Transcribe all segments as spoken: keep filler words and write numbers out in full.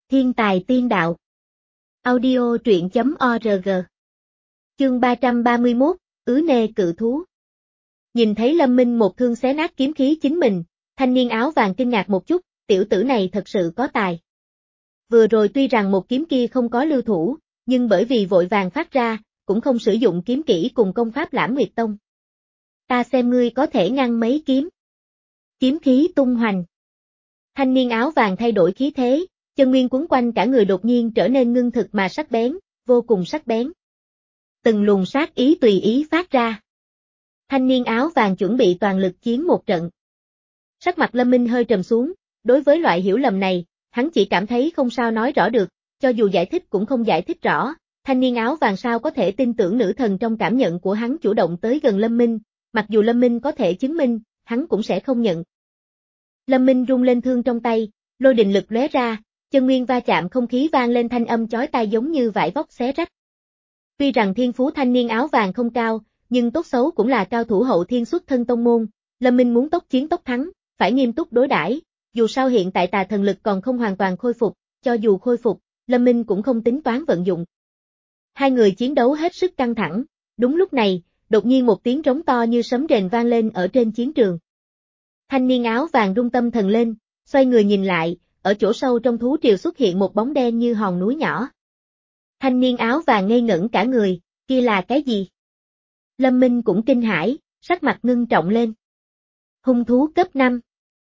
Thiên tài tiên đạo. Audio truyện chấm org. Chương ba trăm ba mươi mốt, Ứ Nê cự thú. Nhìn thấy Lâm Minh một thương xé nát kiếm khí chính mình, thanh niên áo vàng kinh ngạc một chút, tiểu tử này thật sự có tài. Vừa rồi tuy rằng một kiếm kia không có lưu thủ, nhưng bởi vì vội vàng phát ra, cũng không sử dụng kiếm kỹ cùng công pháp Lãng Nguyệt Tông. Ta xem ngươi có thể ngăn mấy kiếm. Kiếm khí tung hoành. Thanh niên áo vàng thay đổi khí thế, chân nguyên quấn quanh cả người đột nhiên trở nên ngưng thực mà sắc bén, vô cùng sắc bén. Từng luồng sát ý tùy ý phát ra. Thanh niên áo vàng chuẩn bị toàn lực chiến một trận. Sắc mặt Lâm Minh hơi trầm xuống, đối với loại hiểu lầm này, hắn chỉ cảm thấy không sao nói rõ được, cho dù giải thích cũng không giải thích rõ, thanh niên áo vàng sao có thể tin tưởng nữ thần trong cảm nhận của hắn chủ động tới gần Lâm Minh, mặc dù Lâm Minh có thể chứng minh, hắn cũng sẽ không nhận. Lâm Minh rung lên thương trong tay, lôi đình lực lóe ra, chân nguyên va chạm không khí vang lên thanh âm chói tai giống như vải vóc xé rách. Tuy rằng thiên phú thanh niên áo vàng không cao, nhưng tốt xấu cũng là cao thủ hậu thiên xuất thân tông môn, Lâm Minh muốn tốc chiến tốc thắng, phải nghiêm túc đối đãi, dù sao hiện tại tà thần lực còn không hoàn toàn khôi phục, cho dù khôi phục, Lâm Minh cũng không tính toán vận dụng. Hai người chiến đấu hết sức căng thẳng, đúng lúc này, đột nhiên một tiếng trống to như sấm rền vang lên ở trên chiến trường. Thanh niên áo vàng rung tâm thần lên, xoay người nhìn lại, ở chỗ sâu trong thú triều xuất hiện một bóng đen như hòn núi nhỏ. Thanh niên áo vàng ngây ngẩn cả người, kia là cái gì? Lâm Minh cũng kinh hãi, sắc mặt ngưng trọng lên. Hung thú cấp năm.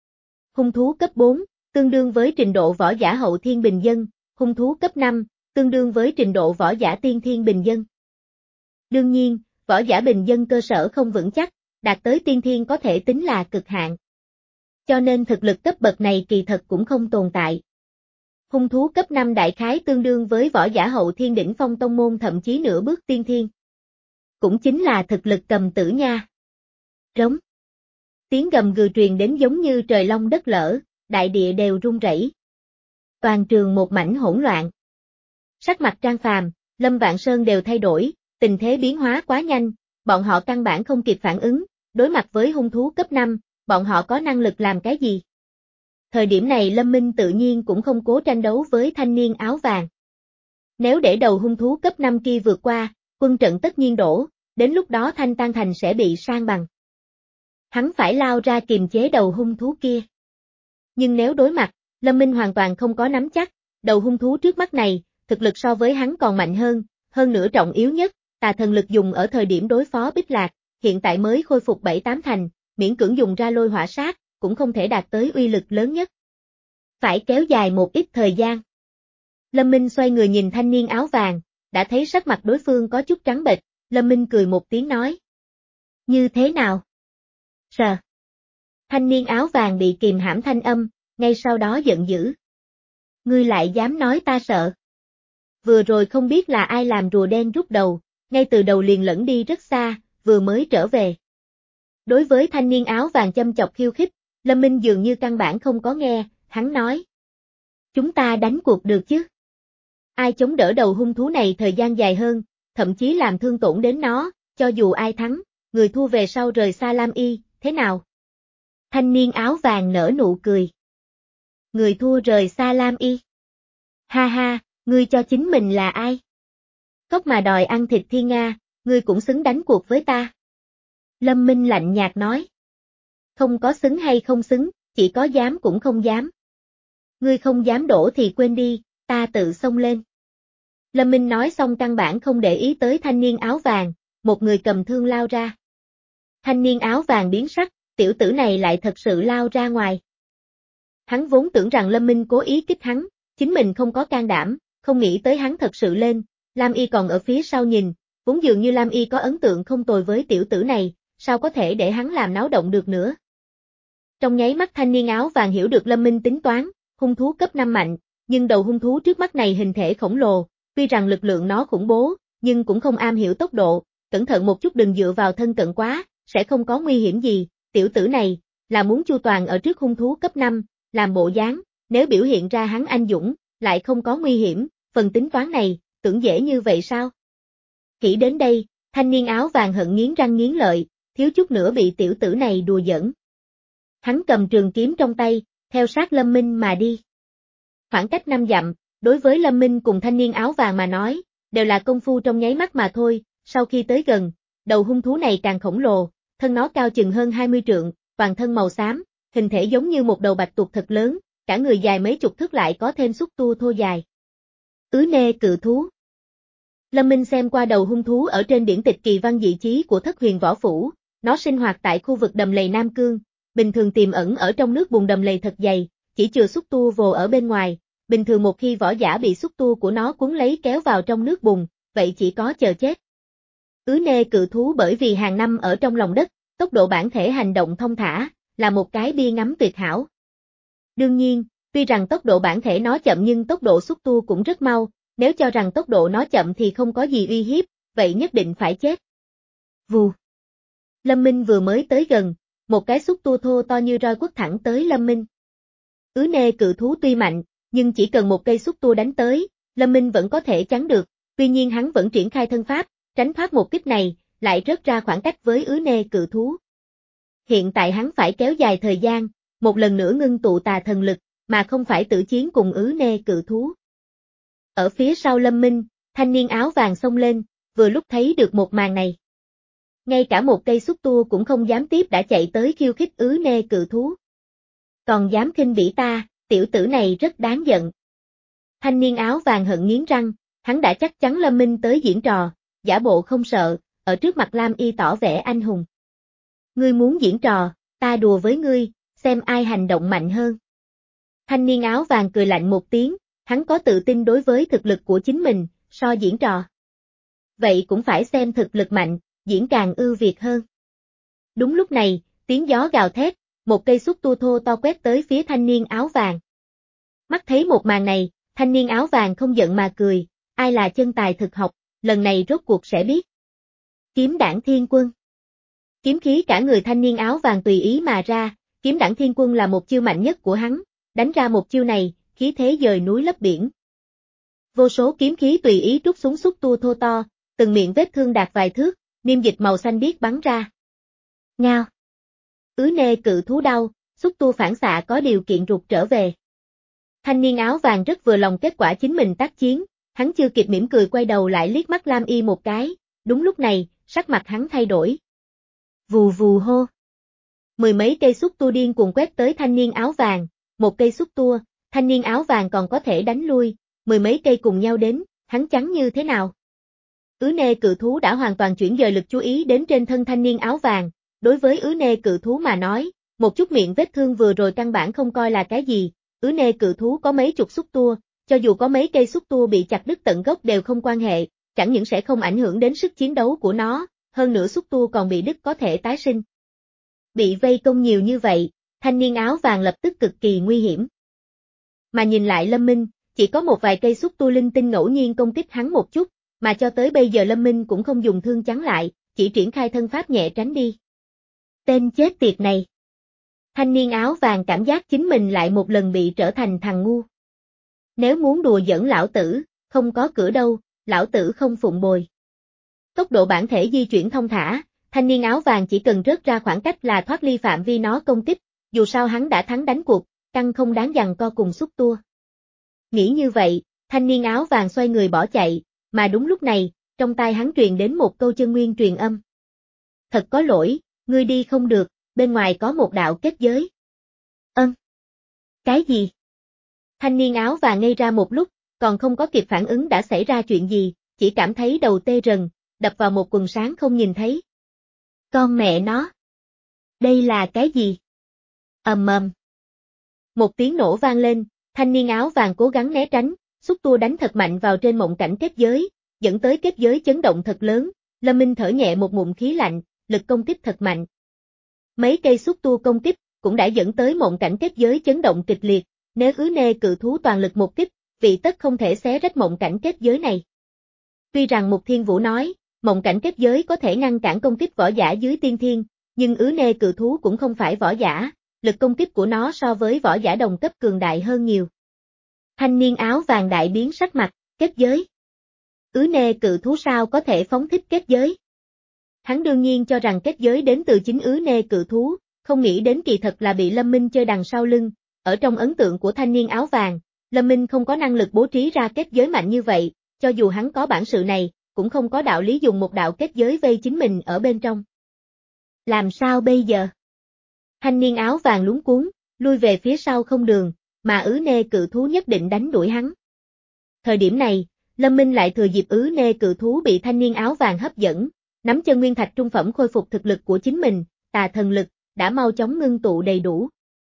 Hung thú cấp bốn, tương đương với trình độ võ giả hậu thiên bình dân, hung thú cấp năm, tương đương với trình độ võ giả tiên thiên bình dân. Đương nhiên, võ giả bình dân cơ sở không vững chắc, đạt tới tiên thiên có thể tính là cực hạn. Cho nên thực lực cấp bậc này kỳ thật cũng không tồn tại. Hung thú cấp năm đại khái tương đương với võ giả hậu thiên đỉnh phong tông môn thậm chí nửa bước tiên thiên. Cũng chính là thực lực cầm tử nha. Rống. Tiếng gầm gừ truyền đến giống như trời long đất lở, đại địa đều rung rẩy. Toàn trường một mảnh hỗn loạn. Sắc mặt Trang Phàm, Lâm Vạn Sơn đều thay đổi, tình thế biến hóa quá nhanh, bọn họ căn bản không kịp phản ứng, đối mặt với hung thú cấp năm, bọn họ có năng lực làm cái gì? Thời điểm này Lâm Minh tự nhiên cũng không cố tranh đấu với thanh niên áo vàng. Nếu để đầu hung thú cấp năm kia vượt qua, quân trận tất nhiên đổ, đến lúc đó Thanh Tan Thành sẽ bị san bằng. Hắn phải lao ra kiềm chế đầu hung thú kia. Nhưng nếu đối mặt, Lâm Minh hoàn toàn không có nắm chắc, đầu hung thú trước mắt này, thực lực so với hắn còn mạnh hơn, hơn nữa trọng yếu nhất, tà thần lực dùng ở thời điểm đối phó Bích Lạc, hiện tại mới khôi phục bảy tám thành, miễn cưỡng dùng ra lôi hỏa sát, cũng không thể đạt tới uy lực lớn nhất. Phải kéo dài một ít thời gian. Lâm Minh xoay người nhìn thanh niên áo vàng, đã thấy sắc mặt đối phương có chút trắng bệch, Lâm Minh cười một tiếng nói. Như thế nào? Sờ. Thanh niên áo vàng bị kìm hãm thanh âm, ngay sau đó giận dữ. Ngươi lại dám nói ta sợ. Vừa rồi không biết là ai làm rùa đen rút đầu, ngay từ đầu liền lẫn đi rất xa, vừa mới trở về. Đối với thanh niên áo vàng châm chọc khiêu khích, Lâm Minh dường như căn bản không có nghe, hắn nói. Chúng ta đánh cuộc được chứ? Ai chống đỡ đầu hung thú này thời gian dài hơn, thậm chí làm thương tổn đến nó, cho dù ai thắng, người thua về sau rời xa Lam Y, thế nào? Thanh niên áo vàng nở nụ cười. Người thua rời xa Lam Y. Ha ha, ngươi cho chính mình là ai? Cốc mà đòi ăn thịt thiên nga, ngươi cũng xứng đánh cuộc với ta. Lâm Minh lạnh nhạt nói. Không có xứng hay không xứng, chỉ có dám cũng không dám. Ngươi không dám đổ thì quên đi, ta tự xông lên. Lâm Minh nói xong căn bản không để ý tới thanh niên áo vàng, một người cầm thương lao ra. Thanh niên áo vàng biến sắc, tiểu tử này lại thật sự lao ra ngoài. Hắn vốn tưởng rằng Lâm Minh cố ý kích hắn, chính mình không có can đảm, không nghĩ tới hắn thật sự lên, Lam Y còn ở phía sau nhìn, vốn dường như Lam Y có ấn tượng không tồi với tiểu tử này, sao có thể để hắn làm náo động được nữa. Trong nháy mắt thanh niên áo vàng hiểu được Lâm Minh tính toán, hung thú cấp năm mạnh, nhưng đầu hung thú trước mắt này hình thể khổng lồ, tuy rằng lực lượng nó khủng bố, nhưng cũng không am hiểu tốc độ, cẩn thận một chút đừng dựa vào thân cận quá, sẽ không có nguy hiểm gì, tiểu tử này, là muốn chu toàn ở trước hung thú cấp năm, làm bộ dáng, nếu biểu hiện ra hắn anh dũng, lại không có nguy hiểm, phần tính toán này, tưởng dễ như vậy sao? Nghĩ đến đây, thanh niên áo vàng hận nghiến răng nghiến lợi, thiếu chút nữa bị tiểu tử này đùa giỡn. Hắn cầm trường kiếm trong tay, theo sát Lâm Minh mà đi. Khoảng cách năm dặm, Đối với Lâm Minh cùng thanh niên áo vàng mà nói, đều là công phu trong nháy mắt mà thôi, sau khi tới gần, đầu hung thú này càng khổng lồ, thân nó cao chừng hơn hai mươi trượng, toàn thân màu xám, hình thể giống như một đầu bạch tuộc thật lớn, cả người dài mấy chục thước lại có thêm xúc tu thô dài. Ứ nê cự thú. Lâm Minh xem qua đầu hung thú ở trên điển tịch kỳ văn dị chí của Thất Huyền Võ Phủ, nó sinh hoạt tại khu vực đầm lầy Nam Cương, bình thường tiềm ẩn ở trong nước bùn đầm lầy thật dày, chỉ chừa xúc tu vồ ở bên ngoài, bình thường một khi võ giả bị xúc tu của nó cuốn lấy kéo vào trong nước bùn, vậy chỉ có chờ chết. Ứ nê cự thú bởi vì hàng năm ở trong lòng đất, tốc độ bản thể hành động thông thả, là một cái bia ngắm tuyệt hảo. Đương nhiên, tuy rằng tốc độ bản thể nó chậm nhưng tốc độ xúc tu cũng rất mau, nếu cho rằng tốc độ nó chậm thì không có gì uy hiếp, vậy nhất định phải chết. Vù. Lâm Minh vừa mới tới gần, một cái xúc tu thô to như roi quất thẳng tới Lâm Minh. Ứ nê cự thú tuy mạnh, nhưng chỉ cần một cây xúc tu đánh tới, Lâm Minh vẫn có thể chắn được, tuy nhiên hắn vẫn triển khai thân pháp, tránh thoát một kích này, lại rớt ra khoảng cách với ứ nê cự thú. Hiện tại hắn phải kéo dài thời gian, một lần nữa ngưng tụ tà thần lực, mà không phải tử chiến cùng ứ nê cự thú. Ở phía sau Lâm Minh, thanh niên áo vàng xông lên, vừa lúc thấy được một màn này. Ngay cả một cây xúc tua cũng không dám tiếp đã chạy tới khiêu khích ứ nê cự thú. Còn dám khinh bỉ ta, tiểu tử này rất đáng giận. Thanh niên áo vàng hận nghiến răng, hắn đã chắc chắn Lâm Minh tới diễn trò, giả bộ không sợ, ở trước mặt Lam Y tỏ vẻ anh hùng. Ngươi muốn diễn trò, ta đùa với ngươi, xem ai hành động mạnh hơn. Thanh niên áo vàng cười lạnh một tiếng, hắn có tự tin đối với thực lực của chính mình, so diễn trò. Vậy cũng phải xem thực lực mạnh, diễn càng ưu việt hơn. Đúng lúc này, tiếng gió gào thét, một cây xúc tua thô to quét tới phía thanh niên áo vàng. Mắt thấy một màn này, thanh niên áo vàng không giận mà cười, ai là chân tài thực học, lần này rốt cuộc sẽ biết. Kiếm đảng thiên quân. Kiếm khí cả người thanh niên áo vàng tùy ý mà ra, kiếm đảng thiên quân là một chiêu mạnh nhất của hắn, đánh ra một chiêu này, khí thế dời núi lấp biển. Vô số kiếm khí tùy ý trút xuống xúc tua thô to, từng miệng vết thương đạt vài thước, niêm dịch màu xanh biếc bắn ra. Ngao. Ứ nê cự thú đau, xúc tua phản xạ có điều kiện rụt trở về. Thanh niên áo vàng rất vừa lòng kết quả chính mình tác chiến, hắn chưa kịp mỉm cười quay đầu lại liếc mắt Lam Y một cái, đúng lúc này, sắc mặt hắn thay đổi. Vù vù hô. Mười mấy cây xúc tua điên cuồng quét tới thanh niên áo vàng, một cây xúc tua, thanh niên áo vàng còn có thể đánh lui, mười mấy cây cùng nhau đến, hắn chắn như thế nào? Ứ nê cự thú đã hoàn toàn chuyển dời lực chú ý đến trên thân thanh niên áo vàng, đối với ứ nê cự thú mà nói, một chút miệng vết thương vừa rồi căn bản không coi là cái gì, ứ nê cự thú có mấy chục xúc tua, cho dù có mấy cây xúc tua bị chặt đứt tận gốc đều không quan hệ, chẳng những sẽ không ảnh hưởng đến sức chiến đấu của nó, hơn nữa xúc tua còn bị đứt có thể tái sinh. Bị vây công nhiều như vậy, thanh niên áo vàng lập tức cực kỳ nguy hiểm. Mà nhìn lại Lâm Minh, chỉ có một vài cây xúc tua linh tinh ngẫu nhiên công kích hắn một chút, mà cho tới bây giờ Lâm Minh cũng không dùng thương chắn lại, chỉ triển khai thân pháp nhẹ tránh đi. Tên chết tiệt này. Thanh niên áo vàng cảm giác chính mình lại một lần bị trở thành thằng ngu. Nếu muốn đùa giỡn lão tử, không có cửa đâu, lão tử không phụng bồi. Tốc độ bản thể di chuyển thông thả, thanh niên áo vàng chỉ cần rớt ra khoảng cách là thoát ly phạm vi nó công kích, dù sao hắn đã thắng đánh cuộc, căn không đáng giằng co cùng xúc tua. Nghĩ như vậy, thanh niên áo vàng xoay người bỏ chạy, mà đúng lúc này, trong tai hắn truyền đến một câu chân nguyên truyền âm. Thật có lỗi, ngươi đi không được, bên ngoài có một đạo kết giới. Ân. Cái gì? Thanh niên áo vàng ngây ra một lúc, còn không có kịp phản ứng đã xảy ra chuyện gì, chỉ cảm thấy đầu tê rần, đập vào một quần sáng không nhìn thấy. Con mẹ nó. Đây là cái gì? Ầm ầm. Một tiếng nổ vang lên, thanh niên áo vàng cố gắng né tránh, xúc tua đánh thật mạnh vào trên mộng cảnh kết giới, dẫn tới kết giới chấn động thật lớn, Lâm Minh thở nhẹ một ngụm khí lạnh, lực công kích thật mạnh. Mấy cây xúc tua công kích, cũng đã dẫn tới mộng cảnh kết giới chấn động kịch liệt, nếu ứ nê cự thú toàn lực một kích, vị tất không thể xé rách mộng cảnh kết giới này. Tuy rằng Mục Thiên Vũ nói, mộng cảnh kết giới có thể ngăn cản công kích võ giả dưới tiên thiên, nhưng ứ nê cự thú cũng không phải võ giả, lực công kích của nó so với võ giả đồng cấp cường đại hơn nhiều. Thanh niên áo vàng đại biến sắc mặt, kết giới. Ứ nê cự thú sao có thể phóng thích kết giới? Hắn đương nhiên cho rằng kết giới đến từ chính ứ nê cự thú, không nghĩ đến kỳ thật là bị Lâm Minh chơi đằng sau lưng, ở trong ấn tượng của thanh niên áo vàng, Lâm Minh không có năng lực bố trí ra kết giới mạnh như vậy, cho dù hắn có bản sự này, cũng không có đạo lý dùng một đạo kết giới vây chính mình ở bên trong. Làm sao bây giờ? Thanh niên áo vàng luống cuống, lui về phía sau không đường, mà ứ nê cự thú nhất định đánh đuổi hắn. Thời điểm này, Lâm Minh lại thừa dịp ứ nê cự thú bị thanh niên áo vàng hấp dẫn, nắm chân nguyên thạch trung phẩm khôi phục thực lực của chính mình, tà thần lực, đã mau chóng ngưng tụ đầy đủ.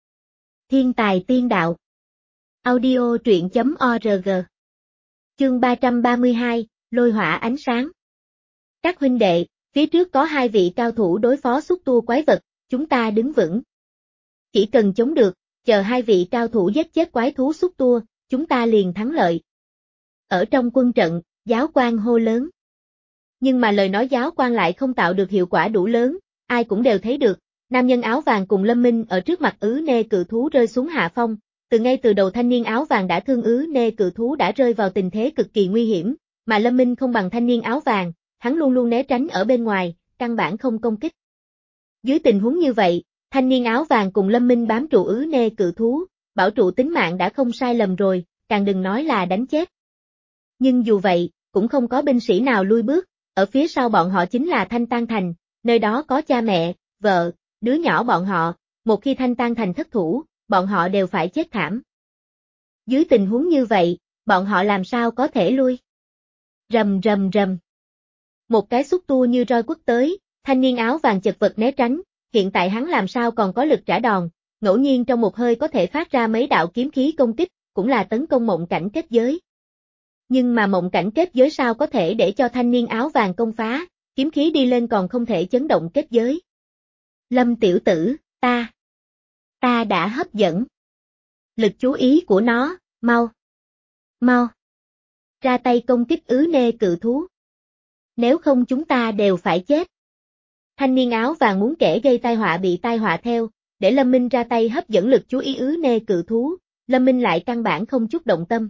Thiên tài tiên đạo. Audio truyện chấm org. Chương ba trăm ba mươi hai, Lôi hỏa ánh sáng. Các huynh đệ, phía trước có hai vị cao thủ đối phó xúc tua quái vật, chúng ta đứng vững. Chỉ cần chống được, chờ hai vị cao thủ giết chết quái thú xúc tua, chúng ta liền thắng lợi. Ở trong quân trận, giáo quan hô lớn. Nhưng mà lời nói giáo quan lại không tạo được hiệu quả đủ lớn, ai cũng đều thấy được, nam nhân áo vàng cùng Lâm Minh ở trước mặt ứ nê cự thú rơi xuống hạ phong, từ ngay từ đầu thanh niên áo vàng đã thương ứ nê cự thú đã rơi vào tình thế cực kỳ nguy hiểm, mà Lâm Minh không bằng thanh niên áo vàng, hắn luôn luôn né tránh ở bên ngoài, căn bản không công kích. Dưới tình huống như vậy, thanh niên áo vàng cùng Lâm Minh bám trụ ứ nê cự thú, bảo trụ tính mạng đã không sai lầm rồi, càng đừng nói là đánh chết. Nhưng dù vậy, cũng không có binh sĩ nào lui bước, ở phía sau bọn họ chính là Thanh Tan Thành, nơi đó có cha mẹ, vợ, đứa nhỏ bọn họ, một khi Thanh Tan Thành thất thủ, bọn họ đều phải chết thảm. Dưới tình huống như vậy, bọn họ làm sao có thể lui? Rầm rầm rầm. Một cái xúc tua như roi quất tới, thanh niên áo vàng chật vật né tránh, hiện tại hắn làm sao còn có lực trả đòn, ngẫu nhiên trong một hơi có thể phát ra mấy đạo kiếm khí công kích, cũng là tấn công mộng cảnh kết giới. Nhưng mà mộng cảnh kết giới sao có thể để cho thanh niên áo vàng công phá, kiếm khí đi lên còn không thể chấn động kết giới. Lâm tiểu tử, ta, ta đã hấp dẫn lực chú ý của nó, mau, mau, ra tay công kích ứ nê cự thú. Nếu không chúng ta đều phải chết. Thanh niên áo vàng muốn kẻ gây tai họa bị tai họa theo, để Lâm Minh ra tay hấp dẫn lực chú ý ứ nê cự thú, Lâm Minh lại căn bản không chút động tâm.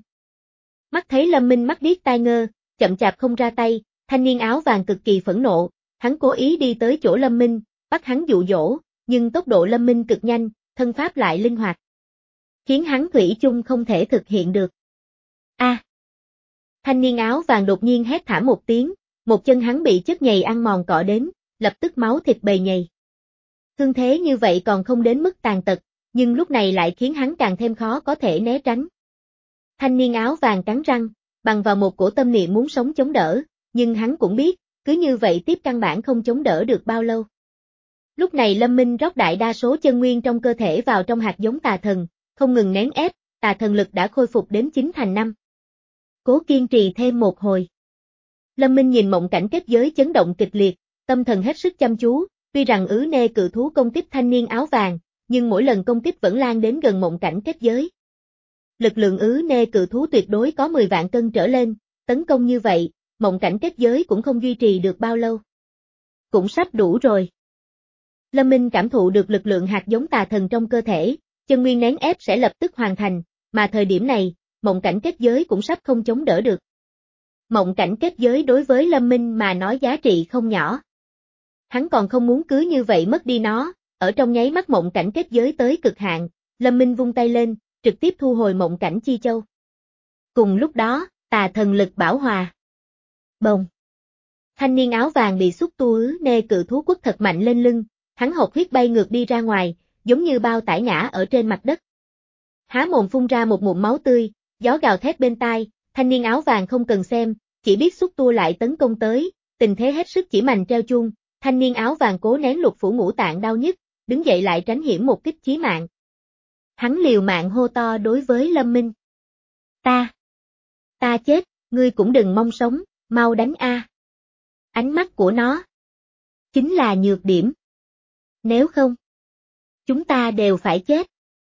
Mắt thấy Lâm Minh mắt điếc tai ngơ, chậm chạp không ra tay, thanh niên áo vàng cực kỳ phẫn nộ, hắn cố ý đi tới chỗ Lâm Minh, bắt hắn dụ dỗ, nhưng tốc độ Lâm Minh cực nhanh, thân pháp lại linh hoạt, khiến hắn thủy chung không thể thực hiện được. A! À. Thanh niên áo vàng đột nhiên hét thảm một tiếng, một chân hắn bị chất nhầy ăn mòn cọ đến, lập tức máu thịt bầy nhầy. Thương thế như vậy còn không đến mức tàn tật, nhưng lúc này lại khiến hắn càng thêm khó có thể né tránh. Thanh niên áo vàng cắn răng, bằng vào một cổ tâm niệm muốn sống chống đỡ, nhưng hắn cũng biết, cứ như vậy tiếp căn bản không chống đỡ được bao lâu. Lúc này Lâm Minh rót đại đa số chân nguyên trong cơ thể vào trong hạt giống tà thần, không ngừng nén ép, tà thần lực đã khôi phục đến chín thành năm. Cố kiên trì thêm một hồi. Lâm Minh nhìn mộng cảnh kết giới chấn động kịch liệt, tâm thần hết sức chăm chú, tuy rằng ứ nê cự thú công kích thanh niên áo vàng, nhưng mỗi lần công kích vẫn lan đến gần mộng cảnh kết giới. Lực lượng ứ nê cự thú tuyệt đối có mười vạn cân trở lên, tấn công như vậy, mộng cảnh kết giới cũng không duy trì được bao lâu. Cũng sắp đủ rồi. Lâm Minh cảm thụ được lực lượng hạt giống tà thần trong cơ thể, chân nguyên nén ép sẽ lập tức hoàn thành, mà thời điểm này, mộng cảnh kết giới cũng sắp không chống đỡ được. Mộng cảnh kết giới đối với Lâm Minh mà nói giá trị không nhỏ. Hắn còn không muốn cứ như vậy mất đi nó, ở trong nháy mắt mộng cảnh kết giới tới cực hạn, Lâm Minh vung tay lên, trực tiếp thu hồi mộng cảnh chi châu. Cùng lúc đó, tà thần lực bảo hòa. Bồng. Thanh niên áo vàng bị xúc tu ứ nê cự thú quất thật mạnh lên lưng, hắn hộc huyết bay ngược đi ra ngoài, giống như bao tải ngã ở trên mặt đất. Há mồm phun ra một ngụm máu tươi, gió gào thét bên tai, thanh niên áo vàng không cần xem, chỉ biết xúc tua lại tấn công tới, tình thế hết sức chỉ mành treo chuông, thanh niên áo vàng cố nén lục phủ ngũ tạng đau nhức, đứng dậy lại tránh hiểm một kích chí mạng. Hắn liều mạng hô to đối với Lâm Minh. Ta! Ta chết, ngươi cũng đừng mong sống, mau đánh a. Ánh mắt của nó chính là nhược điểm. Nếu không, chúng ta đều phải chết.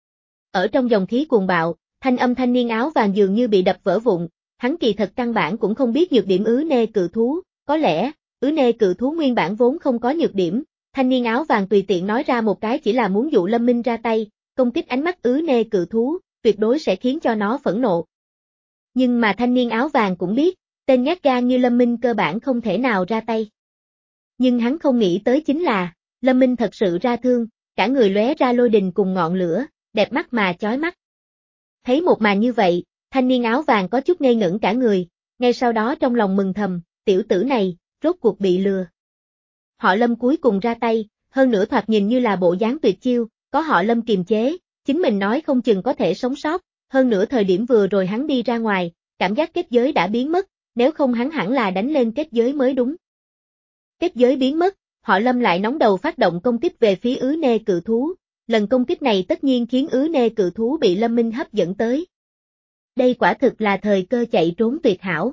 Ở trong dòng khí cuồng bạo, thanh âm thanh niên áo vàng dường như bị đập vỡ vụn, hắn kỳ thật căn bản cũng không biết nhược điểm ứ nê cự thú, có lẽ, ứ nê cự thú nguyên bản vốn không có nhược điểm, thanh niên áo vàng tùy tiện nói ra một cái chỉ là muốn dụ Lâm Minh ra tay, công kích ánh mắt ứ nê cự thú, tuyệt đối sẽ khiến cho nó phẫn nộ. Nhưng mà thanh niên áo vàng cũng biết, tên nhát gan như Lâm Minh cơ bản không thể nào ra tay. Nhưng hắn không nghĩ tới chính là, Lâm Minh thật sự ra thương, cả người lóe ra lôi đình cùng ngọn lửa, đẹp mắt mà chói mắt. Thấy một màn như vậy, thanh niên áo vàng có chút ngây ngẩn cả người, ngay sau đó trong lòng mừng thầm, tiểu tử này, rốt cuộc bị lừa. Họ Lâm cuối cùng ra tay, hơn nữa thoạt nhìn như là bộ dáng tuyệt chiêu, có họ Lâm kiềm chế, chính mình nói không chừng có thể sống sót, hơn nữa thời điểm vừa rồi hắn đi ra ngoài, cảm giác kết giới đã biến mất, nếu không hắn hẳn là đánh lên kết giới mới đúng. Kết giới biến mất, họ Lâm lại nóng đầu phát động công kích về phía ứ nê cự thú, lần công kích này tất nhiên khiến ứ nê cự thú bị Lâm Minh hấp dẫn tới. Đây quả thực là thời cơ chạy trốn tuyệt hảo.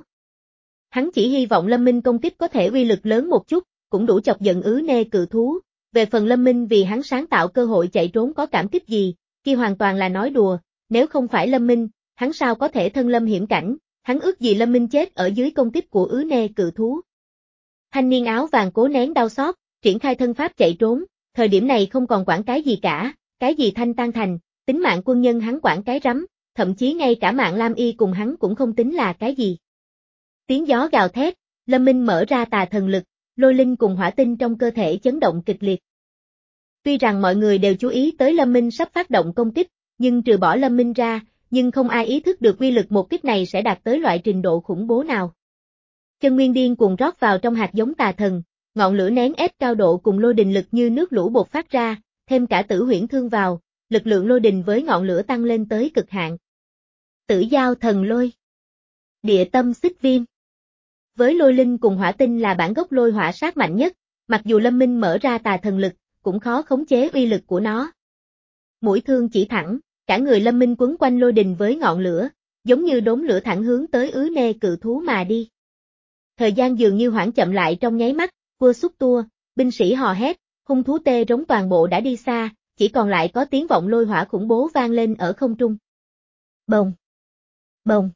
Hắn chỉ hy vọng Lâm Minh công kích có thể uy lực lớn một chút, cũng đủ chọc giận ứ nê cự thú, về phần Lâm Minh vì hắn sáng tạo cơ hội chạy trốn có cảm kích gì, kia hoàn toàn là nói đùa, nếu không phải Lâm Minh, hắn sao có thể thân lâm hiểm cảnh, hắn ước gì Lâm Minh chết ở dưới công kích của ứ nê cự thú. Thanh niên áo vàng cố nén đau xót, triển khai thân pháp chạy trốn, thời điểm này không còn quản cái gì cả, cái gì thanh tan thành, tính mạng quân nhân hắn quản cái rắm, thậm chí ngay cả mạng Lam Y cùng hắn cũng không tính là cái gì. Tiếng gió gào thét, Lâm Minh mở ra tà thần lực, lôi linh cùng hỏa tinh trong cơ thể chấn động kịch liệt. Tuy rằng mọi người đều chú ý tới Lâm Minh sắp phát động công kích, nhưng trừ bỏ Lâm Minh ra, nhưng không ai ý thức được uy lực một kích này sẽ đạt tới loại trình độ khủng bố nào. Chân nguyên điên cuồng rót vào trong hạt giống tà thần, ngọn lửa nén ép cao độ cùng lôi đình lực như nước lũ bột phát ra, thêm cả tử huyễn thương vào, lực lượng lôi đình với ngọn lửa tăng lên tới cực hạn. Tử giao thần lôi, địa tâm xích viêm. Với lôi linh cùng hỏa tinh là bản gốc lôi hỏa sát mạnh nhất, mặc dù Lâm Minh mở ra tà thần lực, cũng khó khống chế uy lực của nó. Mũi thương chỉ thẳng, cả người Lâm Minh quấn quanh lôi đình với ngọn lửa, giống như đốm lửa thẳng hướng tới ứ nê cự thú mà đi. Thời gian dường như hoãn chậm lại trong nháy mắt, cua xúc tua, binh sĩ hò hét, hung thú tê rống toàn bộ đã đi xa, chỉ còn lại có tiếng vọng lôi hỏa khủng bố vang lên ở không trung. Bồng! Bồng!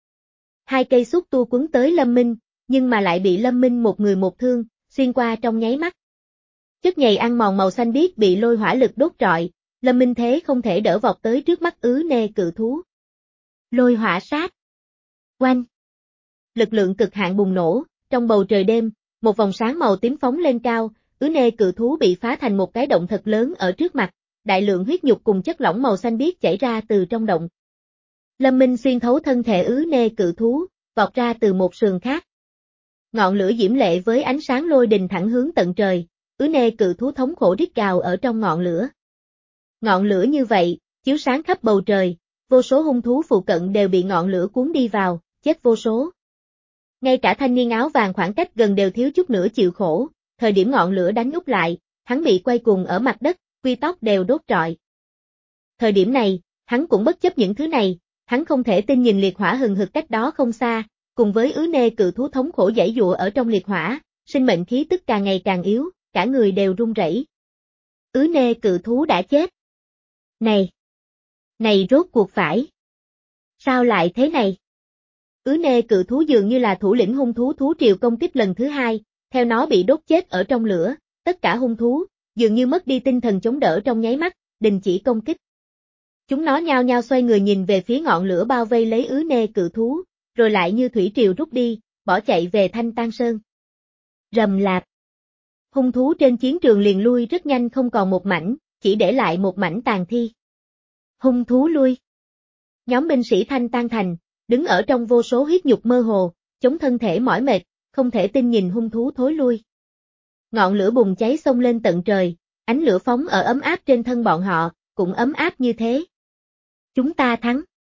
Hai cây xúc tua quấn tới Lâm Minh, nhưng mà lại bị Lâm Minh một người một thương, xuyên qua trong nháy mắt. Chất nhầy ăn mòn màu xanh biếc bị lôi hỏa lực đốt trọi, Lâm Minh thế không thể đỡ vọt tới trước mắt ứ nê cự thú. Lôi hỏa sát! Oanh! Lực lượng cực hạn bùng nổ, trong bầu trời đêm, một vòng sáng màu tím phóng lên cao, ứ nê cự thú bị phá thành một cái động thật lớn ở trước mặt, đại lượng huyết nhục cùng chất lỏng màu xanh biếc chảy ra từ trong động. Lâm Minh xuyên thấu thân thể ứ nê cự thú, vọt ra từ một sườn khác. Ngọn lửa diễm lệ với ánh sáng lôi đình thẳng hướng tận trời, ứ nê cự thú thống khổ rít gào ở trong ngọn lửa. Ngọn lửa như vậy, chiếu sáng khắp bầu trời, vô số hung thú phụ cận đều bị ngọn lửa cuốn đi vào, chết vô số. Ngay cả thanh niên áo vàng khoảng cách gần đều thiếu chút nữa chịu khổ, thời điểm ngọn lửa đánh úp lại, hắn bị quay cuồng ở mặt đất, quy tóc đều đốt trọi. Thời điểm này, hắn cũng bất chấp những thứ này, hắn không thể tin nhìn liệt hỏa hừng hực cách đó không xa, cùng với ứ nê cự thú thống khổ giãy giụa ở trong liệt hỏa, sinh mệnh khí tức càng ngày càng yếu, cả người đều run rẩy. Ứ nê cự thú đã chết. Này! Này rốt cuộc phải! Sao lại thế này? Ứ nê cự thú dường như là thủ lĩnh hung thú thú triều công kích lần thứ hai, theo nó bị đốt chết ở trong lửa, tất cả hung thú, dường như mất đi tinh thần chống đỡ trong nháy mắt, đình chỉ công kích. Chúng nó nhao nhao xoay người nhìn về phía ngọn lửa bao vây lấy ứ nê cự thú, rồi lại như thủy triều rút đi, bỏ chạy về Thanh Tan Sơn. Rầm lạp. Hung thú trên chiến trường liền lui rất nhanh không còn một mảnh, chỉ để lại một mảnh tàn thi. Hung thú lui. Nhóm binh sĩ Thanh Tan Thành, đứng ở trong vô số huyết nhục mơ hồ, chống thân thể mỏi mệt, không thể tin nhìn hung thú thối lui. Ngọn lửa bùng cháy xông lên tận trời, ánh lửa phóng ở ấm áp trên thân bọn họ, cũng ấm áp như thế. Chúng ta thắng.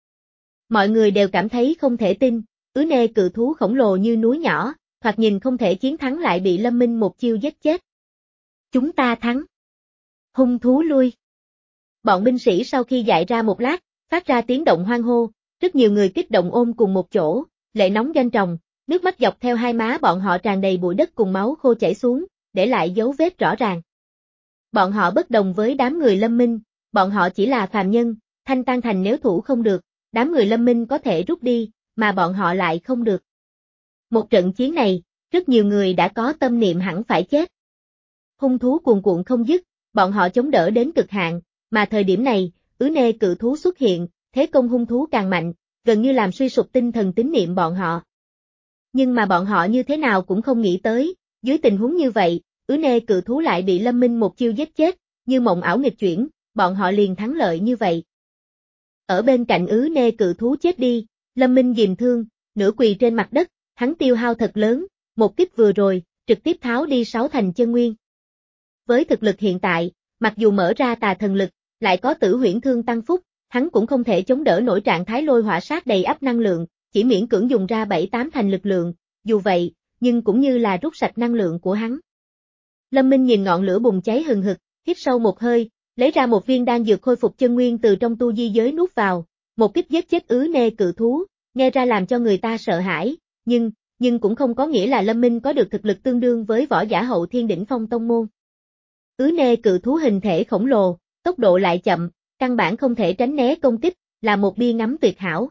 Mọi người đều cảm thấy không thể tin, ứ nê cự thú khổng lồ như núi nhỏ, thoạt nhìn không thể chiến thắng lại bị Lâm Minh một chiêu giết chết. Chúng ta thắng. Hung thú lui. Bọn binh sĩ sau khi dại ra một lát, phát ra tiếng động hoan hô, rất nhiều người kích động ôm cùng một chỗ, lệ nóng doanh tròng, nước mắt dọc theo hai má bọn họ tràn đầy bụi đất cùng máu khô chảy xuống, để lại dấu vết rõ ràng. Bọn họ bất đồng với đám người Lâm Minh, bọn họ chỉ là phàm nhân, Thanh Tan Thành nếu thủ không được, đám người Lâm Minh có thể rút đi, mà bọn họ lại không được. Một trận chiến này, rất nhiều người đã có tâm niệm hẳn phải chết. Hung thú cuồn cuộn không dứt, bọn họ chống đỡ đến cực hạn, mà thời điểm này, ứ nê cự thú xuất hiện, thế công hung thú càng mạnh, gần như làm suy sụp tinh thần tín niệm bọn họ. Nhưng mà bọn họ như thế nào cũng không nghĩ tới, dưới tình huống như vậy, ứ nê cự thú lại bị Lâm Minh một chiêu giết chết, như mộng ảo nghịch chuyển, bọn họ liền thắng lợi như vậy. Ở bên cạnh ứ nê cự thú chết đi, Lâm Minh ghìm thương, nửa quỳ trên mặt đất, hắn tiêu hao thật lớn, một kích vừa rồi, trực tiếp tháo đi sáu thành chân nguyên. Với thực lực hiện tại, mặc dù mở ra tà thần lực, lại có tử huyễn thương tăng phúc, hắn cũng không thể chống đỡ nổi trạng thái lôi hỏa sát đầy ắp năng lượng, chỉ miễn cưỡng dùng ra bảy tám thành lực lượng, dù vậy, nhưng cũng như là rút sạch năng lượng của hắn. Lâm Minh nhìn ngọn lửa bùng cháy hừng hực, hít sâu một hơi, lấy ra một viên đan dược khôi phục chân nguyên từ trong tu di giới nuốt vào, một kích giết chết ứ nê cự thú, nghe ra làm cho người ta sợ hãi, nhưng, nhưng cũng không có nghĩa là Lâm Minh có được thực lực tương đương với võ giả hậu thiên đỉnh phong tông môn. Ứ nê cự thú hình thể khổng lồ, tốc độ lại chậm, căn bản không thể tránh né công kích, là một bia ngắm tuyệt hảo.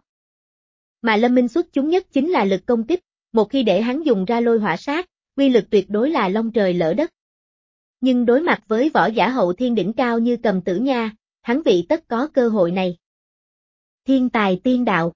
Mà Lâm Minh xuất chúng nhất chính là lực công kích, một khi để hắn dùng ra lôi hỏa sát, uy lực tuyệt đối là long trời lỡ đất. Nhưng đối mặt với võ giả hậu thiên đỉnh cao như Cầm Tử Nha, hắn vị tất có cơ hội này. Thiên tài tiên đạo.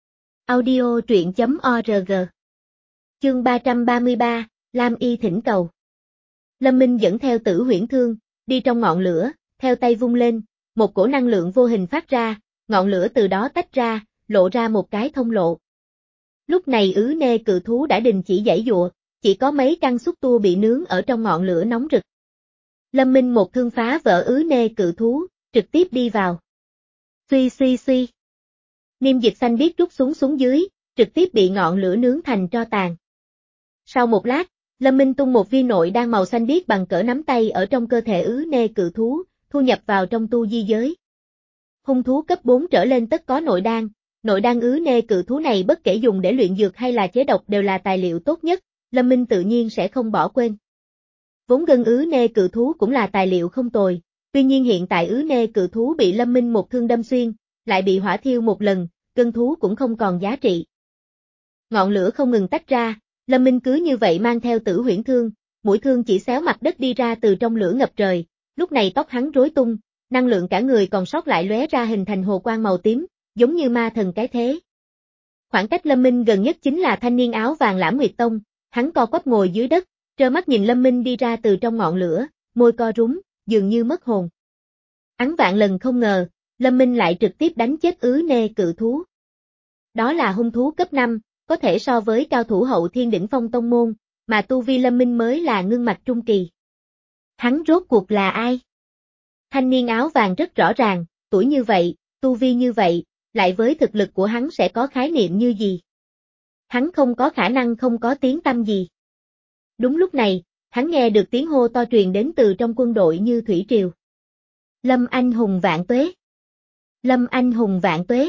Audio truyện chấm org. Chương ba trăm ba mươi ba, Lam Y thỉnh cầu. Lâm Minh dẫn theo tử huyễn thương, đi trong ngọn lửa, theo tay vung lên, một cổ năng lượng vô hình phát ra, ngọn lửa từ đó tách ra, lộ ra một cái thông lộ. Lúc này ứ nê cự thú đã đình chỉ giãy giụa, chỉ có mấy căn xúc tua bị nướng ở trong ngọn lửa nóng rực. Lâm Minh một thương phá vỡ ứ nê cự thú, trực tiếp đi vào. Suy suy suy. Niêm dịch xanh biếc rút xuống xuống dưới, trực tiếp bị ngọn lửa nướng thành tro tàn. Sau một lát, Lâm Minh tung một viên nội đan màu xanh biếc bằng cỡ nắm tay ở trong cơ thể ứ nê cự thú, thu nhập vào trong tu di giới. Hung thú cấp bốn trở lên tất có nội đan, nội đan ứ nê cự thú này bất kể dùng để luyện dược hay là chế độc đều là tài liệu tốt nhất, Lâm Minh tự nhiên sẽ không bỏ quên. Vốn gân ứ nê cự thú cũng là tài liệu không tồi, tuy nhiên hiện tại ứ nê cự thú bị Lâm Minh một thương đâm xuyên, lại bị hỏa thiêu một lần, gân thú cũng không còn giá trị. Ngọn lửa không ngừng tách ra, Lâm Minh cứ như vậy mang theo tử huyễn thương, mũi thương chỉ xéo mặt đất đi ra từ trong lửa ngập trời, lúc này tóc hắn rối tung, năng lượng cả người còn sót lại lóe ra hình thành hồ quang màu tím, giống như ma thần cái thế. Khoảng cách Lâm Minh gần nhất chính là thanh niên áo vàng Lãm Nguyệt Tông, hắn co quắp ngồi dưới đất, trơ mắt nhìn Lâm Minh đi ra từ trong ngọn lửa, môi co rúm, dường như mất hồn. Hắn vạn lần không ngờ, Lâm Minh lại trực tiếp đánh chết ứ nê cự thú. Đó là hung thú cấp năm, có thể so với cao thủ hậu thiên đỉnh phong tông môn, mà tu vi Lâm Minh mới là ngưng mạch trung kỳ. Hắn rốt cuộc là ai? Thanh niên áo vàng rất rõ ràng, tuổi như vậy, tu vi như vậy, lại với thực lực của hắn sẽ có khái niệm như gì? Hắn không có khả năng không có tiếng tăm gì. Đúng lúc này, hắn nghe được tiếng hô to truyền đến từ trong quân đội như thủy triều. Lâm anh hùng vạn tuế! Lâm anh hùng vạn tuế!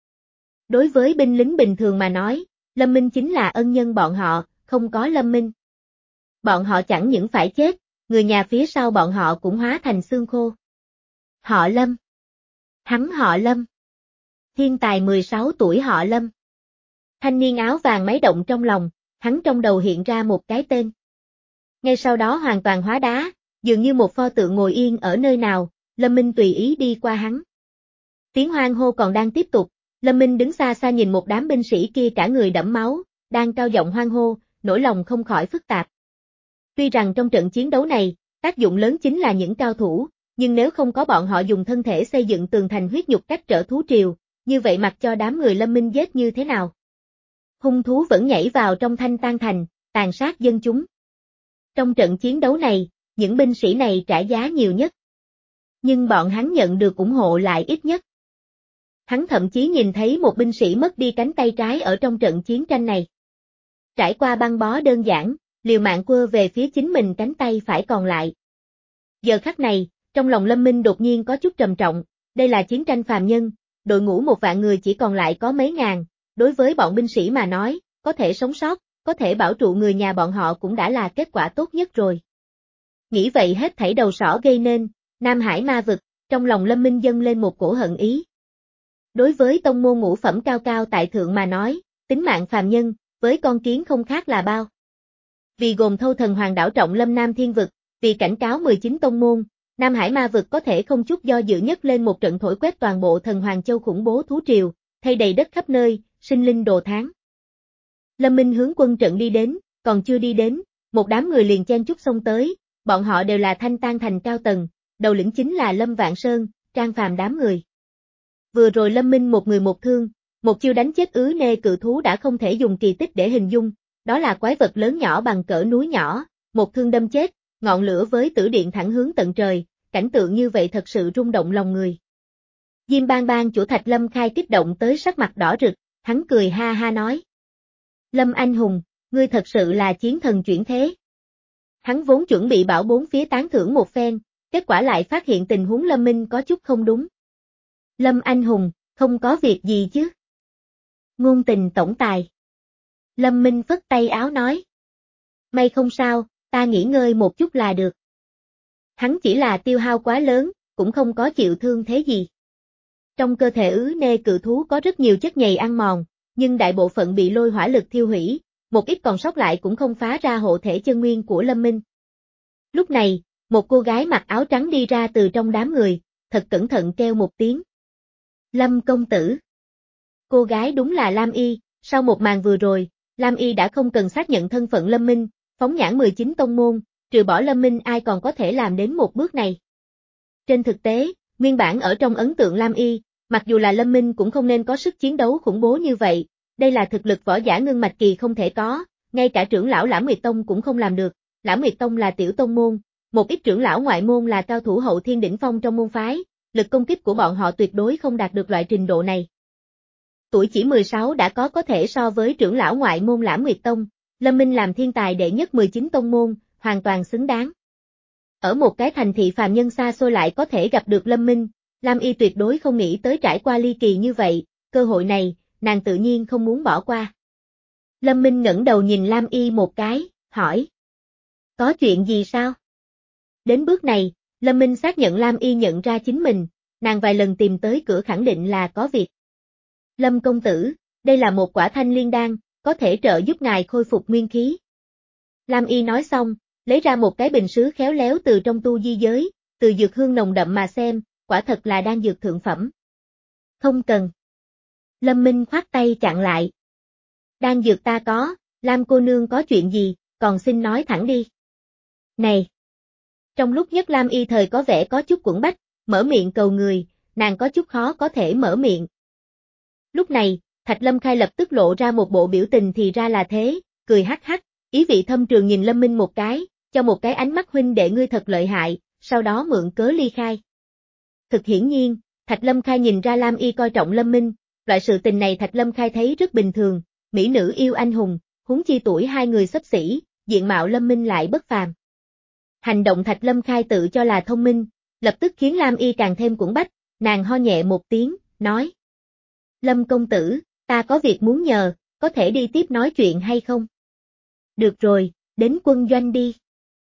Đối với binh lính bình thường mà nói, Lâm Minh chính là ân nhân bọn họ, không có Lâm Minh. Bọn họ chẳng những phải chết, người nhà phía sau bọn họ cũng hóa thành xương khô. Họ Lâm. Hắn họ Lâm. Thiên tài mười sáu tuổi họ Lâm. Thanh niên áo vàng máy động trong lòng, hắn trong đầu hiện ra một cái tên. Ngay sau đó hoàn toàn hóa đá, dường như một pho tượng ngồi yên ở nơi nào, Lâm Minh tùy ý đi qua hắn. Tiếng hoan hô còn đang tiếp tục, Lâm Minh đứng xa xa nhìn một đám binh sĩ kia cả người đẫm máu, đang cao giọng hoan hô, nỗi lòng không khỏi phức tạp. Tuy rằng trong trận chiến đấu này, tác dụng lớn chính là những cao thủ, nhưng nếu không có bọn họ dùng thân thể xây dựng tường thành huyết nhục cách trở thú triều, như vậy mặc cho đám người Lâm Minh giết như thế nào? Hung thú vẫn nhảy vào trong thanh tan thành, tàn sát dân chúng. Trong trận chiến đấu này, những binh sĩ này trả giá nhiều nhất. Nhưng bọn hắn nhận được ủng hộ lại ít nhất. Hắn thậm chí nhìn thấy một binh sĩ mất đi cánh tay trái ở trong trận chiến tranh này. Trải qua băng bó đơn giản, liều mạng quơ về phía chính mình cánh tay phải còn lại. Giờ khắc này, trong lòng Lâm Minh đột nhiên có chút trầm trọng, đây là chiến tranh phàm nhân, đội ngũ một vạn người chỉ còn lại có mấy ngàn, đối với bọn binh sĩ mà nói, có thể sống sót, có thể bảo trụ người nhà bọn họ cũng đã là kết quả tốt nhất rồi. Nghĩ vậy hết thảy đầu sỏ gây nên, Nam Hải ma vực, trong lòng Lâm Minh dâng lên một cổ hận ý. Đối với tông môn ngũ phẩm cao cao tại thượng mà nói, tính mạng phàm nhân, với con kiến không khác là bao. Vì gồm thâu thần hoàng đảo trọng lâm Nam Thiên vực, vì cảnh cáo mười chín tông môn, Nam Hải ma vực có thể không chút do dự nhất lên một trận thổi quét toàn bộ thần Hoàng Châu khủng bố thú triều, thay đầy đất khắp nơi, sinh linh đồ tháng. Lâm Minh hướng quân trận đi đến, còn chưa đi đến, một đám người liền chen chúc xông tới, bọn họ đều là thanh tan thành cao tầng, đầu lĩnh chính là Lâm Vạn Sơn, Trang Phàm đám người. Vừa rồi Lâm Minh một người một thương, một chiêu đánh chết ứ nê cự thú đã không thể dùng kỳ tích để hình dung, đó là quái vật lớn nhỏ bằng cỡ núi nhỏ, một thương đâm chết, ngọn lửa với tử điện thẳng hướng tận trời, cảnh tượng như vậy thật sự rung động lòng người. Diêm Bang Bang chủ Thạch Lâm Khai kích động tới sắc mặt đỏ rực, hắn cười ha ha nói. Lâm anh hùng, ngươi thật sự là chiến thần chuyển thế. Hắn vốn chuẩn bị bảo bốn phía tán thưởng một phen, kết quả lại phát hiện tình huống Lâm Minh có chút không đúng. Lâm anh hùng, không có việc gì chứ? Ngôn tình tổng tài. Lâm Minh phất tay áo nói. May không sao, ta nghỉ ngơi một chút là được. Hắn chỉ là tiêu hao quá lớn, cũng không có chịu thương thế gì. Trong cơ thể ứ nê cự thú có rất nhiều chất nhầy ăn mòn, nhưng đại bộ phận bị lôi hỏa lực thiêu hủy, một ít còn sót lại cũng không phá ra hộ thể chân nguyên của Lâm Minh. Lúc này, một cô gái mặc áo trắng đi ra từ trong đám người, thật cẩn thận kêu một tiếng. Lâm công tử. Cô gái đúng là Lam Y, sau một màn vừa rồi, Lam Y đã không cần xác nhận thân phận Lâm Minh, phóng nhãn mười chín tông môn, trừ bỏ Lâm Minh ai còn có thể làm đến một bước này. Trên thực tế, nguyên bản ở trong ấn tượng Lam Y, mặc dù là Lâm Minh cũng không nên có sức chiến đấu khủng bố như vậy, đây là thực lực võ giả ngưng mạch kỳ không thể có, ngay cả trưởng lão Lãm Nguyệt Tông cũng không làm được, Lãm Nguyệt Tông là tiểu tông môn, một ít trưởng lão ngoại môn là cao thủ hậu thiên đỉnh phong trong môn phái, lực công kích của bọn họ tuyệt đối không đạt được loại trình độ này. Tuổi chỉ mười sáu đã có có thể so với trưởng lão ngoại môn Lãm Nguyệt Tông, Lâm Minh làm thiên tài đệ nhất mười chín tông môn, hoàn toàn xứng đáng. Ở một cái thành thị phàm nhân xa xôi lại có thể gặp được Lâm Minh, Lam Y tuyệt đối không nghĩ tới trải qua ly kỳ như vậy, cơ hội này, nàng tự nhiên không muốn bỏ qua. Lâm Minh ngẩng đầu nhìn Lam Y một cái, hỏi. Có chuyện gì sao? Đến bước này, Lâm Minh xác nhận Lam Y nhận ra chính mình, nàng vài lần tìm tới cửa khẳng định là có việc. Lâm công tử, đây là một quả thanh liên đan, có thể trợ giúp ngài khôi phục nguyên khí. Lam Y nói xong, lấy ra một cái bình sứ khéo léo từ trong tu di giới, từ dược hương nồng đậm mà xem, quả thật là đan dược thượng phẩm. Không cần. Lâm Minh khoát tay chặn lại. Đan dược ta có, Lam cô nương có chuyện gì, còn xin nói thẳng đi. Này! Trong lúc nhất Lam Y thời có vẻ có chút quẫn bách, mở miệng cầu người, nàng có chút khó có thể mở miệng. Lúc này, Thạch Lâm Khai lập tức lộ ra một bộ biểu tình thì ra là thế, cười hắc hắc, ý vị thâm trường nhìn Lâm Minh một cái, cho một cái ánh mắt huynh đệ ngươi thật lợi hại, sau đó mượn cớ ly khai. Thực hiển nhiên, Thạch Lâm Khai nhìn ra Lam Y coi trọng Lâm Minh, loại sự tình này Thạch Lâm Khai thấy rất bình thường, mỹ nữ yêu anh hùng, huống chi tuổi hai người xấp xỉ, diện mạo Lâm Minh lại bất phàm. Hành động Thạch Lâm Khai tự cho là thông minh, lập tức khiến Lam Y càng thêm quẫn bách, nàng ho nhẹ một tiếng, nói. Lâm công tử, ta có việc muốn nhờ, có thể đi tiếp nói chuyện hay không? Được rồi, đến quân doanh đi.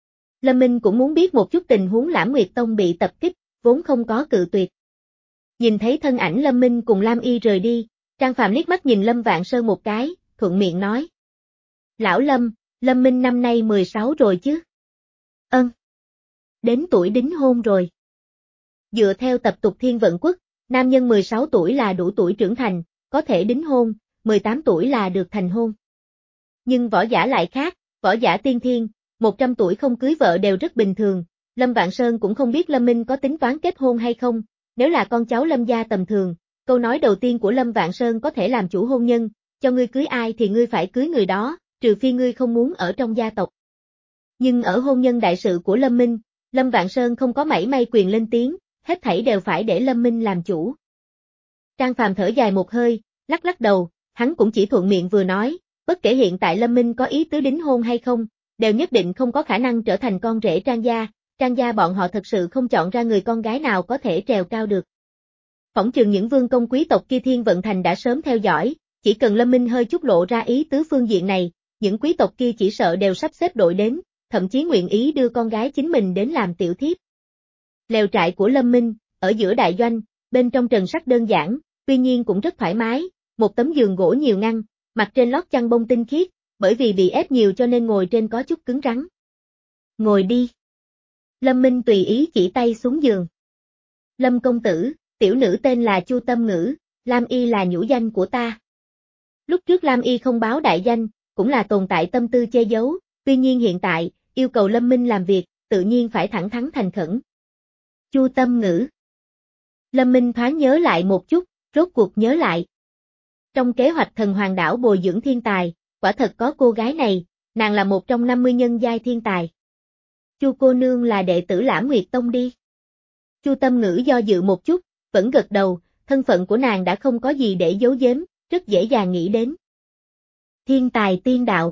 Lâm Minh cũng muốn biết một chút tình huống Lãm Nguyệt Tông bị tập kích, vốn không có cự tuyệt. Nhìn thấy thân ảnh Lâm Minh cùng Lam Y rời đi, Trang Phàm liếc mắt nhìn Lâm Vạn Sơn một cái, thuận miệng nói. Lão Lâm, Lâm Minh năm nay mười sáu rồi chứ? Ân. Đến tuổi đính hôn rồi. Dựa theo tập tục Thiên Vận Quốc, nam nhân mười sáu tuổi là đủ tuổi trưởng thành, có thể đính hôn, mười tám tuổi là được thành hôn. Nhưng võ giả lại khác, võ giả tiên thiên, một trăm tuổi không cưới vợ đều rất bình thường, Lâm Vạn Sơn cũng không biết Lâm Minh có tính toán kết hôn hay không, nếu là con cháu Lâm gia tầm thường, câu nói đầu tiên của Lâm Vạn Sơn có thể làm chủ hôn nhân, cho ngươi cưới ai thì ngươi phải cưới người đó, trừ phi ngươi không muốn ở trong gia tộc. Nhưng ở hôn nhân đại sự của Lâm Minh, Lâm Vạn Sơn không có mảy may quyền lên tiếng, hết thảy đều phải để Lâm Minh làm chủ. Trang Phàm thở dài một hơi, lắc lắc đầu, hắn cũng chỉ thuận miệng vừa nói, bất kể hiện tại Lâm Minh có ý tứ đính hôn hay không, đều nhất định không có khả năng trở thành con rể Trang gia, Trang gia bọn họ thật sự không chọn ra người con gái nào có thể trèo cao được. Phỏng chừng những vương công quý tộc kia Thiên Vận Thành đã sớm theo dõi, chỉ cần Lâm Minh hơi chút lộ ra ý tứ phương diện này, những quý tộc kia chỉ sợ đều sắp xếp đội đến, thậm chí nguyện ý đưa con gái chính mình đến làm tiểu thiếp. Lều trại của Lâm Minh, ở giữa đại doanh, bên trong trần sắc đơn giản, tuy nhiên cũng rất thoải mái, một tấm giường gỗ nhiều ngăn, mặt trên lót chăn bông tinh khiết, bởi vì bị ép nhiều cho nên ngồi trên có chút cứng rắn. Ngồi đi. Lâm Minh tùy ý chỉ tay xuống giường. Lâm công tử, tiểu nữ tên là Chu Tâm Ngữ, Lam Y là nhũ danh của ta. Lúc trước Lam Y không báo đại danh, cũng là tồn tại tâm tư che giấu, tuy nhiên hiện tại, yêu cầu Lâm Minh làm việc, tự nhiên phải thẳng thắn thành khẩn. Chu Tâm Ngữ. Lâm Minh thoáng nhớ lại một chút, Rốt cuộc nhớ lại. Trong kế hoạch thần hoàng đảo bồi dưỡng thiên tài, quả thật có cô gái này, nàng là một trong năm mươi nhân giai thiên tài. Chu cô nương là đệ tử Lãm Nguyệt Tông đi. Chu Tâm Ngữ do dự một chút, vẫn gật đầu, thân phận của nàng đã không có gì để giấu giếm, rất dễ dàng nghĩ đến. Thiên tài tiên đạo.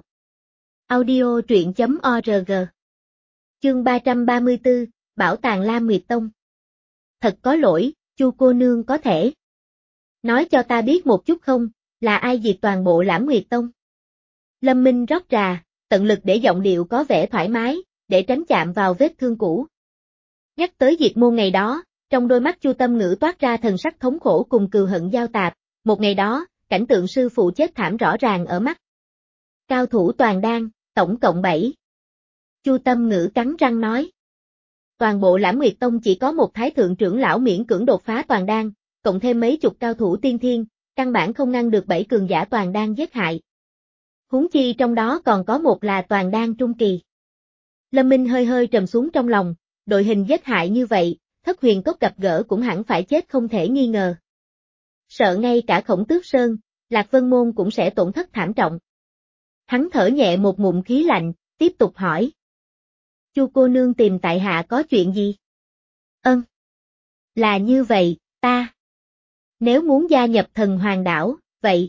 Audio truyện chấm org. Chương ba trăm ba mươi tư, Bảo tàng Lam Nguyệt Tông. Thật có lỗi, Chu cô nương có thể nói cho ta biết một chút không, là ai diệt toàn bộ Lãm Nguyệt Tông? Lâm Minh rót trà, tận lực để giọng điệu có vẻ thoải mái, để tránh chạm vào vết thương cũ. Nhắc tới diệt môn ngày đó, trong đôi mắt Chu Tâm Ngữ toát ra thần sắc thống khổ cùng cừu hận giao tạp, một ngày đó, cảnh tượng sư phụ chết thảm rõ ràng ở mắt. Cao thủ toàn đan, tổng cộng bảy. Chu Tâm Ngữ cắn răng nói. Toàn bộ Lãm Nguyệt Tông chỉ có một thái thượng trưởng lão miễn cưỡng đột phá toàn đan, cộng thêm mấy chục cao thủ tiên thiên, căn bản không ngăn được bảy cường giả toàn đan giết hại. Huống chi trong đó còn có một là toàn đan trung kỳ. Lâm Minh hơi hơi trầm xuống trong lòng, đội hình giết hại như vậy, Thất Huyền Cốc gặp gỡ cũng hẳn phải chết không thể nghi ngờ. Sợ ngay cả Khổng Tước Sơn, Lạc Vân Môn cũng sẽ tổn thất thảm trọng. Hắn thở nhẹ một ngụm khí lạnh, tiếp tục hỏi. Chu cô nương tìm tại hạ có chuyện gì? Ân. Là như vậy, ta. Nếu muốn gia nhập thần hoàng đảo, vậy.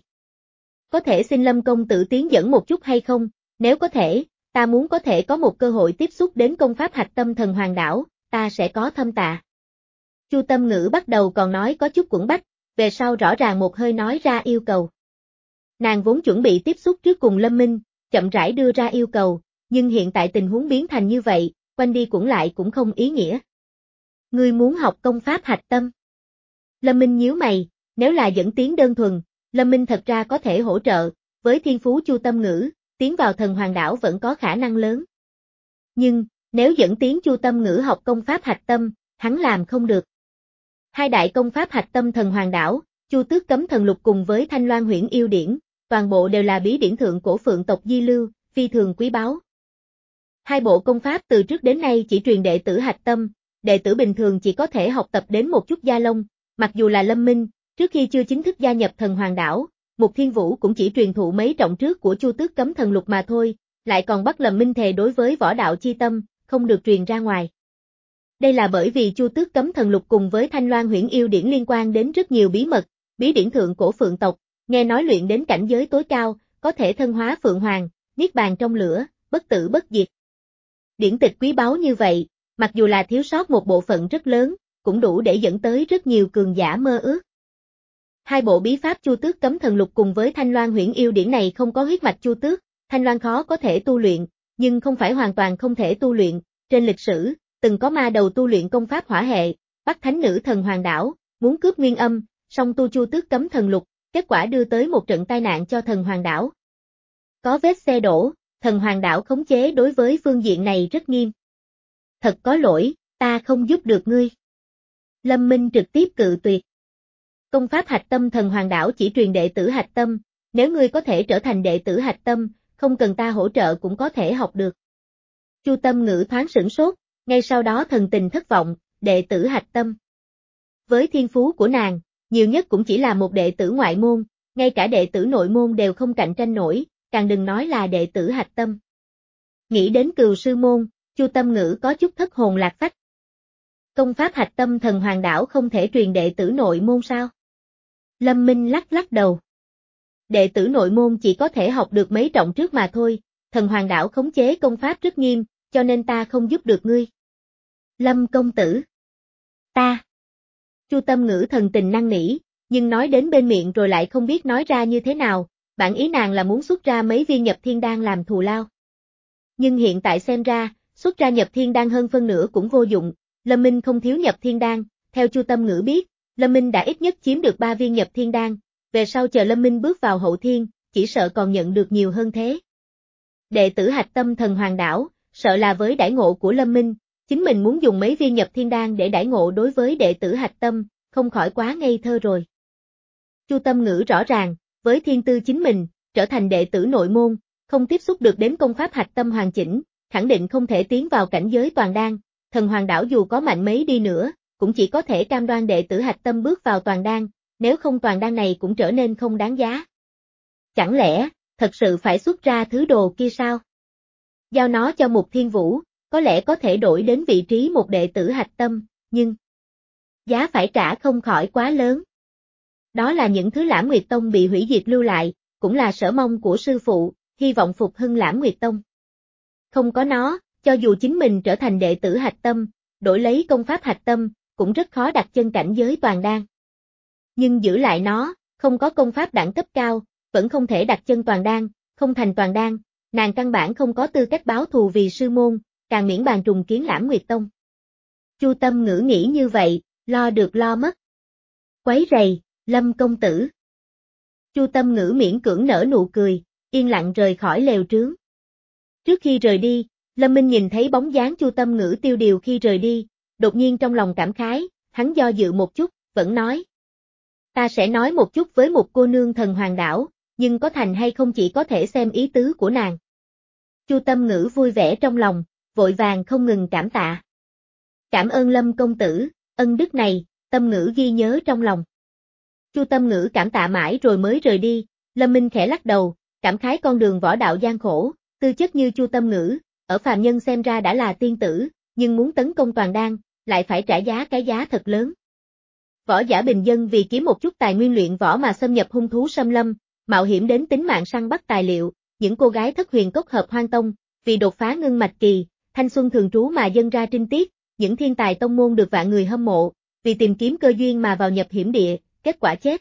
Có thể xin Lâm công tử tiến dẫn một chút hay không? Nếu có thể, ta muốn có thể có một cơ hội tiếp xúc đến công pháp hạch tâm thần hoàng đảo, ta sẽ có thâm tạ. Chu Tâm Ngữ bắt đầu còn nói có chút quẫn bách, về sau rõ ràng một hơi nói ra yêu cầu. Nàng vốn chuẩn bị tiếp xúc trước cùng Lâm Minh, chậm rãi đưa ra yêu cầu, nhưng hiện tại tình huống biến thành như vậy, quanh đi cũng lại cũng không ý nghĩa. Ngươi muốn học công pháp hạch tâm. Lâm Minh nhíu mày, nếu là dẫn tiến đơn thuần, Lâm Minh thật ra có thể hỗ trợ, với thiên phú Chu Tâm Ngữ, tiến vào thần hoàng đảo vẫn có khả năng lớn. Nhưng, nếu dẫn tiến Chu Tâm Ngữ học công pháp hạch tâm, hắn làm không được. Hai đại công pháp hạch tâm thần hoàng đảo, Chu Tước Cấm Thần Lục cùng với Thanh Loan Huyễn Yêu Điển, toàn bộ đều là bí điển thượng cổ phượng tộc di lưu, phi thường quý báu. Hai bộ công pháp từ trước đến nay chỉ truyền đệ tử hạch tâm, đệ tử bình thường chỉ có thể học tập đến một chút gia lông, mặc dù là Lâm Minh, trước khi chưa chính thức gia nhập thần hoàng đảo, Mục Thiên Vũ cũng chỉ truyền thụ mấy trọng trước của Chu Tước Cấm Thần Lục mà thôi, lại còn bắt Lâm Minh thề đối với võ đạo chi tâm, không được truyền ra ngoài. Đây là bởi vì Chu Tước Cấm Thần Lục cùng với Thanh Loan Huyễn Yêu Điển liên quan đến rất nhiều bí mật, bí điển thượng cổ phượng tộc, nghe nói luyện đến cảnh giới tối cao, có thể thân hóa phượng hoàng, niết bàn trong lửa, bất tử bất diệt. Điển tịch quý báu như vậy, mặc dù là thiếu sót một bộ phận rất lớn, cũng đủ để dẫn tới rất nhiều cường giả mơ ước. Hai bộ bí pháp Chu Tước Cấm Thần Lục cùng với Thanh Loan Huyễn Yêu Điển này không có huyết mạch Chu Tước, Thanh Loan khó có thể tu luyện, nhưng không phải hoàn toàn không thể tu luyện, trên lịch sử, từng có ma đầu tu luyện công pháp hỏa hệ, bắt thánh nữ thần hoàng đảo, muốn cướp nguyên âm, song tu Chu Tước Cấm Thần Lục, kết quả đưa tới một trận tai nạn cho thần hoàng đảo. Có vết xe đổ, thần hoàng đảo khống chế đối với phương diện này rất nghiêm. Thật có lỗi, ta không giúp được ngươi. Lâm Minh trực tiếp cự tuyệt. Công pháp hạch tâm thần hoàng đảo chỉ truyền đệ tử hạch tâm, nếu ngươi có thể trở thành đệ tử hạch tâm, không cần ta hỗ trợ cũng có thể học được. Chu Tâm Ngữ thoáng sửng sốt, ngay sau đó thần tình thất vọng, đệ tử hạch tâm. Với thiên phú của nàng, nhiều nhất cũng chỉ là một đệ tử ngoại môn, ngay cả đệ tử nội môn đều không cạnh tranh nổi, càng đừng nói là đệ tử hạch tâm. Nghĩ đến Cừu Sư Môn, Chu Tâm Ngữ có chút thất hồn lạc phách. Công pháp hạch tâm thần hoàng đảo không thể truyền đệ tử nội môn sao? Lâm Minh lắc lắc đầu. Đệ tử nội môn chỉ có thể học được mấy trọng trước mà thôi, thần hoàng đảo khống chế công pháp rất nghiêm, cho nên ta không giúp được ngươi. Lâm công tử. Ta. Chu Tâm Ngữ thần tình năn nỉ, nhưng nói đến bên miệng rồi lại không biết nói ra như thế nào, bản ý nàng là muốn xuất ra mấy viên nhập thiên đan làm thù lao. Nhưng hiện tại xem ra, xuất ra nhập thiên đan hơn phân nửa cũng vô dụng, Lâm Minh không thiếu nhập thiên đan, theo Chu Tâm Ngữ biết, Lâm Minh đã ít nhất chiếm được ba viên nhập thiên đan, về sau chờ Lâm Minh bước vào hậu thiên, chỉ sợ còn nhận được nhiều hơn thế. Đệ tử hạch tâm thần hoàng đảo, sợ là với đãi ngộ của Lâm Minh, chính mình muốn dùng mấy viên nhập thiên đan để đãi ngộ đối với đệ tử hạch tâm, không khỏi quá ngây thơ rồi. Chu Tâm Ngữ rõ ràng, với thiên tư chính mình, trở thành đệ tử nội môn, không tiếp xúc được đến công pháp hạch tâm hoàn chỉnh, khẳng định không thể tiến vào cảnh giới toàn đan, thần hoàng đảo dù có mạnh mấy đi nữa, cũng chỉ có thể cam đoan đệ tử hạch tâm bước vào toàn đan, nếu không toàn đan này cũng trở nên không đáng giá. Chẳng lẽ, thật sự phải xuất ra thứ đồ kia sao? Giao nó cho Mục Thiên Vũ, có lẽ có thể đổi đến vị trí một đệ tử hạch tâm, nhưng giá phải trả không khỏi quá lớn. Đó là những thứ Lãm Nguyệt Tông bị hủy diệt lưu lại, cũng là sở mong của sư phụ, hy vọng phục hưng Lãm Nguyệt Tông. Không có nó, cho dù chính mình trở thành đệ tử hạch tâm, đổi lấy công pháp hạch tâm, cũng rất khó đặt chân cảnh giới toàn đan. Nhưng giữ lại nó, không có công pháp đẳng cấp cao, vẫn không thể đặt chân toàn đan, không thành toàn đan, nàng căn bản không có tư cách báo thù vì sư môn, càng miễn bàn trùng kiến Lãm Nguyệt Tông. Chu Tâm Ngữ nghĩ như vậy, lo được lo mất. Quấy rầy, Lâm công tử. Chu Tâm Ngữ miễn cưỡng nở nụ cười, yên lặng rời khỏi lều trướng. Trước khi rời đi, Lâm Minh nhìn thấy bóng dáng Chu Tâm Ngữ tiêu điều khi rời đi, đột nhiên trong lòng cảm khái, hắn do dự một chút, vẫn nói. Ta sẽ nói một chút với một cô nương thần hoàng đảo, nhưng có thành hay không chỉ có thể xem ý tứ của nàng. Chu Tâm Ngữ vui vẻ trong lòng, vội vàng không ngừng cảm tạ. Cảm ơn Lâm công tử, ân đức này, Tâm Ngữ ghi nhớ trong lòng. Chu Tâm Ngữ cảm tạ mãi rồi mới rời đi, Lâm Minh khẽ lắc đầu, cảm khái con đường võ đạo gian khổ, tư chất như Chu Tâm Ngữ, ở phàm nhân xem ra đã là tiên tử, nhưng muốn tấn công toàn đan, lại phải trả giá cái giá thật lớn. Võ giả bình dân vì kiếm một chút tài nguyên luyện võ mà xâm nhập hung thú xâm lâm, mạo hiểm đến tính mạng săn bắt tài liệu, những cô gái thất huyền cốc hợp hoang tông, vì đột phá ngưng mạch kỳ, thanh xuân thường trú mà dâng ra trinh tiết, những thiên tài tông môn được vạn người hâm mộ, vì tìm kiếm cơ duyên mà vào nhập hiểm địa, kết quả chết.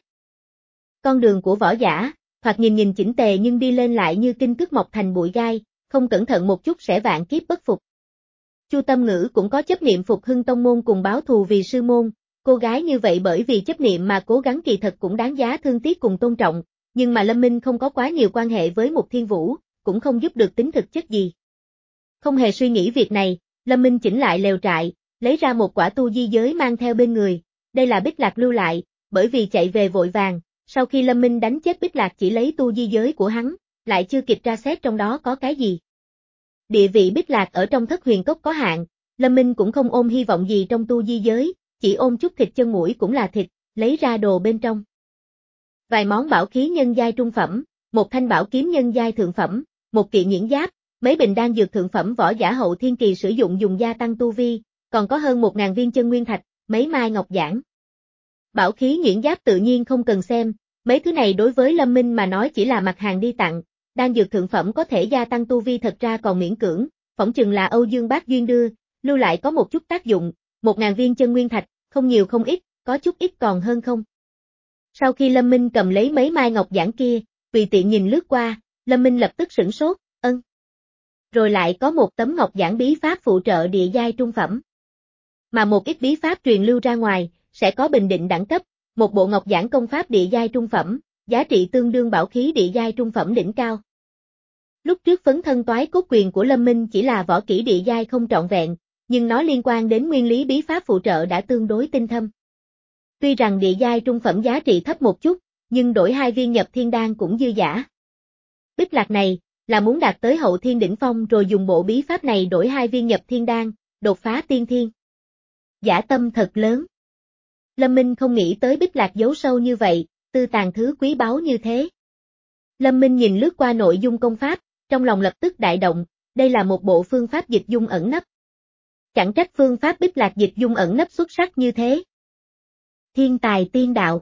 Con đường của võ giả, thoạt nhìn nhìn chỉnh tề nhưng đi lên lại như kinh cước mọc thành bụi gai, không cẩn thận một chút sẽ vạn kiếp bất phục. Chu Tâm Ngữ cũng có chấp niệm phục hưng tông môn cùng báo thù vì sư môn, cô gái như vậy bởi vì chấp niệm mà cố gắng kỳ thật cũng đáng giá thương tiếc cùng tôn trọng, nhưng mà Lâm Minh không có quá nhiều quan hệ với Mục Thiên Vũ, cũng không giúp được tính thực chất gì. Không hề suy nghĩ việc này, Lâm Minh chỉnh lại lều trại, lấy ra một quả tu di giới mang theo bên người, đây là Bích Lạc lưu lại, bởi vì chạy về vội vàng, sau khi Lâm Minh đánh chết Bích Lạc chỉ lấy tu di giới của hắn, lại chưa kịp tra xét trong đó có cái gì. Địa vị Bích Lạc ở trong thất huyền cốc có hạn, Lâm Minh cũng không ôm hy vọng gì trong tu di giới, chỉ ôm chút thịt chân mũi cũng là thịt, lấy ra đồ bên trong. Vài món bảo khí nhân giai trung phẩm, một thanh bảo kiếm nhân giai thượng phẩm, một kiện nhuyễn giáp, mấy bình đan dược thượng phẩm võ giả hậu thiên kỳ sử dụng dùng gia tăng tu vi, còn có hơn một ngàn viên chân nguyên thạch, mấy mai ngọc giản. Bảo khí nhuyễn giáp tự nhiên không cần xem, mấy thứ này đối với Lâm Minh mà nói chỉ là mặt hàng đi tặng, đan dược thượng phẩm có thể gia tăng tu vi thật ra còn miễn cưỡng, phỏng chừng là Âu Dương Bác Duyên đưa, lưu lại có một chút tác dụng, một ngàn viên chân nguyên thạch, không nhiều không ít, có chút ít còn hơn không. Sau khi Lâm Minh cầm lấy mấy mai ngọc giản kia, tùy tiện nhìn lướt qua, Lâm Minh lập tức sửng sốt, ân. Rồi lại có một tấm ngọc giản bí pháp phụ trợ địa giai trung phẩm. Mà một ít bí pháp truyền lưu ra ngoài, sẽ có bình định đẳng cấp, một bộ ngọc giản công pháp địa giai trung phẩm, giá trị tương đương bảo khí địa giai trung phẩm đỉnh cao. Lúc trước phấn thân toái cốt quyền của Lâm Minh chỉ là võ kỹ địa giai không trọn vẹn, nhưng nó liên quan đến nguyên lý bí pháp phụ trợ đã tương đối tinh thâm. Tuy rằng địa giai trung phẩm giá trị thấp một chút, nhưng đổi hai viên nhập thiên đan cũng dư dả. Bích Lạc này, là muốn đạt tới hậu thiên đỉnh phong rồi dùng bộ bí pháp này đổi hai viên nhập thiên đan, đột phá tiên thiên. Dã tâm thật lớn. Lâm Minh không nghĩ tới Bích Lạc giấu sâu như vậy, tư tàng thứ quý báu như thế. Lâm Minh nhìn lướt qua nội dung công pháp, trong lòng lập tức đại động, đây là một bộ phương pháp dịch dung ẩn nấp. Chẳng trách phương pháp Bích Lạc dịch dung ẩn nấp xuất sắc như thế. Thiên tài tiên đạo.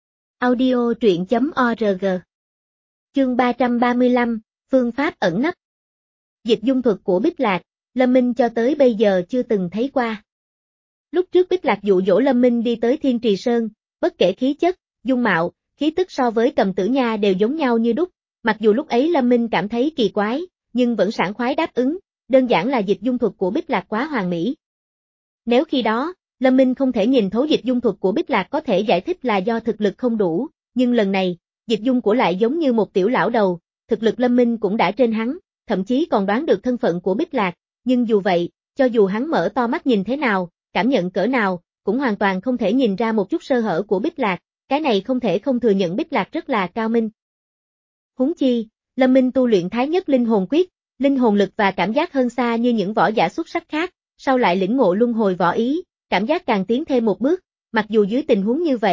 Audio truyện chấm org. Chương ba trăm ba mươi lăm, phương pháp ẩn nấp. Dịch dung thuật của Bích Lạc, Lâm Minh cho tới bây giờ chưa từng thấy qua. Lúc trước Bích Lạc dụ dỗ Lâm Minh đi tới Thiên Trì Sơn, bất kể khí chất, dung mạo, khí tức so với Cầm Tử Nha đều giống nhau như đúc, mặc dù lúc ấy Lâm Minh cảm thấy kỳ quái, nhưng vẫn sảng khoái đáp ứng, đơn giản là dịch dung thuật của Bích Lạc quá hoàn mỹ. Nếu khi đó, Lâm Minh không thể nhìn thấu dịch dung thuật của Bích Lạc có thể giải thích là do thực lực không đủ, nhưng lần này, dịch dung của lại giống như một tiểu lão đầu, thực lực Lâm Minh cũng đã trên hắn, thậm chí còn đoán được thân phận của Bích Lạc, nhưng dù vậy, cho dù hắn mở to mắt nhìn thế nào, cảm nhận cỡ nào, cũng hoàn toàn không thể nhìn ra một chút sơ hở của Bích Lạc, cái này không thể không thừa nhận Bích Lạc rất là cao minh. Huống chi, Lâm Minh tu luyện Thái Nhất Linh Hồn Quyết, linh hồn lực và cảm giác hơn xa như những võ giả xuất sắc khác, sau lại lĩnh ngộ luân hồi võ ý, cảm giác càng tiến thêm một bước, mặc dù dưới tình huống như vậy,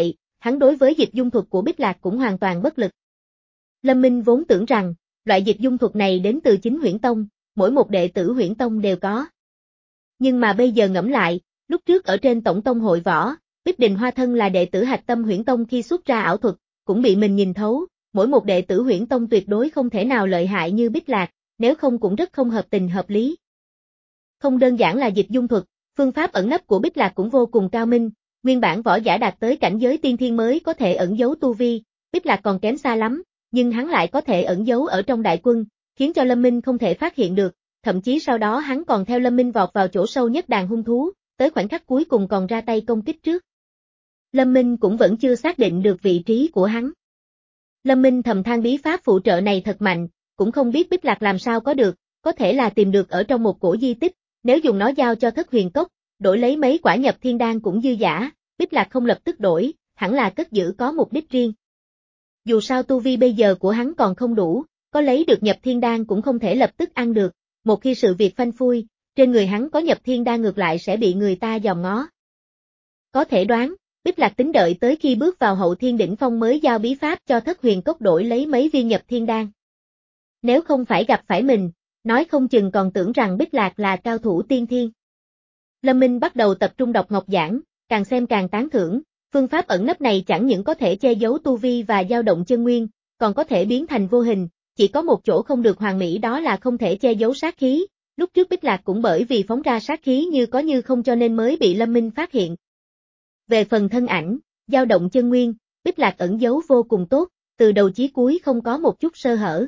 hắn đối với dịch dung thuật của Bích Lạc cũng hoàn toàn bất lực. Lâm Minh vốn tưởng rằng, loại dịch dung thuật này đến từ chính Huyễn Tông, mỗi một đệ tử Huyễn Tông đều có. Nhưng mà bây giờ ngẫm lại, lúc trước ở trên Tổng Tông hội võ, Bích Đình Hoa thân là đệ tử hạch tâm Huyễn Tông khi xuất ra ảo thuật, cũng bị mình nhìn thấu, mỗi một đệ tử Huyễn Tông tuyệt đối không thể nào lợi hại như Bích Lạc, nếu không cũng rất không hợp tình hợp lý. Không đơn giản là dịch dung thuật, phương pháp ẩn nấp của Bích Lạc cũng vô cùng cao minh, nguyên bản võ giả đạt tới cảnh giới tiên thiên mới có thể ẩn giấu tu vi, Bích Lạc còn kém xa lắm, nhưng hắn lại có thể ẩn giấu ở trong đại quân, khiến cho Lâm Minh không thể phát hiện được, thậm chí sau đó hắn còn theo Lâm Minh vọt vào chỗ sâu nhất đàn hung thú, tới khoảnh khắc cuối cùng còn ra tay công kích trước. Lâm Minh cũng vẫn chưa xác định được vị trí của hắn. Lâm Minh thầm than bí pháp phụ trợ này thật mạnh, cũng không biết Bích Lạc làm sao có được, có thể là tìm được ở trong một cổ di tích, nếu dùng nó giao cho Thất Huyền Cốc, đổi lấy mấy quả nhập thiên đan cũng dư giả, Bích Lạc không lập tức đổi, hẳn là cất giữ có mục đích riêng. Dù sao tu vi bây giờ của hắn còn không đủ, có lấy được nhập thiên đan cũng không thể lập tức ăn được, một khi sự việc phanh phui, trên người hắn có nhập thiên đan ngược lại sẽ bị người ta dòm ngó. Có thể đoán, Bích Lạc tính đợi tới khi bước vào hậu thiên đỉnh phong mới giao bí pháp cho Thất Huyền Cốc đổi lấy mấy viên nhập thiên đan. Nếu không phải gặp phải mình, nói không chừng còn tưởng rằng Bích Lạc là cao thủ tiên thiên. Lâm Minh bắt đầu tập trung đọc ngọc giảng, càng xem càng tán thưởng, phương pháp ẩn nấp này chẳng những có thể che giấu tu vi và dao động chân nguyên, còn có thể biến thành vô hình, chỉ có một chỗ không được hoàn mỹ đó là không thể che giấu sát khí, lúc trước Bích Lạc cũng bởi vì phóng ra sát khí như có như không cho nên mới bị Lâm Minh phát hiện. Về phần thân ảnh, dao động chân nguyên, Bích Lạc ẩn giấu vô cùng tốt, từ đầu chí cuối không có một chút sơ hở.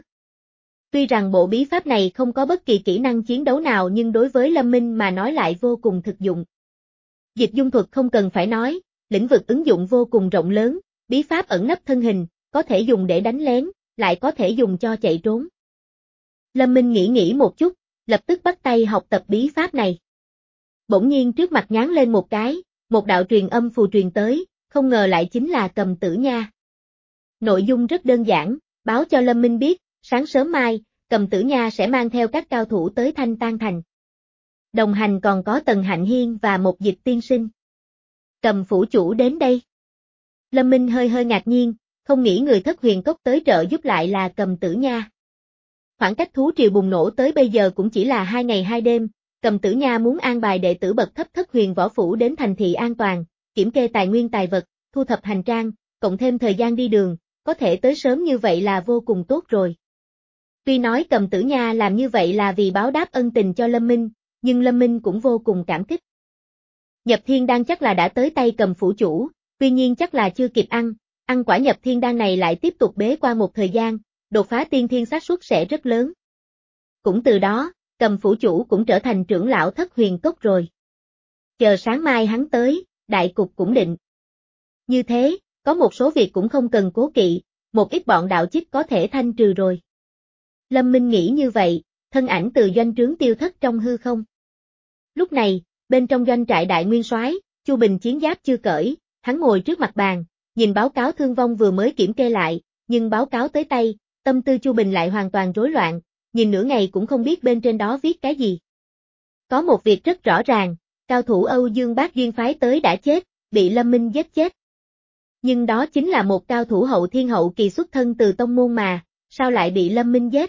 Tuy rằng bộ bí pháp này không có bất kỳ kỹ năng chiến đấu nào nhưng đối với Lâm Minh mà nói lại vô cùng thực dụng. Dịch dung thuật không cần phải nói, lĩnh vực ứng dụng vô cùng rộng lớn, bí pháp ẩn nấp thân hình, có thể dùng để đánh lén, lại có thể dùng cho chạy trốn. Lâm Minh nghĩ nghĩ một chút, lập tức bắt tay học tập bí pháp này. Bỗng nhiên trước mặt nháng lên một cái, một đạo truyền âm phù truyền tới, không ngờ lại chính là Cầm Tử Nha. Nội dung rất đơn giản, báo cho Lâm Minh biết, sáng sớm mai, Cầm Tử Nha sẽ mang theo các cao thủ tới Thanh Tan Thành. Đồng hành còn có Tần Hạnh Hiên và một Dịch tiên sinh. Cầm phủ chủ đến đây. Lâm Minh hơi hơi ngạc nhiên, không nghĩ người Thất Huyền Cốc tới trợ giúp lại là Cầm Tử Nha. Khoảng cách thú triều bùng nổ tới bây giờ cũng chỉ là hai ngày hai đêm, Cầm Tử Nha muốn an bài đệ tử bậc thấp Thất Huyền võ phủ đến thành thị an toàn, kiểm kê tài nguyên tài vật, thu thập hành trang, cộng thêm thời gian đi đường, có thể tới sớm như vậy là vô cùng tốt rồi. Tuy nói Cầm Tử Nha làm như vậy là vì báo đáp ân tình cho Lâm Minh, nhưng Lâm Minh cũng vô cùng cảm kích. Nhập thiên đan chắc là đã tới tay Cầm phủ chủ, tuy nhiên chắc là chưa kịp ăn, ăn quả nhập thiên đan này lại tiếp tục bế qua một thời gian, đột phá tiên thiên xác suất sẽ rất lớn. Cũng từ đó, Cầm phủ chủ cũng trở thành trưởng lão Thất Huyền Cốc rồi. Chờ sáng mai hắn tới, đại cục cũng định. Như thế, có một số việc cũng không cần cố kỵ, một ít bọn đạo chích có thể thanh trừ rồi. Lâm Minh nghĩ như vậy, thân ảnh từ doanh trướng tiêu thất trong hư không. Lúc này, bên trong doanh trại đại nguyên soái, Chu Bình chiến giáp chưa cởi, hắn ngồi trước mặt bàn, nhìn báo cáo thương vong vừa mới kiểm kê lại, nhưng báo cáo tới tay, tâm tư Chu Bình lại hoàn toàn rối loạn, nhìn nửa ngày cũng không biết bên trên đó viết cái gì. Có một việc rất rõ ràng, cao thủ Âu Dương Bác Duyên phái tới đã chết, bị Lâm Minh giết chết. Nhưng đó chính là một cao thủ hậu thiên hậu kỳ xuất thân từ tông môn mà, sao lại bị Lâm Minh giết?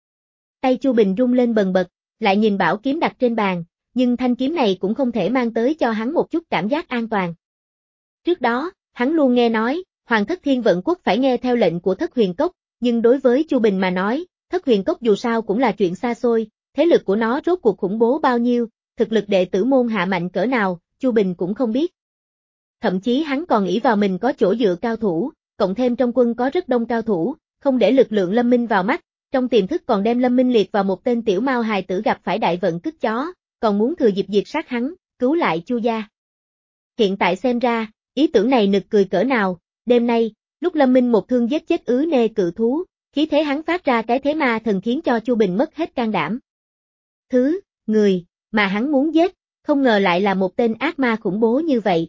Tay Chu Bình rung lên bần bật, lại nhìn bảo kiếm đặt trên bàn, nhưng thanh kiếm này cũng không thể mang tới cho hắn một chút cảm giác an toàn. Trước đó, hắn luôn nghe nói, Hoàng thất Thiên Vận Quốc phải nghe theo lệnh của Thất Huyền Cốc, nhưng đối với Chu Bình mà nói, Thất Huyền Cốc dù sao cũng là chuyện xa xôi, thế lực của nó rốt cuộc khủng bố bao nhiêu, thực lực đệ tử môn hạ mạnh cỡ nào, Chu Bình cũng không biết. Thậm chí hắn còn nghĩ vào mình có chỗ dựa cao thủ, cộng thêm trong quân có rất đông cao thủ, không để lực lượng Lâm Minh vào mắt, trong tiềm thức còn đem Lâm Minh liệt vào một tên tiểu mao hài tử gặp phải đại vận cứt chó, còn muốn thừa dịp diệt sát hắn, cứu lại Chu gia. Hiện tại xem ra, ý tưởng này nực cười cỡ nào, đêm nay, lúc Lâm Minh một thương giết chết ứ nê cự thú, khí thế hắn phát ra cái thế ma thần khiến cho Chu Bình mất hết can đảm. Thứ, người, mà hắn muốn giết, không ngờ lại là một tên ác ma khủng bố như vậy.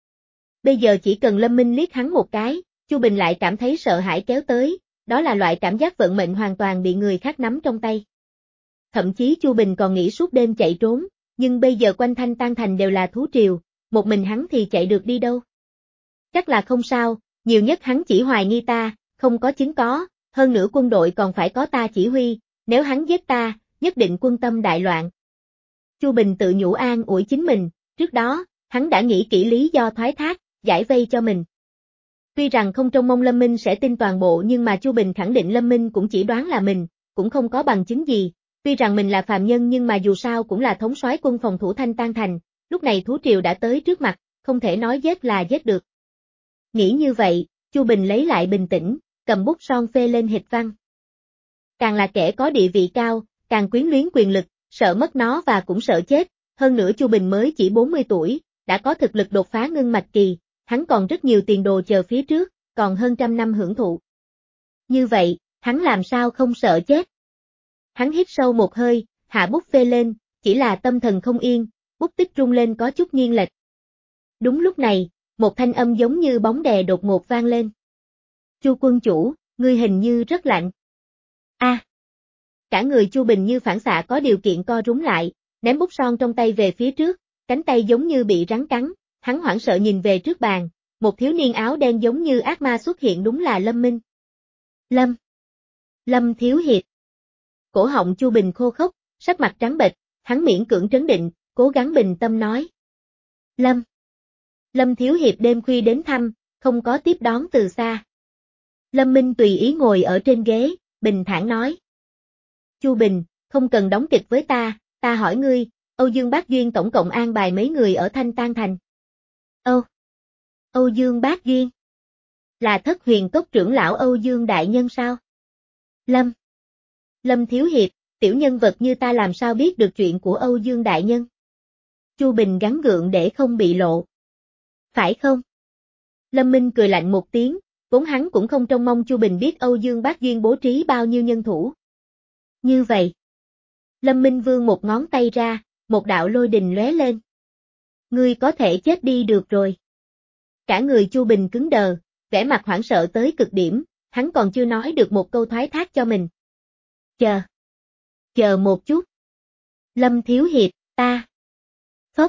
Bây giờ chỉ cần Lâm Minh liếc hắn một cái, Chu Bình lại cảm thấy sợ hãi kéo tới, đó là loại cảm giác vận mệnh hoàn toàn bị người khác nắm trong tay. Thậm chí Chu Bình còn nghĩ suốt đêm chạy trốn, nhưng bây giờ quanh Thanh Tan Thành đều là thú triều, một mình hắn thì chạy được đi đâu. Chắc là không sao, Nhiều nhất hắn chỉ hoài nghi ta, không có chứng có, hơn nữa quân đội còn phải có ta chỉ huy, nếu hắn giết ta, nhất định quân tâm đại loạn. Chu Bình tự nhủ an ủi chính mình, trước đó, hắn đã nghĩ kỹ lý do thoái thác, giải vây cho mình. Tuy rằng không trông mong Lâm Minh sẽ tin toàn bộ nhưng mà Chu Bình khẳng định Lâm Minh cũng chỉ đoán là mình, cũng không có bằng chứng gì. Tuy rằng mình là phàm nhân nhưng mà dù sao cũng là thống soái quân phòng thủ Thanh Tan Thành, lúc này thú triều đã tới trước mặt, không thể nói giết là giết được. Nghĩ như vậy, Chu Bình lấy lại bình tĩnh, cầm bút son phê lên hịch văn. Càng là kẻ có địa vị cao, càng quyến luyến quyền lực, sợ mất nó và cũng sợ chết, hơn nữa Chu Bình mới chỉ bốn mươi tuổi, đã có thực lực đột phá ngưng mạch kỳ, hắn còn rất nhiều tiền đồ chờ phía trước, còn hơn trăm năm hưởng thụ. Như vậy, hắn làm sao không sợ chết? Hắn hít sâu một hơi, hạ bút phê lên, chỉ là tâm thần không yên, bút tích rung lên có chút nghiêng lệch. Đúng lúc này, một thanh âm giống như bóng đè đột ngột vang lên. Chu quân chủ, ngươi hình như rất lạnh. A. À, cả người Chu Bình như phản xạ có điều kiện co rúm lại, ném bút son trong tay về phía trước, cánh tay giống như bị rắn cắn, hắn hoảng sợ nhìn về trước bàn, một thiếu niên áo đen giống như ác ma xuất hiện đúng là Lâm Minh. Lâm. Lâm Thiếu Hiệp. Cổ họng Chu Bình khô khốc, sắc mặt trắng bệch, hắn miễn cưỡng trấn định, cố gắng bình tâm nói. Lâm. Lâm Thiếu Hiệp đêm khuya đến thăm, không có tiếp đón từ xa. Lâm Minh tùy ý ngồi ở trên ghế, bình thản nói. Chu Bình, không cần đóng kịch với ta, ta hỏi ngươi, Âu Dương Bác Duyên tổng cộng an bài mấy người ở Thanh Tan Thành? Âu. Âu Dương Bác Duyên. Là Thất Huyền Cốc trưởng lão Âu Dương Đại Nhân sao? Lâm. Lâm Thiếu Hiệp, tiểu nhân vật như ta làm sao biết được chuyện của Âu Dương Đại Nhân? Chu Bình gắng gượng để không bị lộ. Phải không? Lâm Minh cười lạnh một tiếng, vốn hắn cũng không trông mong Chu Bình biết Âu Dương Bác Duyên bố trí bao nhiêu nhân thủ. Như vậy. Lâm Minh vươn một ngón tay ra, một đạo lôi đình lóe lên. Ngươi có thể chết đi được rồi. Cả người Chu Bình cứng đờ, vẻ mặt hoảng sợ tới cực điểm, hắn còn chưa nói được một câu thoái thác cho mình. Chờ. Chờ một chút. Lâm Thiếu Hiệp, ta. Phốc.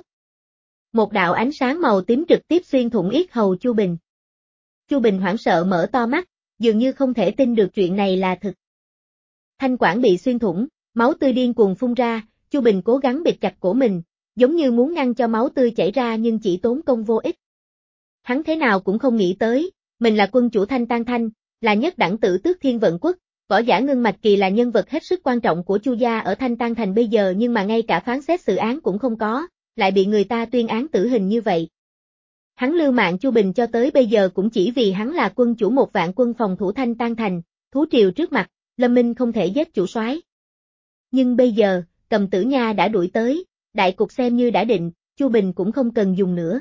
Một đạo ánh sáng màu tím trực tiếp xuyên thủng yết hầu Chu Bình. Chu Bình hoảng sợ mở to mắt, dường như không thể tin được chuyện này là thực. Thanh quản bị xuyên thủng, máu tươi điên cuồng phun ra, Chu Bình cố gắng bịt chặt cổ mình, giống như muốn ngăn cho máu tươi chảy ra nhưng chỉ tốn công vô ích. Hắn thế nào cũng không nghĩ tới, mình là quân chủ Thanh Tan Thanh, là nhất đẳng tử tước Thiên Vận Quốc, võ giả ngưng mạch kỳ là nhân vật hết sức quan trọng của Chu gia ở Thanh Tan Thành bây giờ nhưng mà ngay cả phán xét xử án cũng không có, lại bị người ta tuyên án tử hình như vậy. Hắn lưu mạng Chu Bình cho tới bây giờ cũng chỉ vì hắn là quân chủ một vạn quân phòng thủ Thanh Tan Thành, thú triều trước mặt, Lâm Minh không thể giết chủ soái. Nhưng bây giờ, Cầm Tử Nha đã đuổi tới, đại cục xem như đã định, Chu Bình cũng không cần dùng nữa.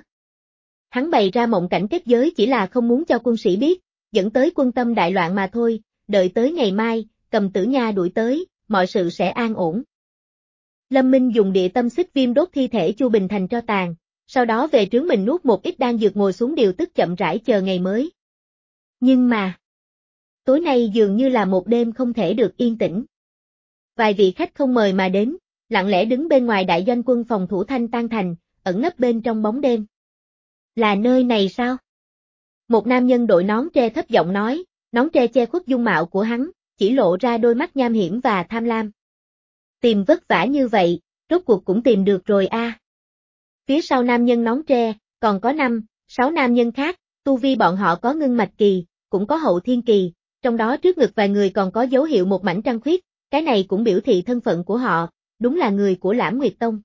Hắn bày ra mộng cảnh kết giới chỉ là không muốn cho quân sĩ biết, dẫn tới quân tâm đại loạn mà thôi, đợi tới ngày mai, Cầm Tử Nha đuổi tới, mọi sự sẽ an ổn. Lâm Minh dùng địa tâm xích viêm đốt thi thể Chu Bình thành tro tàn, sau đó về trướng mình nuốt một ít đan dược ngồi xuống điều tức chậm rãi chờ ngày mới. Nhưng mà, tối nay dường như là một đêm không thể được yên tĩnh. Vài vị khách không mời mà đến, lặng lẽ đứng bên ngoài đại doanh quân phòng thủ Thanh Tan Thành, ẩn nấp bên trong bóng đêm. Là nơi này sao? Một nam nhân đội nón tre thấp giọng nói, nón tre che khuất dung mạo của hắn, chỉ lộ ra đôi mắt nham hiểm và tham lam. Tìm vất vả như vậy, rốt cuộc cũng tìm được rồi a. À. Phía sau nam nhân nón tre, còn có năm, sáu nam nhân khác, tu vi bọn họ có ngưng mạch kỳ, cũng có hậu thiên kỳ, trong đó trước ngực vài người còn có dấu hiệu một mảnh trăng khuyết, cái này cũng biểu thị thân phận của họ, đúng là người của Lãm Nguyệt Tông.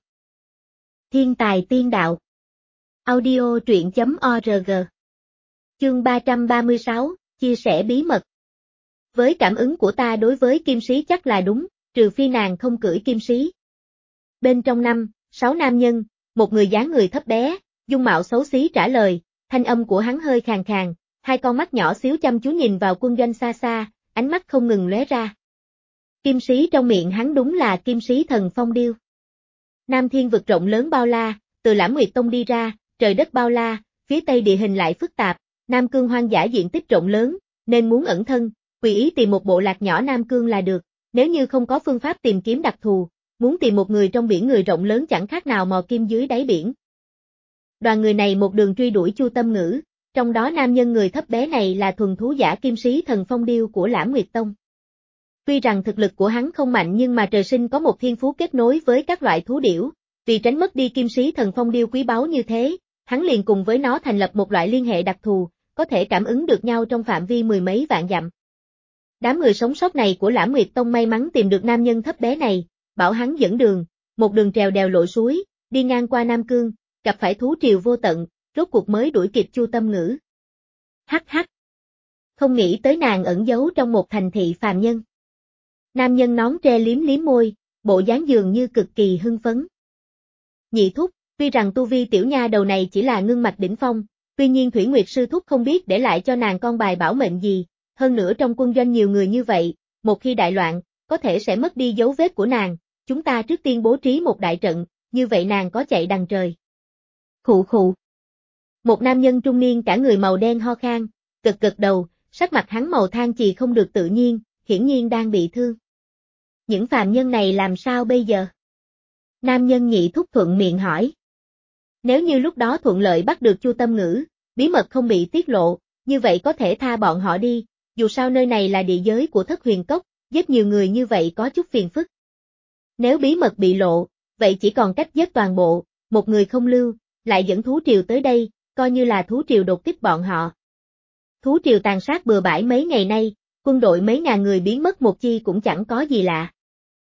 Thiên tài tiên đạo. Audio truyện chấm org. Chương ba trăm ba mươi sáu, chia sẻ bí mật. Với cảm ứng của ta đối với kim sĩ chắc là đúng, trừ phi nàng không cưỡi kim sĩ. Bên trong năm, sáu nam nhân, một người dáng người thấp bé, dung mạo xấu xí trả lời, thanh âm của hắn hơi khàn khàn, hai con mắt nhỏ xíu chăm chú nhìn vào quân doanh xa xa, ánh mắt không ngừng lóe ra. Kim sĩ trong miệng hắn đúng là kim sĩ thần phong điêu. Nam thiên vực rộng lớn bao la, từ Lãm Nguyệt Tông đi ra, trời đất bao la, phía tây địa hình lại phức tạp, Nam Cương hoang dã diện tích rộng lớn, nên muốn ẩn thân, tùy ý tìm một bộ lạc nhỏ Nam Cương là được, nếu như không có phương pháp tìm kiếm đặc thù, muốn tìm một người trong biển người rộng lớn chẳng khác nào mò kim dưới đáy biển. Đoàn người này một đường truy đuổi Chu Tâm Ngữ, Trong đó nam nhân người thấp bé này là thuần thú giả kim sĩ thần phong điêu của Lãm Nguyệt Tông. Tuy rằng thực lực của hắn không mạnh nhưng mà trời sinh có một thiên phú kết nối với các loại thú điểu, vì tránh mất đi kim sĩ thần phong điêu quý báu như thế, hắn liền cùng với nó thành lập một loại liên hệ đặc thù, có thể cảm ứng được nhau trong phạm vi mười mấy vạn dặm. Đám người sống sót này của Lãm Nguyệt Tông may mắn tìm được nam nhân thấp bé này, bảo hắn dẫn đường, một đường trèo đèo lội suối, đi ngang qua Nam Cương, gặp phải thú triều vô tận, rốt cuộc mới đuổi kịp Chu Tâm Ngữ. Hắc hắc. Không nghĩ tới nàng ẩn giấu trong một thành thị phàm nhân. Nam nhân nón tre liếm liếm môi, bộ dáng dường như cực kỳ hưng phấn. Nhị thúc, tuy rằng tu vi tiểu nha đầu này chỉ là ngưng mạch đỉnh phong, tuy nhiên Thủy Nguyệt sư thúc không biết để lại cho nàng con bài bảo mệnh gì, hơn nữa trong quân doanh nhiều người như vậy, một khi đại loạn, có thể sẽ mất đi dấu vết của nàng, chúng ta trước tiên bố trí một đại trận, như vậy nàng có chạy đằng trời. Khụ khụ. Một nam nhân trung niên cả người màu đen ho khan, gật gật đầu, sắc mặt hắn màu than chì không được tự nhiên, hiển nhiên đang bị thương. Những phàm nhân này làm sao bây giờ? Nam nhân nhị thúc thuận miệng hỏi. Nếu như lúc đó thuận lợi bắt được Chu Tâm Ngữ, bí mật không bị tiết lộ, như vậy có thể tha bọn họ đi, dù sao nơi này là địa giới của Thất Huyền Cốc, giết nhiều người như vậy có chút phiền phức. Nếu bí mật bị lộ, vậy chỉ còn cách giết toàn bộ, một người không lưu, lại dẫn thú triều tới đây, coi như là thú triều đột kích bọn họ. Thú triều tàn sát bừa bãi mấy ngày nay, quân đội mấy ngàn người biến mất một chi cũng chẳng có gì lạ.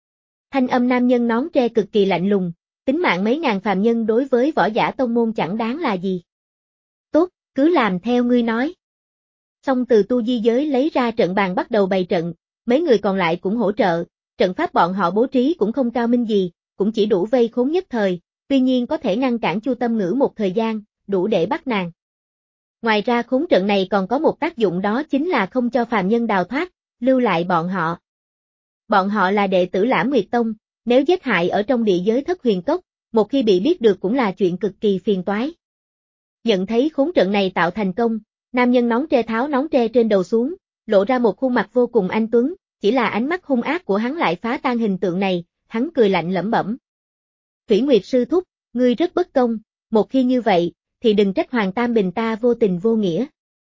Thanh âm nam nhân nón tre cực kỳ lạnh lùng, tính mạng mấy ngàn phàm nhân đối với võ giả tông môn chẳng đáng là gì. Tốt, cứ làm theo ngươi nói. Xong từ tu di giới lấy ra trận bàn bắt đầu bày trận, mấy người còn lại cũng hỗ trợ, trận pháp bọn họ bố trí cũng không cao minh gì, cũng chỉ đủ vây khốn nhất thời, tuy nhiên có thể ngăn cản Chu Tâm Ngữ một thời gian, đủ để bắt nàng. Ngoài ra khốn trận này còn có một tác dụng đó chính là không cho phàm nhân đào thoát, lưu lại bọn họ. Bọn họ là đệ tử Lãm Nguyệt Tông, nếu giết hại ở trong địa giới Thất Huyền Cốc, một khi bị biết được cũng là chuyện cực kỳ phiền toái. Nhận thấy khốn trận này tạo thành công, nam nhân nón tre tháo nón tre trên đầu xuống, lộ ra một khuôn mặt vô cùng anh tuấn, chỉ là ánh mắt hung ác của hắn lại phá tan hình tượng này, hắn cười lạnh lẩm bẩm. Thủy Nguyệt sư thúc, ngươi rất bất công, một khi như vậy, thì đừng trách Hoàng Tam Bình ta vô tình vô nghĩa.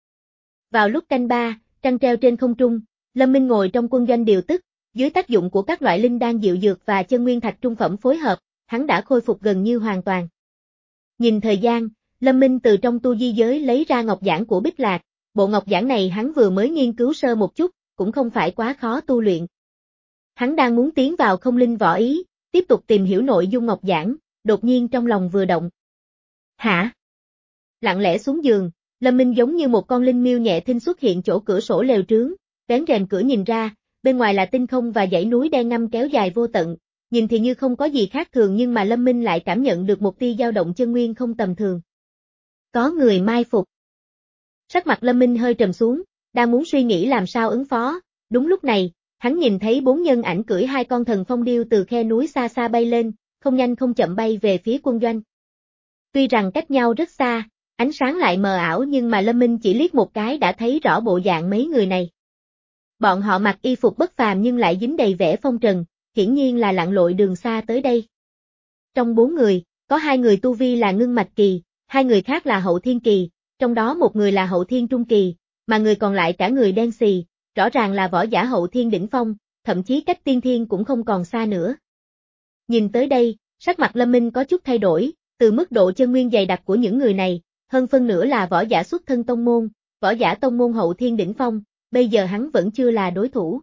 Vào lúc canh ba, trăng treo trên không trung, Lâm Minh ngồi trong quân doanh điều tức, dưới tác dụng của các loại linh đan diệu dược và chân nguyên thạch trung phẩm phối hợp, hắn đã khôi phục gần như hoàn toàn. Nhìn thời gian, Lâm Minh từ trong tu di giới lấy ra ngọc giản của Bích Lạc, bộ ngọc giản này hắn vừa mới nghiên cứu sơ một chút, cũng không phải quá khó tu luyện. Hắn đang muốn tiến vào không linh võ ý, tiếp tục tìm hiểu nội dung ngọc giản, đột nhiên trong lòng vừa động. Hả? Lặng lẽ xuống giường, Lâm Minh giống như một con linh miêu nhẹ thinh xuất hiện chỗ cửa sổ lều trướng, vén rèm cửa nhìn ra, bên ngoài là tinh không và dãy núi đen ngăm kéo dài vô tận, nhìn thì như không có gì khác thường nhưng mà Lâm Minh lại cảm nhận được một tia dao động chân nguyên không tầm thường. Có người mai phục. Sắc mặt Lâm Minh hơi trầm xuống, đang muốn suy nghĩ làm sao ứng phó, đúng lúc này, hắn nhìn thấy bốn nhân ảnh cưỡi hai con thần phong điêu từ khe núi xa xa bay lên, không nhanh không chậm bay về phía quân doanh. Tuy rằng cách nhau rất xa, ánh sáng lại mờ ảo nhưng mà Lâm Minh chỉ liếc một cái đã thấy rõ bộ dạng mấy người này. Bọn họ mặc y phục bất phàm nhưng lại dính đầy vẻ phong trần, hiển nhiên là lặn lội đường xa tới đây. Trong bốn người, có hai người tu vi là ngưng mạch kỳ, hai người khác là hậu thiên kỳ, trong đó một người là hậu thiên trung kỳ, mà người còn lại cả người đen xì, rõ ràng là võ giả hậu thiên đỉnh phong, thậm chí cách tiên thiên cũng không còn xa nữa. Nhìn tới đây, sắc mặt Lâm Minh có chút thay đổi, từ mức độ chân nguyên dày đặc của những người này, hơn phân nửa là võ giả xuất thân tông môn, võ giả tông môn hậu thiên đỉnh phong, bây giờ hắn vẫn chưa là đối thủ.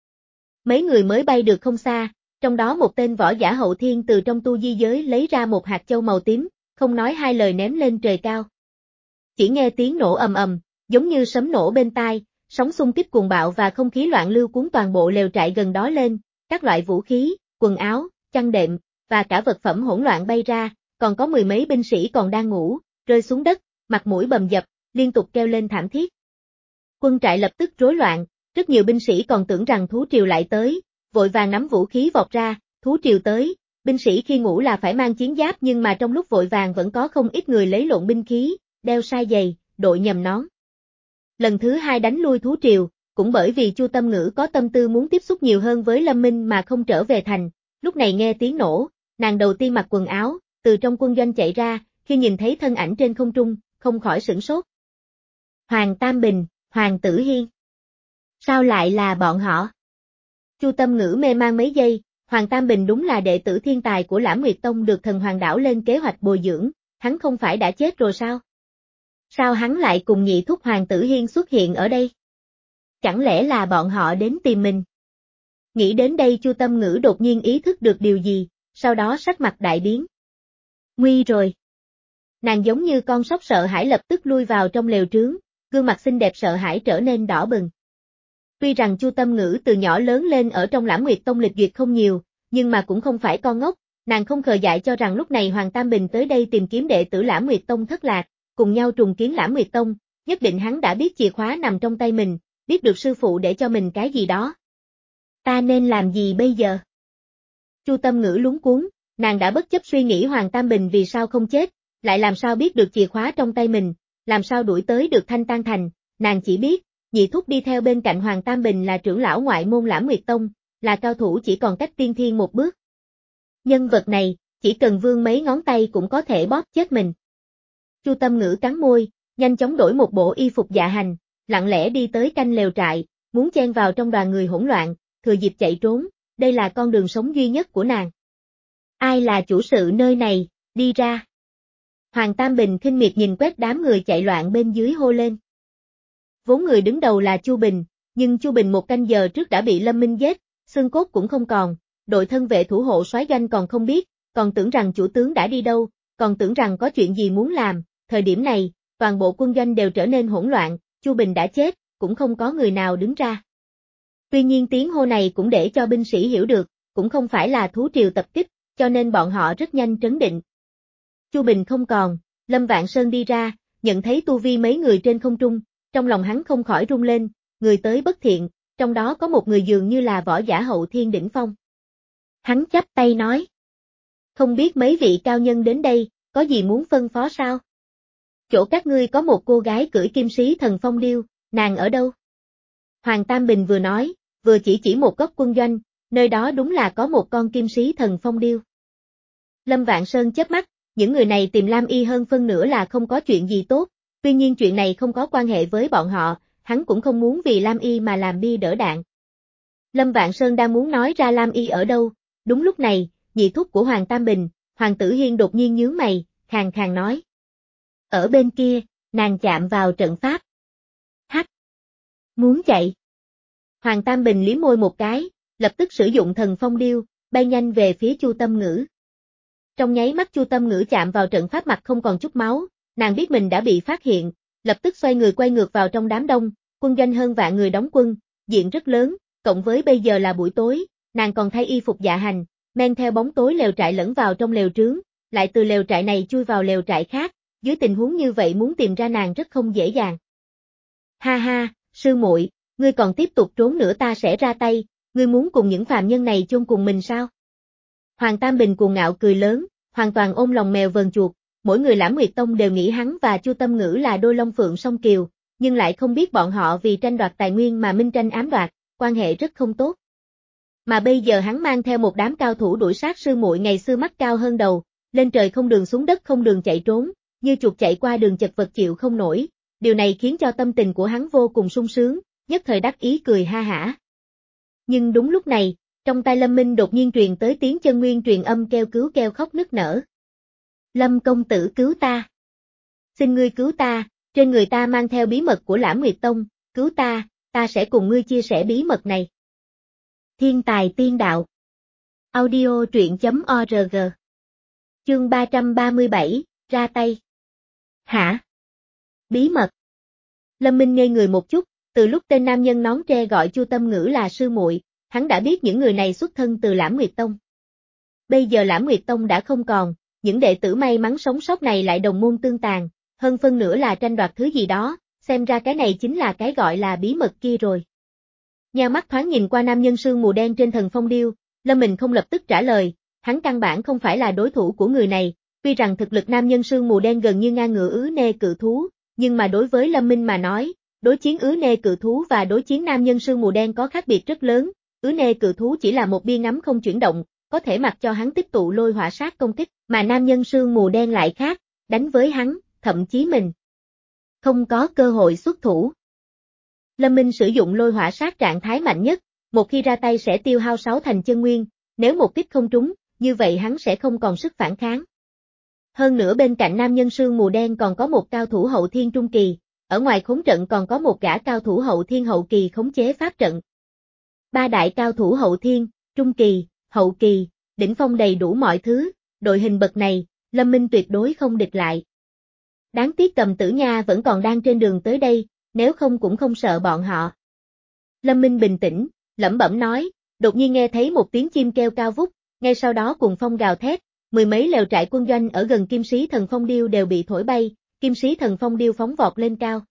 Mấy người mới bay được không xa, trong đó một tên võ giả hậu thiên từ trong tu di giới lấy ra một hạt châu màu tím, không nói hai lời ném lên trời cao. Chỉ nghe tiếng nổ ầm ầm, giống như sấm nổ bên tai, sóng xung kích cuồng bạo và không khí loạn lưu cuốn toàn bộ lều trại gần đó lên, các loại vũ khí, quần áo, chăn đệm, và cả vật phẩm hỗn loạn bay ra, còn có mười mấy binh sĩ còn đang ngủ, rơi xuống đất, mặt mũi bầm dập, liên tục kêu lên thảm thiết. Quân trại lập tức rối loạn, rất nhiều binh sĩ còn tưởng rằng thú triều lại tới, vội vàng nắm vũ khí vọt ra, thú triều tới, binh sĩ khi ngủ là phải mang chiến giáp nhưng mà trong lúc vội vàng vẫn có không ít người lấy lộn binh khí, đeo sai giày, đội nhầm nón. Lần thứ hai đánh lui thú triều, cũng bởi vì Chu Tâm Ngữ có tâm tư muốn tiếp xúc nhiều hơn với Lâm Minh mà không trở về thành, lúc này nghe tiếng nổ, nàng đầu tiên mặc quần áo, từ trong quân doanh chạy ra, khi nhìn thấy thân ảnh trên không trung, không khỏi sửng sốt. Hoàng Tam Bình, Hoàng Tử Hiên. Sao lại là bọn họ? Chu Tâm Ngữ mê man mấy giây, Hoàng Tam Bình đúng là đệ tử thiên tài của Lãm Nguyệt Tông được thần Hoàng đảo lên kế hoạch bồi dưỡng, hắn không phải đã chết rồi sao? Sao hắn lại cùng nhị thúc Hoàng Tử Hiên xuất hiện ở đây? Chẳng lẽ là bọn họ đến tìm mình? Nghĩ đến đây Chu Tâm Ngữ đột nhiên ý thức được điều gì, sau đó sắc mặt đại biến. Nguy rồi. Nàng giống như con sóc sợ hãi lập tức lui vào trong lều trướng, gương mặt xinh đẹp sợ hãi trở nên đỏ bừng. Tuy rằng Chu Tâm Ngữ từ nhỏ lớn lên ở trong Lãm Nguyệt Tông lịch duyệt không nhiều, nhưng mà cũng không phải con ngốc, nàng không khờ dại cho rằng lúc này Hoàng Tam Bình tới đây tìm kiếm đệ tử Lãm Nguyệt Tông thất lạc, cùng nhau trùng kiến Lãm Nguyệt Tông, nhất định hắn đã biết chìa khóa nằm trong tay mình, biết được sư phụ để cho mình cái gì đó. Ta nên làm gì bây giờ? Chu Tâm Ngữ luống cuống, nàng đã bất chấp suy nghĩ Hoàng Tam Bình vì sao không chết, lại làm sao biết được chìa khóa trong tay mình, làm sao đuổi tới được Thanh Tan Thành, nàng chỉ biết, nhị thúc đi theo bên cạnh Hoàng Tam Bình là trưởng lão ngoại môn Lãm Nguyệt Tông, là cao thủ chỉ còn cách tiên thiên một bước. Nhân vật này, chỉ cần vươn mấy ngón tay cũng có thể bóp chết mình. Chu Tâm Ngữ cắn môi, nhanh chóng đổi một bộ y phục dạ hành, lặng lẽ đi tới canh lều trại, muốn chen vào trong đoàn người hỗn loạn, thừa dịp chạy trốn, đây là con đường sống duy nhất của nàng. Ai là chủ sự nơi này, đi ra. Hoàng Tam Bình khinh miệt nhìn quét đám người chạy loạn bên dưới hô lên. Vốn người đứng đầu là Chu Bình, nhưng Chu Bình một canh giờ trước đã bị Lâm Minh giết, xương cốt cũng không còn, đội thân vệ thủ hộ soái doanh còn không biết, còn tưởng rằng chủ tướng đã đi đâu, còn tưởng rằng có chuyện gì muốn làm, thời điểm này, toàn bộ quân doanh đều trở nên hỗn loạn, Chu Bình đã chết, cũng không có người nào đứng ra. Tuy nhiên tiếng hô này cũng để cho binh sĩ hiểu được, cũng không phải là thú triều tập kích, cho nên bọn họ rất nhanh trấn định. Chu Bình không còn, Lâm Vạn Sơn đi ra, nhận thấy tu vi mấy người trên không trung, trong lòng hắn không khỏi rung lên, người tới bất thiện, trong đó có một người dường như là võ giả hậu thiên đỉnh phong. Hắn chắp tay nói. Không biết mấy vị cao nhân đến đây, có gì muốn phân phó sao? Chỗ các ngươi có một cô gái cưỡi kim sĩ thần phong điêu, nàng ở đâu? Hoàng Tam Bình vừa nói, vừa chỉ chỉ một góc quân doanh, nơi đó đúng là có một con kim sĩ thần phong điêu. Lâm Vạn Sơn chớp mắt, những người này tìm Lam Y hơn phân nửa là không có chuyện gì tốt, tuy nhiên chuyện này không có quan hệ với bọn họ, hắn cũng không muốn vì Lam Y mà làm bia đỡ đạn. Lâm Vạn Sơn đang muốn nói ra Lam Y ở đâu, đúng lúc này, nhị thúc của Hoàng Tam Bình, Hoàng Tử Hiên đột nhiên nhướng mày, khàn khàn nói. Ở bên kia, nàng chạm vào trận pháp. Hắc! Muốn chạy. Hoàng Tam Bình liếm môi một cái, lập tức sử dụng thần phong điêu, bay nhanh về phía Chu Tâm Ngữ. Trong nháy mắt Chu Tâm Ngữ chạm vào trận pháp mặt không còn chút máu, nàng biết mình đã bị phát hiện, lập tức xoay người quay ngược vào trong đám đông, quân doanh hơn vạn người đóng quân, diện rất lớn, cộng với bây giờ là buổi tối, nàng còn thay y phục dạ hành, men theo bóng tối lều trại lẫn vào trong lều trướng, lại từ lều trại này chui vào lều trại khác, dưới tình huống như vậy muốn tìm ra nàng rất không dễ dàng. Ha ha, sư muội, ngươi còn tiếp tục trốn nữa ta sẽ ra tay, ngươi muốn cùng những phàm nhân này chôn cùng mình sao? Hoàng Tam Bình cuồng ngạo cười lớn, hoàn toàn ôm lòng mèo vờn chuột, mỗi người Lãm Nguyệt Tông đều nghĩ hắn và Chu Tâm Ngữ là đôi long phượng song kiều, nhưng lại không biết bọn họ vì tranh đoạt tài nguyên mà minh tranh ám đoạt, quan hệ rất không tốt. Mà bây giờ hắn mang theo một đám cao thủ đuổi sát sư muội ngày xưa mắt cao hơn đầu, lên trời không đường xuống đất không đường chạy trốn, như chuột chạy qua đường chật vật chịu không nổi, điều này khiến cho tâm tình của hắn vô cùng sung sướng, nhất thời đắc ý cười ha hả. Nhưng đúng lúc này, trong tai Lâm Minh đột nhiên truyền tới tiếng chân nguyên truyền âm kêu cứu kêu khóc nức nở. Lâm công tử cứu ta. Xin ngươi cứu ta, trên người ta mang theo bí mật của Lãm Nguyệt Tông, cứu ta, ta sẽ cùng ngươi chia sẻ bí mật này. Thiên tài tiên đạo. Audio truyện chấm org. Chương ba trăm ba mươi bảy, ra tay. Hả? Bí mật. Lâm Minh ngây người một chút, từ lúc tên nam nhân nón tre gọi Chu Tâm Ngữ là sư muội, hắn đã biết những người này xuất thân từ Lãm Nguyệt Tông. Bây giờ Lãm Nguyệt Tông đã không còn, những đệ tử may mắn sống sót này lại đồng môn tương tàn, hơn phân nửa là tranh đoạt thứ gì đó, xem ra cái này chính là cái gọi là bí mật kia rồi. Nheo mắt thoáng nhìn qua nam nhân sương mù đen trên thần phong điêu, Lâm Minh không lập tức trả lời, hắn căn bản không phải là đối thủ của người này, tuy rằng thực lực nam nhân sương mù đen gần như ngang ngửa ứ nê cự thú, nhưng mà đối với Lâm Minh mà nói, đối chiến ứ nê cự thú và đối chiến nam nhân sương mù đen có khác biệt rất lớn, ứ nê cự thú chỉ là một bia ngắm không chuyển động, có thể mặc cho hắn tích tụ lôi hỏa sát công kích, mà nam nhân sương mù đen lại khác, đánh với hắn, thậm chí mình không có cơ hội xuất thủ. Lâm Minh sử dụng lôi hỏa sát trạng thái mạnh nhất, một khi ra tay sẽ tiêu hao sáu thành chân nguyên, nếu một kích không trúng, như vậy hắn sẽ không còn sức phản kháng. Hơn nữa bên cạnh nam nhân sương mù đen còn có một cao thủ hậu thiên trung kỳ, ở ngoài khống trận còn có một gã cao thủ hậu thiên hậu kỳ khống chế pháp trận. Ba đại cao thủ hậu thiên, trung kỳ, hậu kỳ, đỉnh phong đầy đủ mọi thứ, đội hình bậc này, Lâm Minh tuyệt đối không địch lại. Đáng tiếc Cầm Tử Nha vẫn còn đang trên đường tới đây, nếu không cũng không sợ bọn họ. Lâm Minh bình tĩnh, lẩm bẩm nói, đột nhiên nghe thấy một tiếng chim kêu cao vút, ngay sau đó cuồng phong gào thét, mười mấy lều trại quân doanh ở gần Kim Sĩ Thần Phong Điêu đều bị thổi bay, Kim Sĩ Thần Phong Điêu phóng vọt lên cao.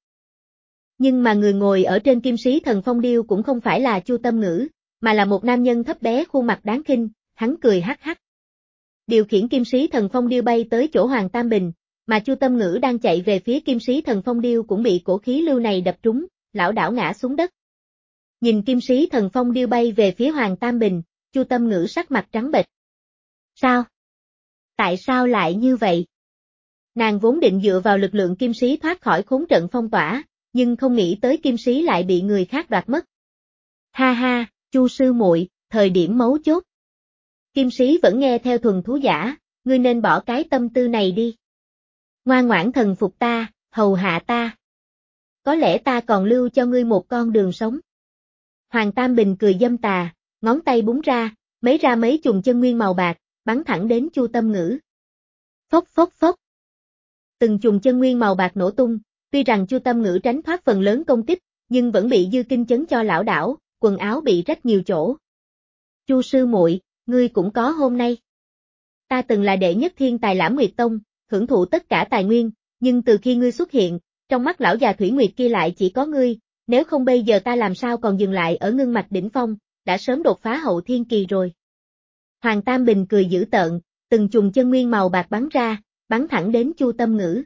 Nhưng mà người ngồi ở trên Kim Sĩ Thần Phong Điêu cũng không phải là Chu Tâm Ngữ, mà là một nam nhân thấp bé khuôn mặt đáng khinh, hắn cười hắc hắc. Điều khiển Kim Sĩ Thần Phong Điêu bay tới chỗ Hoàng Tam Bình, mà Chu Tâm Ngữ đang chạy về phía Kim Sĩ Thần Phong Điêu cũng bị cổ khí lưu này đập trúng, lảo đảo ngã xuống đất. Nhìn Kim Sĩ Thần Phong Điêu bay về phía Hoàng Tam Bình, Chu Tâm Ngữ sắc mặt trắng bệch. Sao? Tại sao lại như vậy? Nàng vốn định dựa vào lực lượng Kim Sĩ thoát khỏi khốn trận phong tỏa, nhưng không nghĩ tới Kim Sĩ lại bị người khác đoạt mất. Ha ha, Chu sư muội, thời điểm mấu chốt. Kim Sĩ vẫn nghe theo thuần thú giả, ngươi nên bỏ cái tâm tư này đi. Ngoan ngoãn thần phục ta, hầu hạ ta. Có lẽ ta còn lưu cho ngươi một con đường sống. Hoàng Tam Bình cười dâm tà, ngón tay búng ra, mấy ra mấy chùm chân nguyên màu bạc, bắn thẳng đến Chu Tâm Ngữ. Phốc phốc phốc. Từng chùm chân nguyên màu bạc nổ tung, tuy rằng Chu Tâm Ngữ tránh thoát phần lớn công kích, nhưng vẫn bị dư kinh chấn cho lảo đảo, quần áo bị rách nhiều chỗ. Chu sư muội, ngươi cũng có hôm nay. Ta từng là đệ nhất thiên tài Lãm Nguyệt Tông, hưởng thụ tất cả tài nguyên, nhưng từ khi ngươi xuất hiện, trong mắt lão già Thủy Nguyệt kia lại chỉ có ngươi, nếu không bây giờ ta làm sao còn dừng lại ở ngưng mạch đỉnh phong, đã sớm đột phá hậu thiên kỳ rồi. Hoàng Tam Bình cười dữ tợn, từng chùm chân nguyên màu bạc bắn ra, bắn thẳng đến Chu Tâm Ngữ.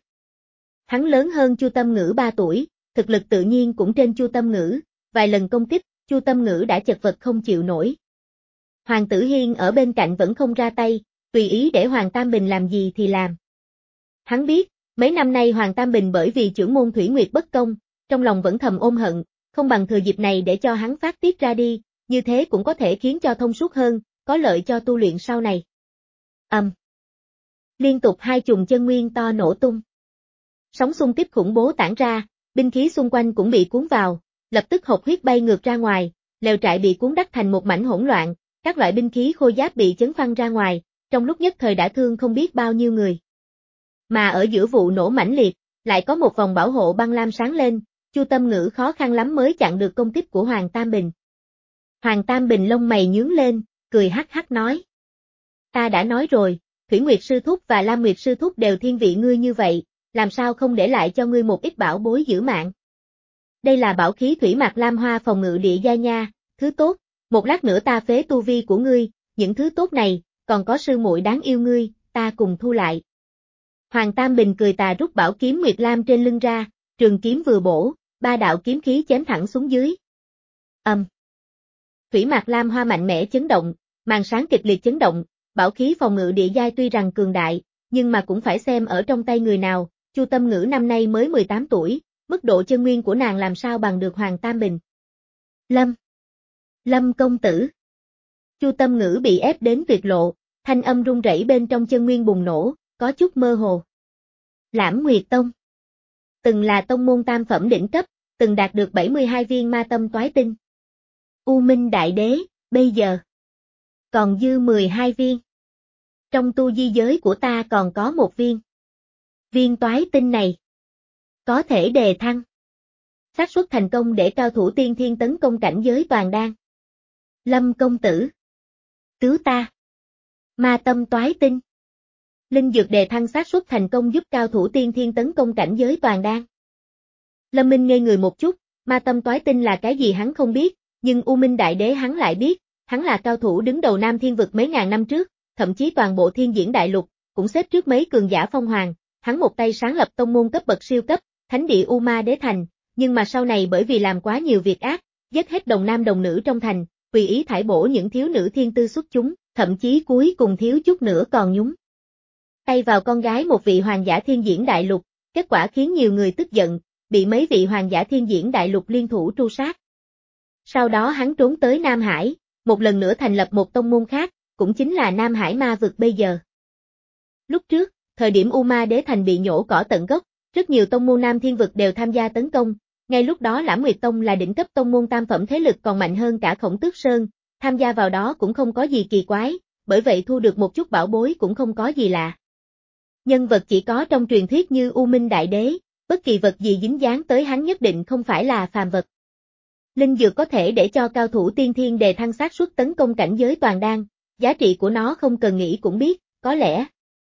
Hắn lớn hơn Chu Tâm Ngữ ba tuổi, thực lực tự nhiên cũng trên Chu Tâm Ngữ, vài lần công kích, Chu Tâm Ngữ đã chật vật không chịu nổi. Hoàng Tử Hiên ở bên cạnh vẫn không ra tay, tùy ý để Hoàng Tam Bình làm gì thì làm. Hắn biết, mấy năm nay Hoàng Tam Bình bởi vì trưởng môn Thủy Nguyệt bất công, trong lòng vẫn thầm ôm hận, không bằng thừa dịp này để cho hắn phát tiết ra đi, như thế cũng có thể khiến cho thông suốt hơn, có lợi cho tu luyện sau này. Ầm. Um. Liên tục hai chùm chân nguyên to nổ tung. Sóng xung kích khủng bố tản ra, binh khí xung quanh cũng bị cuốn vào, lập tức hộc huyết bay ngược ra ngoài, lều trại bị cuốn đắc thành một mảnh hỗn loạn, các loại binh khí khôi giáp bị chấn phăng ra ngoài, trong lúc nhất thời đã thương không biết bao nhiêu người. Mà ở giữa vụ nổ mãnh liệt, lại có một vòng bảo hộ băng lam sáng lên, Chu Tâm Ngữ khó khăn lắm mới chặn được công kích của Hoàng Tam Bình. Hoàng Tam Bình lông mày nhướng lên, cười hắc hắc nói. Ta đã nói rồi, Thủy Nguyệt Sư Thúc và Lam Nguyệt Sư Thúc đều thiên vị ngươi như vậy, làm sao không để lại cho ngươi một ít bảo bối giữ mạng. Đây là bảo khí Thủy Mạc Lam Hoa phòng ngự địa giai nha, thứ tốt, một lát nữa ta phế tu vi của ngươi, những thứ tốt này, còn có sư muội đáng yêu ngươi, ta cùng thu lại. Hoàng Tam Bình cười tà rút bảo kiếm Nguyệt Lam trên lưng ra, trường kiếm vừa bổ, ba đạo kiếm khí chém thẳng xuống dưới. Ầm. Um. Thủy Mạc Lam Hoa mạnh mẽ chấn động, màn sáng kịch liệt chấn động, bảo khí phòng ngự địa giai tuy rằng cường đại, nhưng mà cũng phải xem ở trong tay người nào, Chu Tâm Ngữ năm nay mới mười tám tuổi, mức độ chân nguyên của nàng làm sao bằng được Hoàng Tam Bình. Lâm. Lâm công tử. Chu Tâm Ngữ bị ép đến tuyệt lộ, thanh âm rung rẩy bên trong chân nguyên bùng nổ, có chút mơ hồ. Lãm Nguyệt Tông. Từng là tông môn tam phẩm đỉnh cấp, từng đạt được bảy mươi hai viên ma tâm toái tinh. U Minh Đại Đế, bây giờ còn dư mười hai viên. Trong tu di giới của ta còn có một viên. Viên toái tinh này có thể đề thăng xác suất thành công để cao thủ tiên thiên tấn công cảnh giới toàn đan. Lâm công tử. Cứu ta. Ma tâm toái tinh. Linh dược đề thăng xác suất thành công giúp cao thủ tiên thiên tấn công cảnh giới toàn đan. Lâm Minh ngây người một chút, ma tâm toái tinh là cái gì hắn không biết, nhưng U Minh Đại Đế hắn lại biết, hắn là cao thủ đứng đầu Nam Thiên vực mấy ngàn năm trước, thậm chí toàn bộ Thiên Diễn Đại Lục, cũng xếp trước mấy cường giả phong hoàng, hắn một tay sáng lập tông môn cấp bậc siêu cấp, Thánh địa U Ma Đế Thành, nhưng mà sau này bởi vì làm quá nhiều việc ác, giết hết đồng nam đồng nữ trong thành, tùy ý thải bổ những thiếu nữ thiên tư xuất chúng, thậm chí cuối cùng thiếu chút nữa còn nhúng tay vào con gái một vị hoàng giả Thiên Diễn Đại Lục, kết quả khiến nhiều người tức giận, bị mấy vị hoàng giả thiên diễn đại lục liên thủ tru sát. Sau đó hắn trốn tới Nam Hải, một lần nữa thành lập một tông môn khác, cũng chính là Nam Hải Ma vực bây giờ. Lúc trước, thời điểm U Ma Đế Thành bị nhổ cỏ tận gốc, rất nhiều tông môn Nam Thiên vực đều tham gia tấn công, ngay lúc đó Lãm Nguyệt Tông là đỉnh cấp tông môn tam phẩm thế lực còn mạnh hơn cả Khổng Tước Sơn, tham gia vào đó cũng không có gì kỳ quái, bởi vậy thu được một chút bảo bối cũng không có gì lạ. Nhân vật chỉ có trong truyền thuyết như U Minh Đại Đế, bất kỳ vật gì dính dáng tới hắn nhất định không phải là phàm vật. Linh dược có thể để cho cao thủ tiên thiên đề thăng xác suất tấn công cảnh giới toàn đan, giá trị của nó không cần nghĩ cũng biết, có lẽ.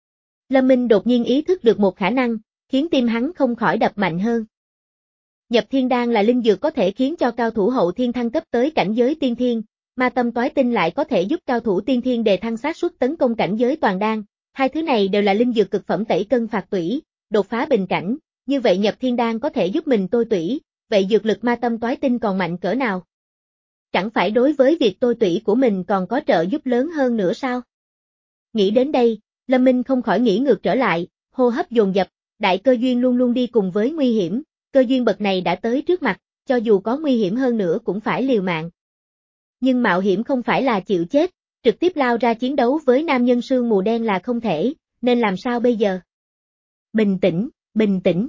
Lâm Minh đột nhiên ý thức được một khả năng, khiến tim hắn không khỏi đập mạnh hơn. Nhập thiên đan là linh dược có thể khiến cho cao thủ hậu thiên thăng cấp tới cảnh giới tiên thiên, ma tâm toái tinh lại có thể giúp cao thủ tiên thiên đề thăng xác suất tấn công cảnh giới toàn đan, hai thứ này đều là linh dược cực phẩm tẩy cân phạt tủy, đột phá bình cảnh, như vậy nhập thiên đan có thể giúp mình tôi tủy, vậy dược lực ma tâm toái tinh còn mạnh cỡ nào? Chẳng phải đối với việc tôi tủy của mình còn có trợ giúp lớn hơn nữa sao? Nghĩ đến đây, Lâm Minh không khỏi nghĩ ngược trở lại, hô hấp dồn dập, đại cơ duyên luôn luôn đi cùng với nguy hiểm, cơ duyên bậc này đã tới trước mặt, cho dù có nguy hiểm hơn nữa cũng phải liều mạng. Nhưng mạo hiểm không phải là chịu chết, trực tiếp lao ra chiến đấu với nam nhân sương mù đen là không thể, nên làm sao bây giờ? Bình tĩnh, bình tĩnh.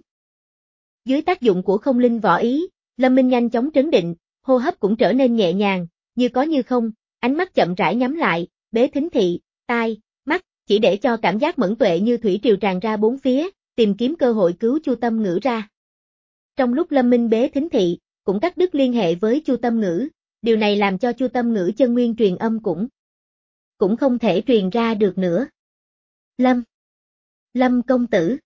Dưới tác dụng của không linh võ ý, Lâm Minh nhanh chóng trấn định, hô hấp cũng trở nên nhẹ nhàng, như có như không, ánh mắt chậm rãi nhắm lại, bế thính thị, tai, mắt, chỉ để cho cảm giác mẫn tuệ như thủy triều tràn ra bốn phía, tìm kiếm cơ hội cứu Chu Tâm Ngữ ra. Trong lúc Lâm Minh bế thính thị, cũng cắt đứt liên hệ với Chu Tâm Ngữ, điều này làm cho Chu Tâm Ngữ chân nguyên truyền âm cũng cũng không thể truyền ra được nữa. Lâm Lâm công tử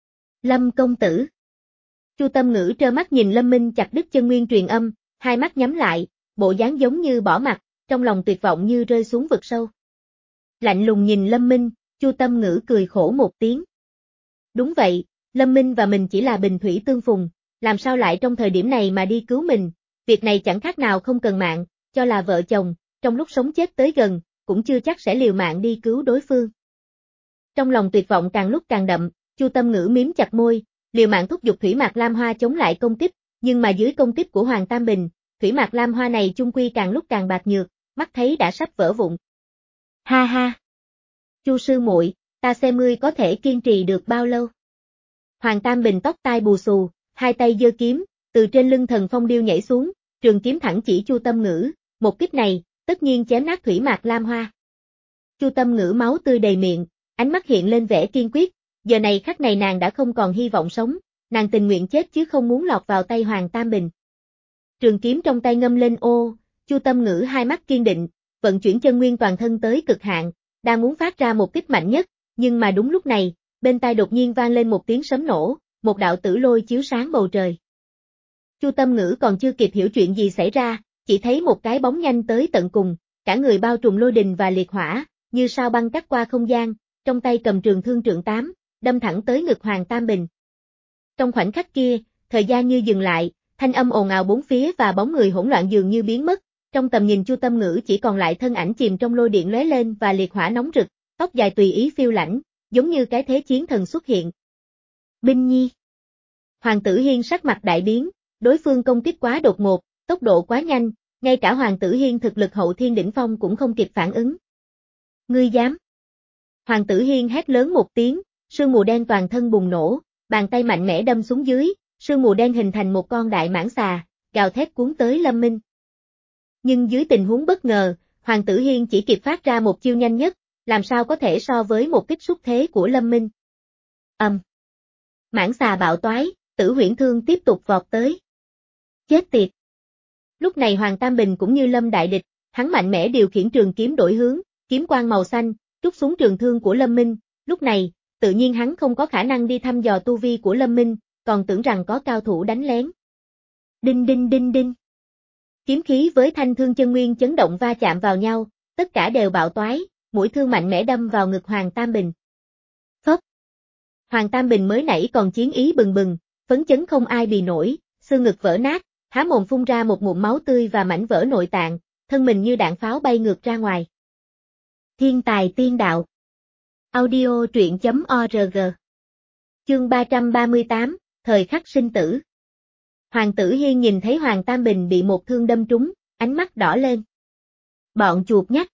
Lâm công tử Chu Tâm Ngữ trơ mắt nhìn Lâm Minh chặt đứt chân nguyên truyền âm, hai mắt nhắm lại, bộ dáng giống như bỏ mặt, trong lòng tuyệt vọng như rơi xuống vực sâu. Lạnh lùng nhìn Lâm Minh, Chu Tâm Ngữ cười khổ một tiếng. Đúng vậy, Lâm Minh và mình chỉ là bình thủy tương phùng, làm sao lại trong thời điểm này mà đi cứu mình, việc này chẳng khác nào không cần mạng, cho là vợ chồng, trong lúc sống chết tới gần, cũng chưa chắc sẽ liều mạng đi cứu đối phương. Trong lòng tuyệt vọng càng lúc càng đậm, Chu Tâm Ngữ miếm chặt môi, liều mạng thúc giục Thủy Mạc Lam Hoa chống lại công kích, nhưng mà dưới công kích của Hoàng Tam Bình, Thủy Mạc Lam Hoa này chung quy càng lúc càng bạc nhược, mắt thấy đã sắp vỡ vụn. Ha ha! Chu sư muội, ta xem ngươi có thể kiên trì được bao lâu? Hoàng Tam Bình tóc tai bù xù, hai tay giơ kiếm, từ trên lưng Thần Phong Điêu nhảy xuống, trường kiếm thẳng chỉ Chu Tâm Ngữ, một kích này, tất nhiên chém nát Thủy Mạc Lam Hoa. Chu Tâm Ngữ máu tươi đầy miệng, ánh mắt hiện lên vẻ kiên quyết, giờ này khắc này nàng đã không còn hy vọng sống, nàng tình nguyện chết chứ không muốn lọt vào tay Hoàng Tam Bình. Trường kiếm trong tay ngâm lên ô, Chu Tâm Ngữ hai mắt kiên định, vận chuyển chân nguyên toàn thân tới cực hạn, đang muốn phát ra một kích mạnh nhất, nhưng mà đúng lúc này, bên tai đột nhiên vang lên một tiếng sấm nổ, một đạo tử lôi chiếu sáng bầu trời. Chu Tâm Ngữ còn chưa kịp hiểu chuyện gì xảy ra, chỉ thấy một cái bóng nhanh tới tận cùng, cả người bao trùm lôi đình và liệt hỏa, như sao băng cắt qua không gian, trong tay cầm trường thương trượng tám, đâm thẳng tới ngực Hoàng Tam Bình. Trong khoảnh khắc kia, thời gian như dừng lại, thanh âm ồn ào bốn phía và bóng người hỗn loạn dường như biến mất, trong tầm nhìn Chu Tâm Ngữ chỉ còn lại thân ảnh chìm trong lôi điện lóe lên và liệt hỏa nóng rực, tóc dài tùy ý phiêu lãnh, giống như cái thế chiến thần xuất hiện. Binh Nhi. Hoàng Tử Hiên sắc mặt đại biến, đối phương công kích quá đột ngột, tốc độ quá nhanh, ngay cả Hoàng Tử Hiên thực lực hậu thiên đỉnh phong cũng không kịp phản ứng. Ngươi dám? Hoàng Tử Hiên hét lớn một tiếng, sương mù đen toàn thân bùng nổ, bàn tay mạnh mẽ đâm xuống dưới, sương mù đen hình thành một con đại mãng xà, gào thét cuốn tới Lâm Minh. Nhưng dưới tình huống bất ngờ, Hoàng Tử Hiên chỉ kịp phát ra một chiêu nhanh nhất, làm sao có thể so với một kích xúc thế của Lâm Minh. Ầm. Um. Mãng xà bạo toái, Tử Huyễn Thương tiếp tục vọt tới. Chết tiệt. Lúc này Hoàng Tam Bình cũng như Lâm đại địch, hắn mạnh mẽ điều khiển trường kiếm đổi hướng, kiếm quang màu xanh, trút xuống trường thương của Lâm Minh, lúc này, tự nhiên hắn không có khả năng đi thăm dò tu vi của Lâm Minh, còn tưởng rằng có cao thủ đánh lén. Đinh đinh đinh đinh. Kiếm khí với thanh thương chân nguyên chấn động va chạm vào nhau, tất cả đều bạo toái, mũi thương mạnh mẽ đâm vào ngực Hoàng Tam Bình. Phốc. Hoàng Tam Bình mới nãy còn chiến ý bừng bừng, phấn chấn không ai bì nổi, xương ngực vỡ nát, há mồm phun ra một ngụm máu tươi và mảnh vỡ nội tạng, thân mình như đạn pháo bay ngược ra ngoài. Thiên tài tiên đạo. Audio truyện chấm org. Chương ba trăm ba mươi tám, thời khắc sinh tử. Hoàng Tử Hiên nhìn thấy Hoàng Tam Bình bị một thương đâm trúng, ánh mắt đỏ lên. Bọn chuột nhắt.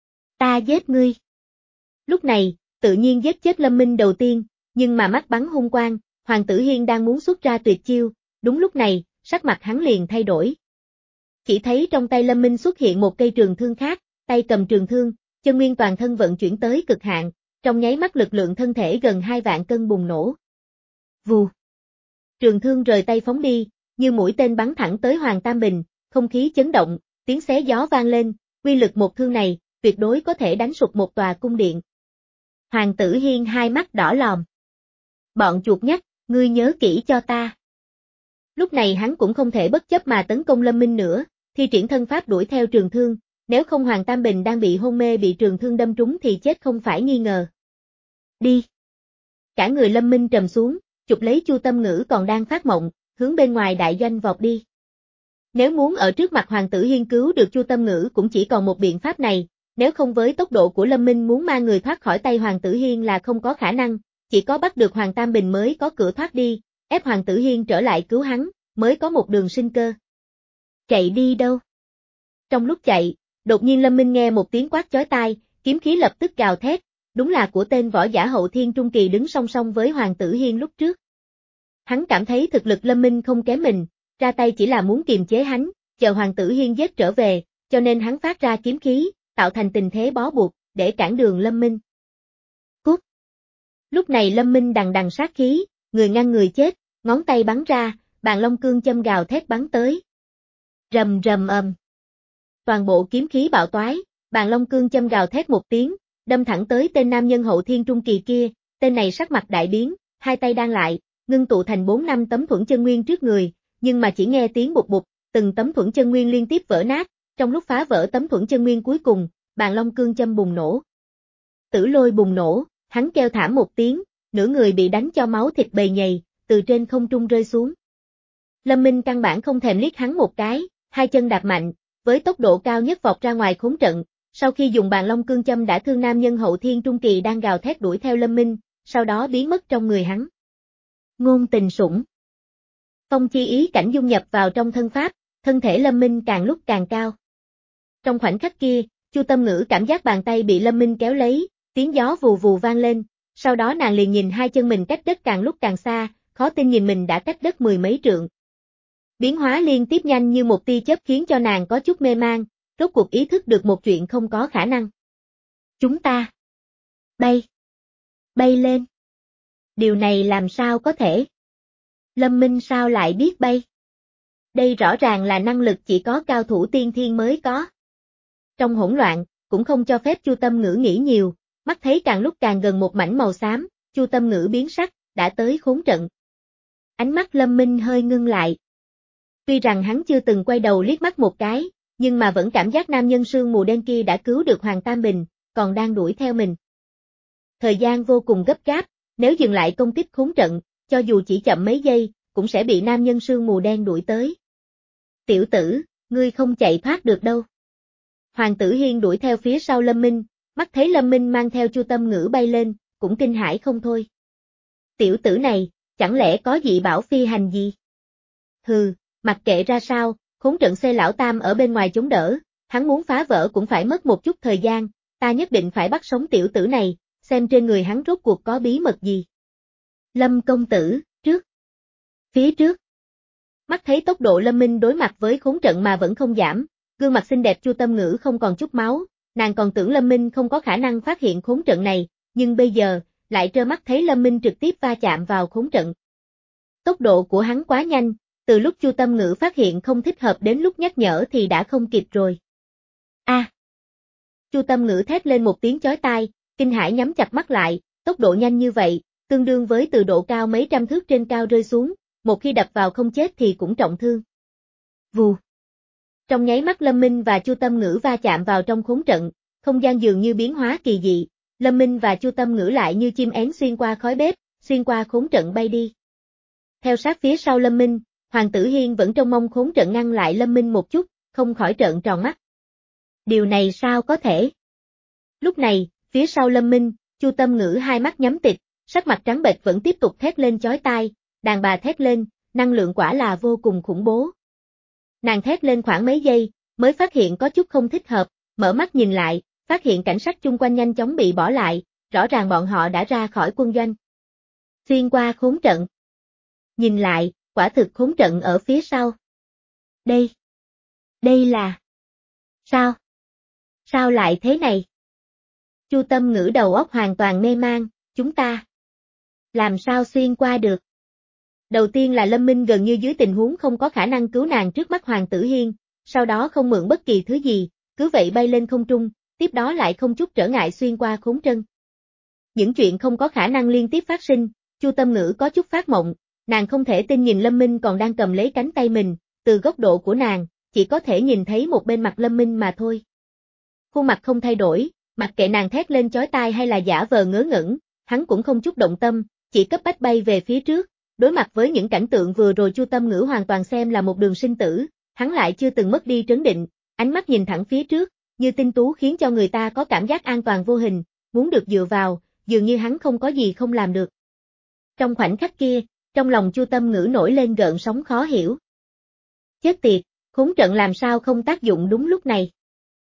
Ta giết ngươi. Lúc này, tự nhiên giết chết Lâm Minh đầu tiên, nhưng mà mắt bắn hung quang, Hoàng Tử Hiên đang muốn xuất ra tuyệt chiêu, đúng lúc này, sắc mặt hắn liền thay đổi. Chỉ thấy trong tay Lâm Minh xuất hiện một cây trường thương khác, tay cầm trường thương, chân nguyên toàn thân vận chuyển tới cực hạn, trong nháy mắt lực lượng thân thể gần hai vạn cân bùng nổ. Vù. Trường thương rời tay phóng đi, như mũi tên bắn thẳng tới Hoàng Tam Bình, không khí chấn động, tiếng xé gió vang lên, uy lực một thương này, tuyệt đối có thể đánh sụp một tòa cung điện. Hoàng Tử Hiên hai mắt đỏ lòm. Bọn chuột nhắt, ngươi nhớ kỹ cho ta. Lúc này hắn cũng không thể bất chấp mà tấn công Lâm Minh nữa, thi triển thân pháp đuổi theo trường thương, nếu không Hoàng Tam Bình đang bị hôn mê bị trường thương đâm trúng thì chết không phải nghi ngờ. Đi. Cả người Lâm Minh trầm xuống, chụp lấy Chu Tâm Ngữ còn đang phát mộng, hướng bên ngoài đại doanh vọt đi. Nếu muốn ở trước mặt Hoàng Tử Hiên cứu được Chu Tâm Ngữ cũng chỉ còn một biện pháp này, nếu không với tốc độ của Lâm Minh muốn mang người thoát khỏi tay Hoàng Tử Hiên là không có khả năng, chỉ có bắt được Hoàng Tam Bình mới có cửa thoát đi, ép Hoàng Tử Hiên trở lại cứu hắn, mới có một đường sinh cơ. Chạy đi đâu? Trong lúc chạy, đột nhiên Lâm Minh nghe một tiếng quát chói tai, kiếm khí lập tức gào thét, đúng là của tên võ giả hậu thiên trung kỳ đứng song song với Hoàng Tử Hiên lúc trước. Hắn cảm thấy thực lực Lâm Minh không kém mình, ra tay chỉ là muốn kiềm chế hắn, chờ Hoàng Tử Hiên giết trở về, cho nên hắn phát ra kiếm khí, tạo thành tình thế bó buộc, để cản đường Lâm Minh. Cút! Lúc này Lâm Minh đằng đằng sát khí, người ngăn người chết, ngón tay bắn ra, bàn long cương châm gào thét bắn tới. Rầm rầm ầm. Toàn bộ kiếm khí bạo toái, bàn long cương châm gào thét một tiếng, đâm thẳng tới tên nam nhân hậu thiên trung kỳ kia, tên này sắc mặt đại biến, hai tay đan lại, ngưng tụ thành bốn năm tấm thuẫn chân nguyên trước người, nhưng mà chỉ nghe tiếng bụt bụt, từng tấm thuẫn chân nguyên liên tiếp vỡ nát, trong lúc phá vỡ tấm thuẫn chân nguyên cuối cùng, bàn long cương châm bùng nổ. Tử lôi bùng nổ, hắn kêu thảm một tiếng, nửa người bị đánh cho máu thịt bầy nhầy, từ trên không trung rơi xuống. Lâm Minh căn bản không thèm liếc hắn một cái, hai chân đạp mạnh, với tốc độ cao nhất vọt ra ngoài khốn trận, sau khi dùng bàn long cương châm đã thương nam nhân hậu thiên trung kỳ đang gào thét đuổi theo Lâm Minh, sau đó biến mất trong người hắn. Ngôn tình sủng. Phong chi ý cảnh dung nhập vào trong thân pháp, thân thể Lâm Minh càng lúc càng cao. Trong khoảnh khắc kia, Chu Tâm Ngữ cảm giác bàn tay bị Lâm Minh kéo lấy, tiếng gió vù vù vang lên, sau đó nàng liền nhìn hai chân mình cách đất càng lúc càng xa, khó tin nhìn mình đã cách đất mười mấy trượng. Biến hóa liên tiếp nhanh như một tia chớp khiến cho nàng có chút mê mang, rốt cuộc ý thức được một chuyện không có khả năng. Chúng ta bay, bay lên. Điều này làm sao có thể? Lâm Minh sao lại biết bay? Đây rõ ràng là năng lực chỉ có cao thủ tiên thiên mới có. Trong hỗn loạn, cũng không cho phép Chu Tâm Ngữ nghĩ nhiều, mắt thấy càng lúc càng gần một mảnh màu xám, Chu Tâm Ngữ biến sắc, đã tới khốn trận. Ánh mắt Lâm Minh hơi ngưng lại. Tuy rằng hắn chưa từng quay đầu liếc mắt một cái, nhưng mà vẫn cảm giác nam nhân sương mù đen kia đã cứu được Hoàng Tam Bình, còn đang đuổi theo mình. Thời gian vô cùng gấp gáp, nếu dừng lại công kích khốn trận, cho dù chỉ chậm mấy giây, cũng sẽ bị nam nhân sương mù đen đuổi tới. Tiểu tử, ngươi không chạy thoát được đâu. Hoàng Tử Hiên đuổi theo phía sau Lâm Minh, mắt thấy Lâm Minh mang theo Chu Tâm Ngữ bay lên, cũng kinh hãi không thôi. Tiểu tử này, chẳng lẽ có dị bảo phi hành gì? Hừ, mặc kệ ra sao, khốn trận C lão tam ở bên ngoài chống đỡ, hắn muốn phá vỡ cũng phải mất một chút thời gian, ta nhất định phải bắt sống tiểu tử này, xem trên người hắn rốt cuộc có bí mật gì. Lâm công tử, trước. Phía trước. Mắt thấy tốc độ Lâm Minh đối mặt với khốn trận mà vẫn không giảm, gương mặt xinh đẹp Chu Tâm Ngữ không còn chút máu, nàng còn tưởng Lâm Minh không có khả năng phát hiện khốn trận này, nhưng bây giờ, lại trơ mắt thấy Lâm Minh trực tiếp va chạm vào khốn trận. Tốc độ của hắn quá nhanh, từ lúc Chu Tâm Ngữ phát hiện không thích hợp đến lúc nhắc nhở thì đã không kịp rồi. A! À. Chu Tâm Ngữ thét lên một tiếng chói tai, kinh hãi nhắm chặt mắt lại, tốc độ nhanh như vậy, tương đương với từ độ cao mấy trăm thước trên cao rơi xuống, một khi đập vào không chết thì cũng trọng thương. Vù. Trong nháy mắt Lâm Minh và Chu Tâm Ngữ va chạm vào trong khốn trận, không gian dường như biến hóa kỳ dị, Lâm Minh và Chu Tâm Ngữ lại như chim én xuyên qua khói bếp, xuyên qua khốn trận bay đi. Theo sát phía sau Lâm Minh, Hoàng Tử Hiên vẫn trông mong khốn trận ngăn lại Lâm Minh một chút, không khỏi trợn tròn mắt. Điều này sao có thể? Lúc này, phía sau Lâm Minh, Chu Tâm Ngữ hai mắt nhắm tịt, sắc mặt trắng bệch vẫn tiếp tục thét lên chói tai, đàn bà thét lên, năng lượng quả là vô cùng khủng bố. Nàng thét lên khoảng mấy giây, mới phát hiện có chút không thích hợp, mở mắt nhìn lại, phát hiện cảnh sát chung quanh nhanh chóng bị bỏ lại, rõ ràng bọn họ đã ra khỏi quân doanh. Xuyên qua khốn trận. Nhìn lại, quả thực khốn trận ở phía sau. Đây. Đây là... Sao? Sao lại thế này? Chu Tâm Ngữ đầu óc hoàn toàn mê mang, chúng ta. Làm sao xuyên qua được? Đầu tiên là Lâm Minh gần như dưới tình huống không có khả năng cứu nàng trước mắt Hoàng Tử Hiên, sau đó không mượn bất kỳ thứ gì, cứ vậy bay lên không trung, tiếp đó lại không chút trở ngại xuyên qua khốn trận. Những chuyện không có khả năng liên tiếp phát sinh, Chu Tâm Ngữ có chút phát mộng, nàng không thể tin nhìn Lâm Minh còn đang cầm lấy cánh tay mình, từ góc độ của nàng, chỉ có thể nhìn thấy một bên mặt Lâm Minh mà thôi. Khuôn mặt không thay đổi, mặc kệ nàng thét lên chói tai hay là giả vờ ngớ ngẩn, hắn cũng không chút động tâm, chỉ cấp bách bay về phía trước. Đối mặt với những cảnh tượng vừa rồi Chu Tâm Ngữ hoàn toàn xem là một đường sinh tử, hắn lại chưa từng mất đi trấn định, ánh mắt nhìn thẳng phía trước, như tinh tú khiến cho người ta có cảm giác an toàn vô hình, muốn được dựa vào, dường như hắn không có gì không làm được. Trong khoảnh khắc kia, trong lòng Chu Tâm Ngữ nổi lên gợn sóng khó hiểu. Chết tiệt, khốn trận làm sao không tác dụng đúng lúc này?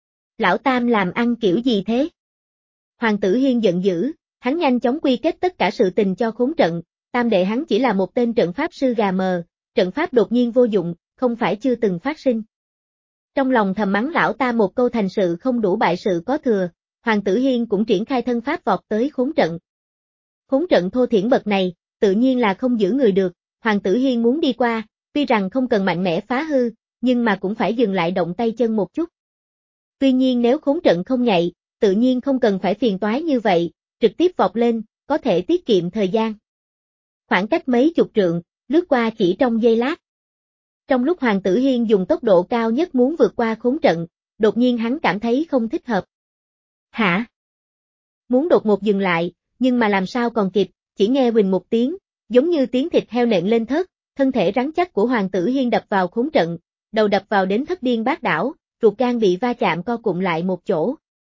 Lão Tam làm ăn kiểu gì thế? Hoàng Tử Hiên giận dữ, hắn nhanh chóng quy kết tất cả sự tình cho khốn trận, Tam đệ hắn chỉ là một tên trận pháp sư gà mờ, trận pháp đột nhiên vô dụng, không phải chưa từng phát sinh. Trong lòng thầm mắng lão ta một câu thành sự không đủ bại sự có thừa, Hoàng Tử Hiên cũng triển khai thân pháp vọt tới khốn trận. Khốn trận thô thiển bậc này, tự nhiên là không giữ người được, Hoàng Tử Hiên muốn đi qua, tuy rằng không cần mạnh mẽ phá hư, nhưng mà cũng phải dừng lại động tay chân một chút. Tuy nhiên nếu khốn trận không nhạy, tự nhiên không cần phải phiền toái như vậy, trực tiếp vọt lên, có thể tiết kiệm thời gian. Khoảng cách mấy chục trượng, lướt qua chỉ trong giây lát. Trong lúc Hoàng Tử Hiên dùng tốc độ cao nhất muốn vượt qua khốn trận, đột nhiên hắn cảm thấy không thích hợp. Hả? Muốn đột ngột dừng lại, nhưng mà làm sao còn kịp, chỉ nghe huỳnh một tiếng, giống như tiếng thịt heo nện lên thớt, thân thể rắn chắc của Hoàng Tử Hiên đập vào khốn trận, đầu đập vào đến thất điên bát đảo, ruột gan bị va chạm co cụm lại một chỗ.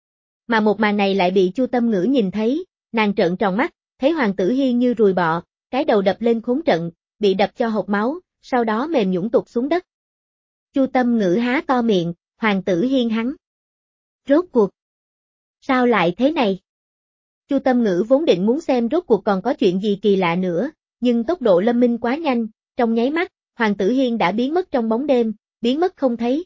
Mà một màn này lại bị Chu Tâm Ngữ nhìn thấy, nàng trợn tròn mắt, thấy Hoàng Tử Hiên như ruồi bọ, cái đầu đập lên khốn trận, bị đập cho hộc máu, sau đó mềm nhũn tụt xuống đất. Chu Tâm Ngữ há to miệng, Hoàng Tử Hiên hắn. Rốt cuộc. Sao lại thế này? Chu Tâm Ngữ vốn định muốn xem rốt cuộc còn có chuyện gì kỳ lạ nữa, nhưng tốc độ Lâm Minh quá nhanh, trong nháy mắt, Hoàng Tử Hiên đã biến mất trong bóng đêm, biến mất không thấy.